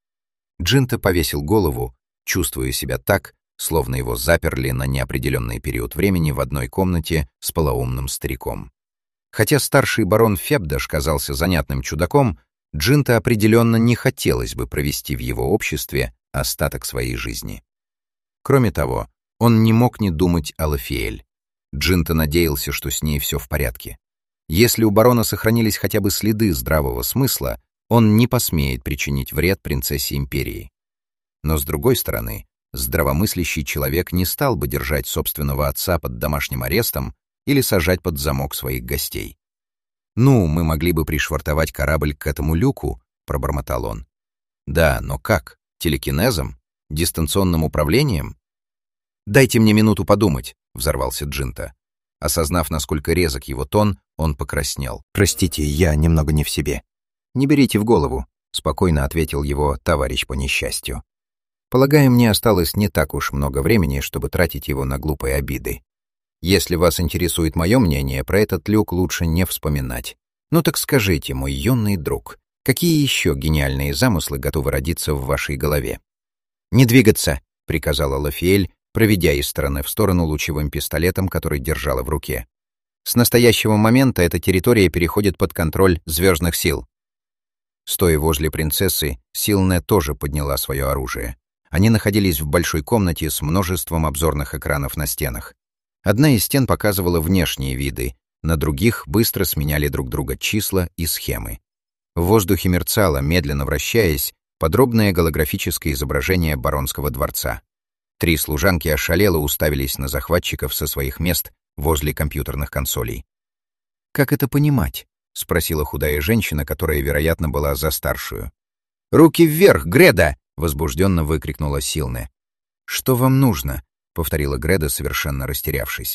Джинта повесил голову, чувствуя себя так, словно его заперли на неопределенный период времени в одной комнате с полоумным стариком. Хотя старший барон Фебдаш казался занятным чудаком, Джинта определенно не хотелось бы провести в его обществе остаток своей жизни. Кроме того, он не мог не думать о Лафиэль. Джинта надеялся, что с ней все в порядке. Если у барона сохранились хотя бы следы здравого смысла, он не посмеет причинить вред принцессе империи. Но, с другой стороны, здравомыслящий человек не стал бы держать собственного отца под домашним арестом или сажать под замок своих гостей. «Ну, мы могли бы пришвартовать корабль к этому люку», — пробормотал он. «Да, но как? Телекинезом? Дистанционным управлением?» «Дайте мне минуту подумать», — взорвался Джинта. Осознав, насколько резок его тон, он покраснел. «Простите, я немного не в себе». «Не берите в голову», — спокойно ответил его товарищ по несчастью. «Полагаю, мне осталось не так уж много времени, чтобы тратить его на глупые обиды. Если вас интересует мое мнение, про этот люк лучше не вспоминать. Ну так скажите, мой юный друг, какие еще гениальные замыслы готовы родиться в вашей голове?» «Не двигаться», — приказала Лафиэль, проведя из стороны в сторону лучевым пистолетом, который держала в руке. «С настоящего момента эта территория переходит под контроль звездных сил». Стоя возле принцессы, Силне тоже подняла свое оружие. Они находились в большой комнате с множеством обзорных экранов на стенах. Одна из стен показывала внешние виды, на других быстро сменяли друг друга числа и схемы. В воздухе мерцало, медленно вращаясь, подробное голографическое изображение баронского дворца. Три служанки ошалело уставились на захватчиков со своих мест возле компьютерных консолей. «Как это понимать?» — спросила худая женщина, которая, вероятно, была за старшую. «Руки вверх, Греда!» — возбужденно выкрикнула Силне. «Что вам нужно?» — повторила Греда, совершенно растерявшись.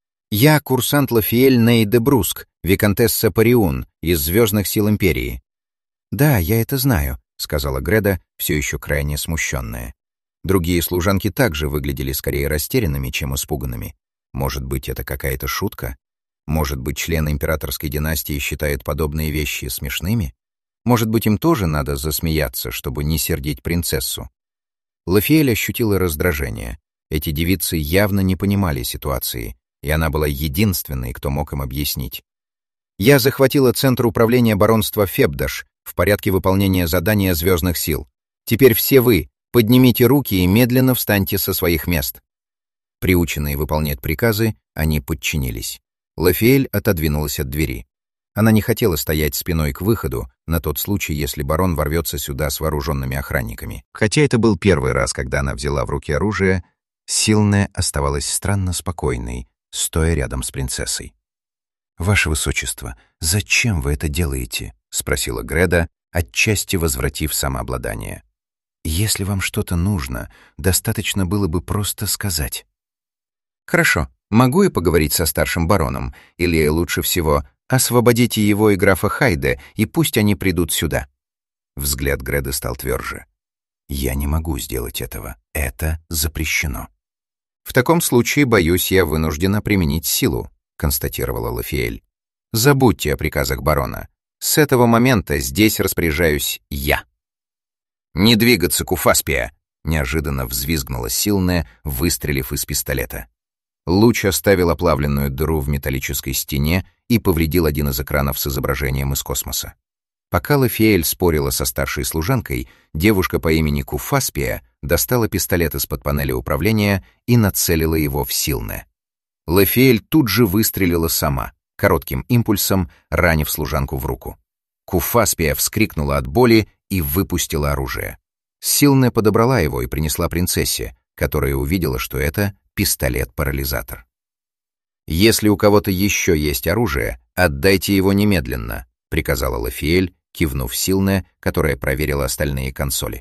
«Я курсант Лафиэль Ней де Бруск, виконтесса Париун, из Звездных сил Империи». «Да, я это знаю», — сказала Греда, все еще крайне смущенная. Другие служанки также выглядели скорее растерянными, чем испуганными. Может быть, это какая-то шутка? Может быть, члены императорской династии считают подобные вещи смешными? Может быть, им тоже надо засмеяться, чтобы не сердить принцессу? Лафиэль ощутила раздражение. Эти девицы явно не понимали ситуации, и она была единственной, кто мог им объяснить. «Я захватила центр управления баронства Фебдаш в порядке выполнения задания звездных сил. Теперь все вы поднимите руки и медленно встаньте со своих мест». Приученные выполнять приказы, они подчинились. Лафиэль отодвинулась от двери. Она не хотела стоять спиной к выходу на тот случай, если барон ворвется сюда с вооруженными охранниками. Хотя это был первый раз, когда она взяла в руки оружие, Силне оставалась странно спокойной, стоя рядом с принцессой. «Ваше Высочество, зачем вы это делаете?» — спросила Греда, отчасти возвратив самообладание. «Если вам что-то нужно, достаточно было бы просто сказать». «Хорошо, могу я поговорить со старшим бароном? Или, лучше всего, освободите его и графа Хайде, и пусть они придут сюда». Взгляд Греды стал тверже. «Я не могу сделать этого. Это запрещено». «В таком случае, боюсь, я вынуждена применить силу», — констатировала Лафиэль. «Забудьте о приказах барона. С этого момента здесь распоряжаюсь я». «Не двигаться, Куфаспия!» — неожиданно взвизгнула Силне, выстрелив из пистолета. Луч оставил оплавленную дыру в металлической стене и повредил один из экранов с изображением из космоса. Пока Лафиэль спорила со старшей служанкой, девушка по имени Куфаспия достала пистолет из-под панели управления и нацелила его в Силне. Лафиэль тут же выстрелила сама, коротким импульсом ранив служанку в руку. Куфаспия вскрикнула от боли и выпустила оружие. Силне подобрала его и принесла принцессе, которая увидела, что это пистолет-парализатор. «Если у кого-то еще есть оружие, отдайте его немедленно», — приказала Лафиэль, кивнув Силне, которая проверила остальные консоли.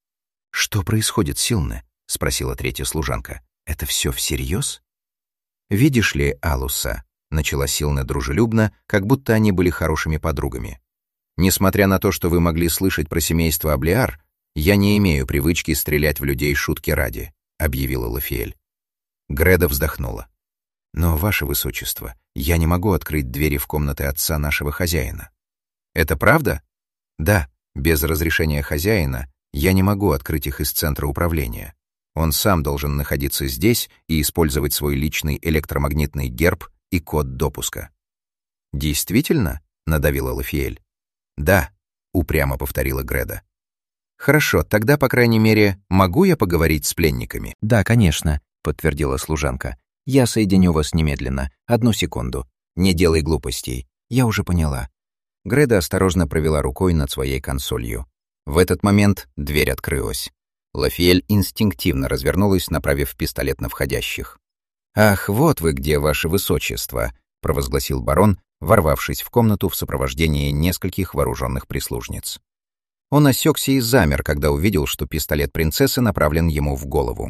«Что происходит, Силне?» — спросила третья служанка. «Это все всерьез?» «Видишь ли, Алуса», — начала Силне дружелюбно, как будто они были хорошими подругами. «Несмотря на то, что вы могли слышать про семейство Аблиар, я не имею привычки стрелять в людей шутки ради», — объявила Лафиэль. Греда вздохнула. «Но, ваше высочество, я не могу открыть двери в комнаты отца нашего хозяина». «Это правда?» «Да, без разрешения хозяина я не могу открыть их из центра управления. Он сам должен находиться здесь и использовать свой личный электромагнитный герб и код допуска». «Действительно?» — надавила Лафиэль. «Да», — упрямо повторила Греда. «Хорошо, тогда, по крайней мере, могу я поговорить с пленниками?» «Да, конечно», — подтвердила служанка. «Я соединю вас немедленно. Одну секунду. Не делай глупостей. Я уже поняла». Греда осторожно провела рукой над своей консолью. В этот момент дверь открылась. Лафиэль инстинктивно развернулась, направив пистолет на входящих. «Ах, вот вы где, ваше высочество», — провозгласил барон, ворвавшись в комнату в сопровождении нескольких вооруженных прислужниц. Он осекся и замер, когда увидел, что пистолет принцессы направлен ему в голову.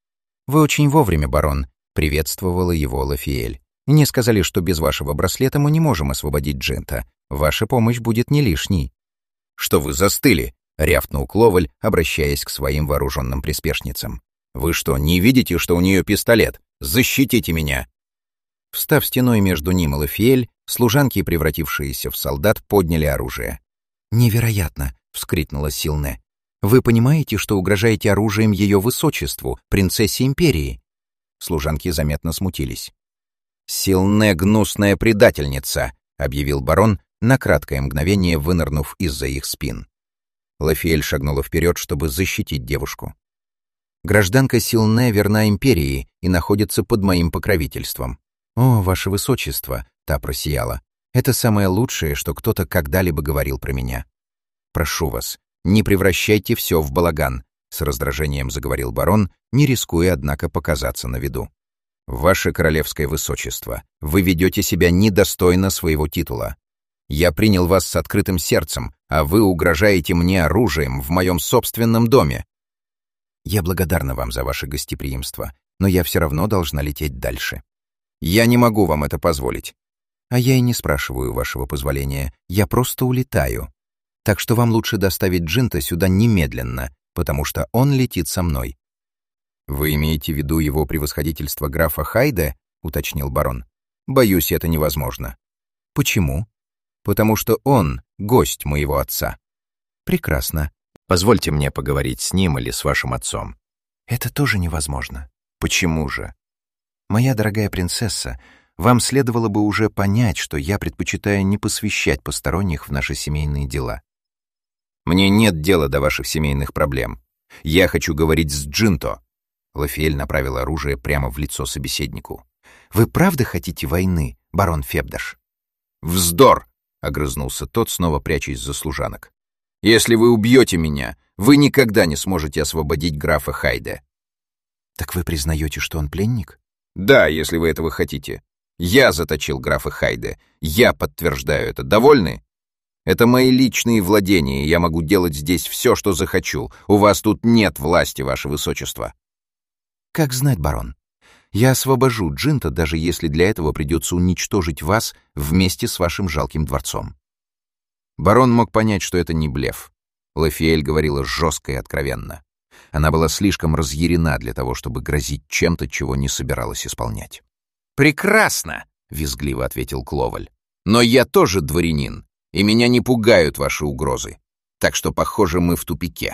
«Вы очень вовремя, барон», — приветствовала его Лафиэль. «Не сказали, что без вашего браслета мы не можем освободить Джинта. Ваша помощь будет не лишней». «Что вы застыли?» — рявкнул Кловаль, обращаясь к своим вооруженным приспешницам. «Вы что, не видите, что у нее пистолет? Защитите меня!» Встав стеной между ним и Лафиэль, служанки, превратившиеся в солдат, подняли оружие. «Невероятно!» — вскрикнула Силне. «Вы понимаете, что угрожаете оружием ее высочеству, принцессе империи?» Служанки заметно смутились. «Силне — гнусная предательница!» — объявил барон, на краткое мгновение вынырнув из-за их спин. Лафиэль шагнула вперед, чтобы защитить девушку. «Гражданка Силне верна империи и находится под моим покровительством». «О, ваше высочество!» — та просияла. «Это самое лучшее, что кто-то когда-либо говорил про меня». «Прошу вас, не превращайте все в балаган», — с раздражением заговорил барон, не рискуя, однако, показаться на виду. «Ваше королевское высочество, вы ведете себя недостойно своего титула. Я принял вас с открытым сердцем, а вы угрожаете мне оружием в моем собственном доме». «Я благодарна вам за ваше гостеприимство, но я все равно должна лететь дальше». «Я не могу вам это позволить». «А я и не спрашиваю вашего позволения, я просто улетаю. Так что вам лучше доставить Джинта сюда немедленно, потому что он летит со мной». «Вы имеете в виду его превосходительство графа Хайде?» — уточнил барон. «Боюсь, это невозможно». «Почему?» «Потому что он — гость моего отца». «Прекрасно. Позвольте мне поговорить с ним или с вашим отцом». «Это тоже невозможно». «Почему же?» «Моя дорогая принцесса, вам следовало бы уже понять, что я предпочитаю не посвящать посторонних в наши семейные дела». «Мне нет дела до ваших семейных проблем. Я хочу говорить с Джинто». Лафиэль направил оружие прямо в лицо собеседнику. «Вы правда хотите войны, барон Фебдаш?» «Вздор!» — огрызнулся тот, снова прячась за служанок. «Если вы убьете меня, вы никогда не сможете освободить графа Хайде». «Так вы признаете, что он пленник?» «Да, если вы этого хотите. Я заточил графа Хайде. Я подтверждаю это. Довольны? Это мои личные владения, и я могу делать здесь все, что захочу. У вас тут нет власти, ваше высочество». «Как знать, барон. Я освобожу Джинта, даже если для этого придется уничтожить вас вместе с вашим жалким дворцом». Барон мог понять, что это не блеф. Лафиэль говорила жестко и откровенно. Она была слишком разъярена для того, чтобы грозить чем-то, чего не собиралась исполнять. «Прекрасно!» — визгливо ответил Кловаль. «Но я тоже дворянин, и меня не пугают ваши угрозы. Так что, похоже, мы в тупике».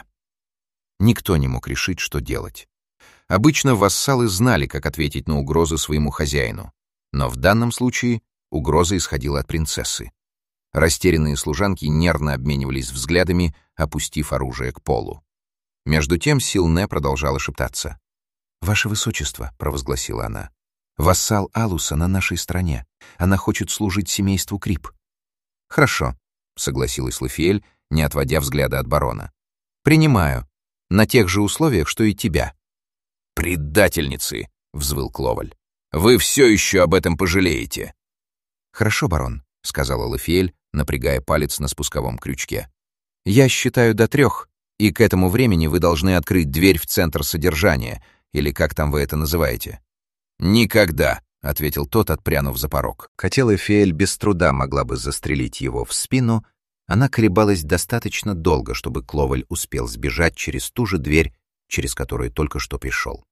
Никто не мог решить, что делать. Обычно вассалы знали, как ответить на угрозы своему хозяину, но в данном случае угроза исходила от принцессы. Растерянные служанки нервно обменивались взглядами, опустив оружие к полу. Между тем Силне продолжала шептаться. «Ваше высочество», — провозгласила она, — «вассал Алуса на нашей стороне. Она хочет служить семейству Крип». «Хорошо», — согласилась Лафиэль, не отводя взгляда от барона. «Принимаю. на тех же условиях, что и тебя». «Предательницы!» — взвыл Кловаль. «Вы все еще об этом пожалеете!» «Хорошо, барон», — сказала Лафиэль, напрягая палец на спусковом крючке. «Я считаю до трех, и к этому времени вы должны открыть дверь в центр содержания, или как там вы это называете». «Никогда», — ответил тот, отпрянув за порог. Хотя Лафиэль без труда могла бы застрелить его в спину, она колебалась достаточно долго, чтобы Кловаль успел сбежать через ту же дверь, через которую только что пришел.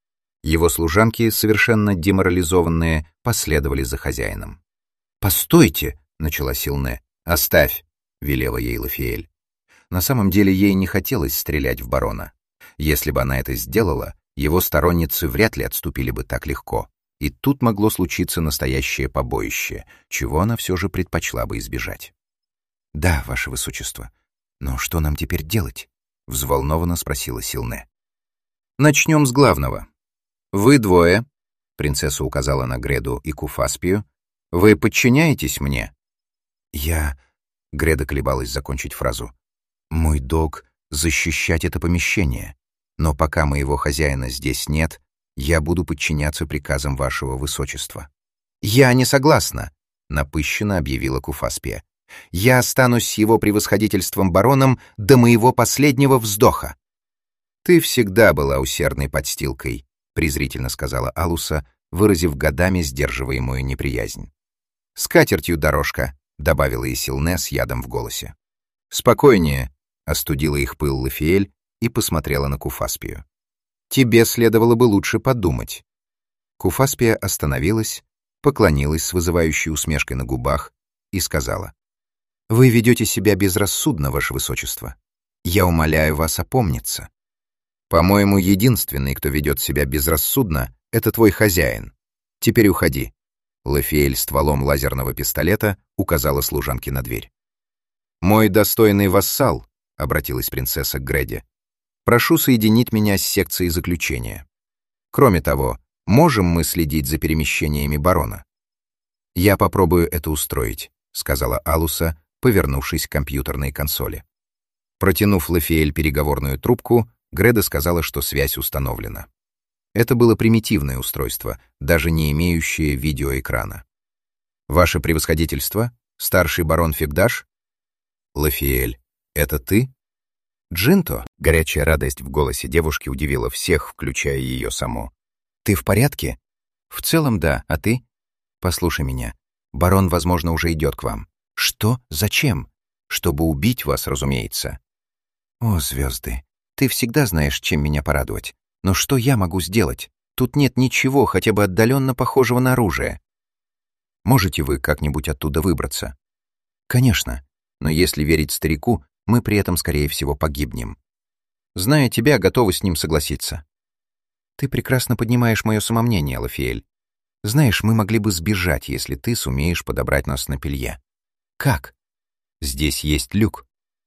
Его служанки, совершенно деморализованные, последовали за хозяином. «Постойте!» — начала Силне. «Оставь!» — велела ей Лафиэль. На самом деле ей не хотелось стрелять в барона. Если бы она это сделала, его сторонницы вряд ли отступили бы так легко. И тут могло случиться настоящее побоище, чего она все же предпочла бы избежать. «Да, ваше высочество. Но что нам теперь делать?» — взволнованно спросила Силне. «Начнем с главного. Вы двое», — принцесса указала на Греду и Куфаспию, — «вы подчиняетесь мне?» «Я...» — Греда колебалась закончить фразу. «Мой долг — защищать это помещение, но пока моего хозяина здесь нет, я буду подчиняться приказам вашего высочества». «Я не согласна», — напыщенно объявила Куфаспия. «Я останусь с его превосходительством бароном до моего последнего вздоха». «Ты всегда была усердной подстилкой», — презрительно сказала Алуса, выразив годами сдерживаемую неприязнь. «С катертью дорожка», — добавила и Силне с ядом в голосе. «Спокойнее», — остудила их пыл Лафиэль и посмотрела на Куфаспию. «Тебе следовало бы лучше подумать». Куфаспия остановилась, поклонилась с вызывающей усмешкой на губах и сказала: «Вы ведете себя безрассудно, ваше высочество. Я умоляю вас опомниться. По-моему, единственный, кто ведет себя безрассудно, это твой хозяин. Теперь уходи». Лафиэль стволом лазерного пистолета указала служанке на дверь. «Мой достойный вассал», — обратилась принцесса к Греде, — «прошу соединить меня с секцией заключения. Кроме того, можем мы следить за перемещениями барона?» «Я попробую это устроить», — сказала Алуса, повернувшись к компьютерной консоли. Протянув Лафиэль переговорную трубку, Греда сказала, что связь установлена. Это было примитивное устройство, даже не имеющее видеоэкрана. «Ваше превосходительство, старший барон Фигдаш?» «Лафиэль, это ты?» «Джинто», — горячая радость в голосе девушки удивила всех, включая ее саму. «Ты в порядке?» «В целом, да. А ты?» «Послушай меня. Барон, возможно, уже идет к вам». «Что? Зачем?» «Чтобы убить вас, разумеется». «О, звезды, ты всегда знаешь, чем меня порадовать. Но что я могу сделать? Тут нет ничего, хотя бы отдаленно похожего на оружие. Можете вы как-нибудь оттуда выбраться?» «Конечно. Но если верить старику, мы при этом, скорее всего, погибнем. Зная тебя, готова с ним согласиться». «Ты прекрасно поднимаешь мое самомнение, Лафиэль. Знаешь, мы могли бы сбежать, если ты сумеешь подобрать нас на пелье». «Как?» «Здесь есть люк».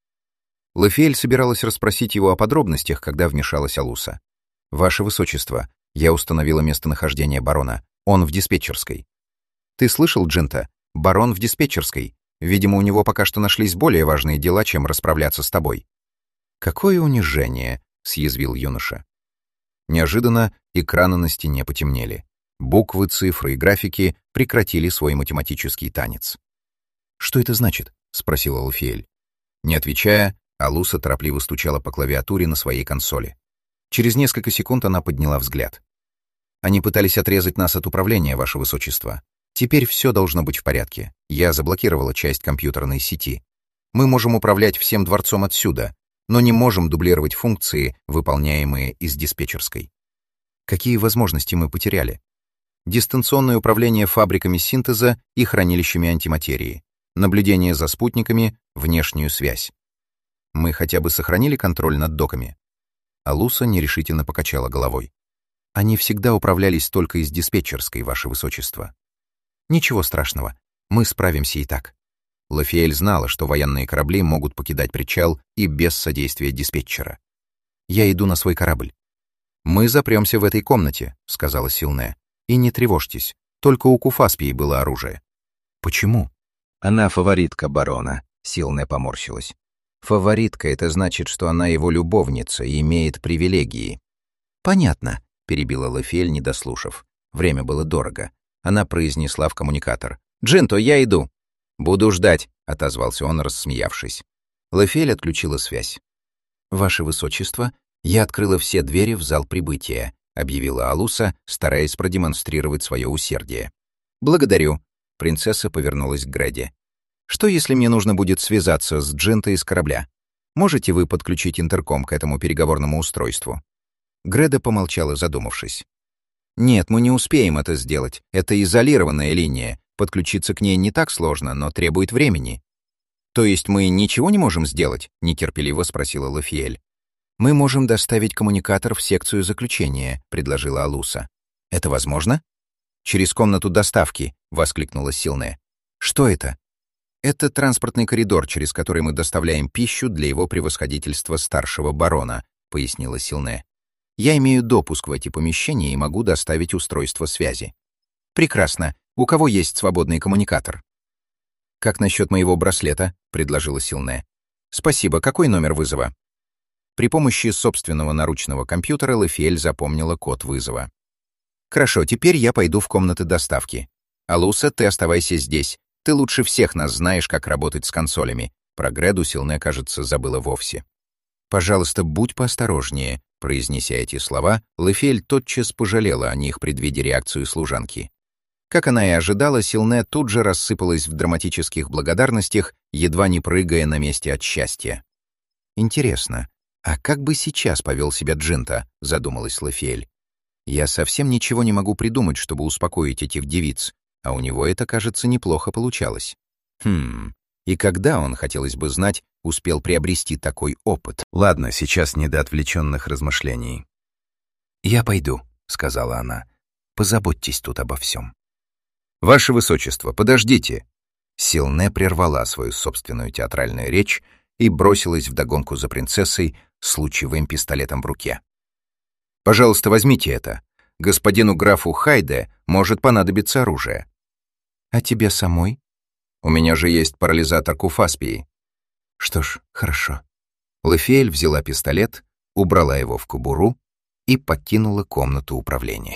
Лафиэль собиралась расспросить его о подробностях, когда вмешалась Алуса. «Ваше высочество, я установила местонахождение барона. Он в диспетчерской». «Ты слышал, Джинта? Барон в диспетчерской. Видимо, у него пока что нашлись более важные дела, чем расправляться с тобой». «Какое унижение!» — съязвил юноша. Неожиданно экраны на стене потемнели. Буквы, цифры и графики прекратили свой математический танец. «Что это значит?» — спросила Лафиэль. Не отвечая, Алуса торопливо стучала по клавиатуре на своей консоли. Через несколько секунд она подняла взгляд. «Они пытались отрезать нас от управления, ваше высочество. Теперь все должно быть в порядке. Я заблокировала часть компьютерной сети. Мы можем управлять всем дворцом отсюда, но не можем дублировать функции, выполняемые из диспетчерской. Какие возможности мы потеряли? Дистанционное управление фабриками синтеза и хранилищами антиматерии, наблюдение за спутниками, внешнюю связь. Мы хотя бы сохранили контроль над доками?» Алуса нерешительно покачала головой. «Они всегда управлялись только из диспетчерской, ваше высочество». «Ничего страшного, мы справимся и так». Лафиэль знала, что военные корабли могут покидать причал и без содействия диспетчера. «Я иду на свой корабль». «Мы запремся в этой комнате», — сказала Силне. «И не тревожьтесь, только у Куфаспии было оружие». «Почему?» «Она фаворитка барона», — Силне поморщилась. Фаворитка — это значит, что она его любовница и имеет привилегии. «Понятно», — перебила Лафиэль, не дослушав. Время было дорого. Она произнесла в коммуникатор. «Джинто, я иду». «Буду ждать», — отозвался он, рассмеявшись. Лафиэль отключила связь. «Ваше Высочество, я открыла все двери в зал прибытия», — объявила Алуса, стараясь продемонстрировать свое усердие. «Благодарю», — принцесса повернулась к Греде. «Что, если мне нужно будет связаться с Джинто из корабля? Можете вы подключить интерком к этому переговорному устройству?» Греда помолчала, задумавшись. «Нет, мы не успеем это сделать. Это изолированная линия. Подключиться к ней не так сложно, но требует времени». «То есть мы ничего не можем сделать?» — нетерпеливо спросила Лафиэль. «Мы можем доставить коммуникатор в секцию заключения», — предложила Алуса. «Это возможно?» «Через комнату доставки», — воскликнула Силне. «Что это?» «Это транспортный коридор, через который мы доставляем пищу для его превосходительства старшего барона», — пояснила Силне. «Я имею допуск в эти помещения и могу доставить устройство связи». «Прекрасно. У кого есть свободный коммуникатор?» «Как насчет моего браслета?» — предложила Силне. «Спасибо. Какой номер вызова?» При помощи собственного наручного компьютера Лафиэль запомнила код вызова. «Хорошо, теперь я пойду в комнаты доставки. Алуса, ты оставайся здесь. Ты лучше всех нас знаешь, как работать с консолями». Про Греду Силне, кажется, забыла вовсе. «Пожалуйста, будь поосторожнее», — произнеся эти слова, Лафиэль тотчас пожалела о них, предвидя реакцию служанки. Как она и ожидала, Силне тут же рассыпалась в драматических благодарностях, едва не прыгая на месте от счастья. «Интересно, а как бы сейчас повел себя Джинто?» — задумалась Лафиэль. «Я совсем ничего не могу придумать, чтобы успокоить этих девиц, а у него это, кажется, неплохо получалось. Хм, и когда он, хотелось бы знать, успел приобрести такой опыт?» Ладно, сейчас не до отвлеченных размышлений. «Я пойду», — сказала она. «Позаботьтесь тут обо всем». «Ваше Высочество, подождите!» Силне прервала свою собственную театральную речь и бросилась вдогонку за принцессой с лучевым пистолетом в руке. «Пожалуйста, возьмите это. Господину графу Хайде может понадобиться оружие». «А тебе самой?» «У меня же есть парализатор Куфаспии». «Что ж, хорошо». Лафиэль взяла пистолет, убрала его в кобуру и покинула комнату управления.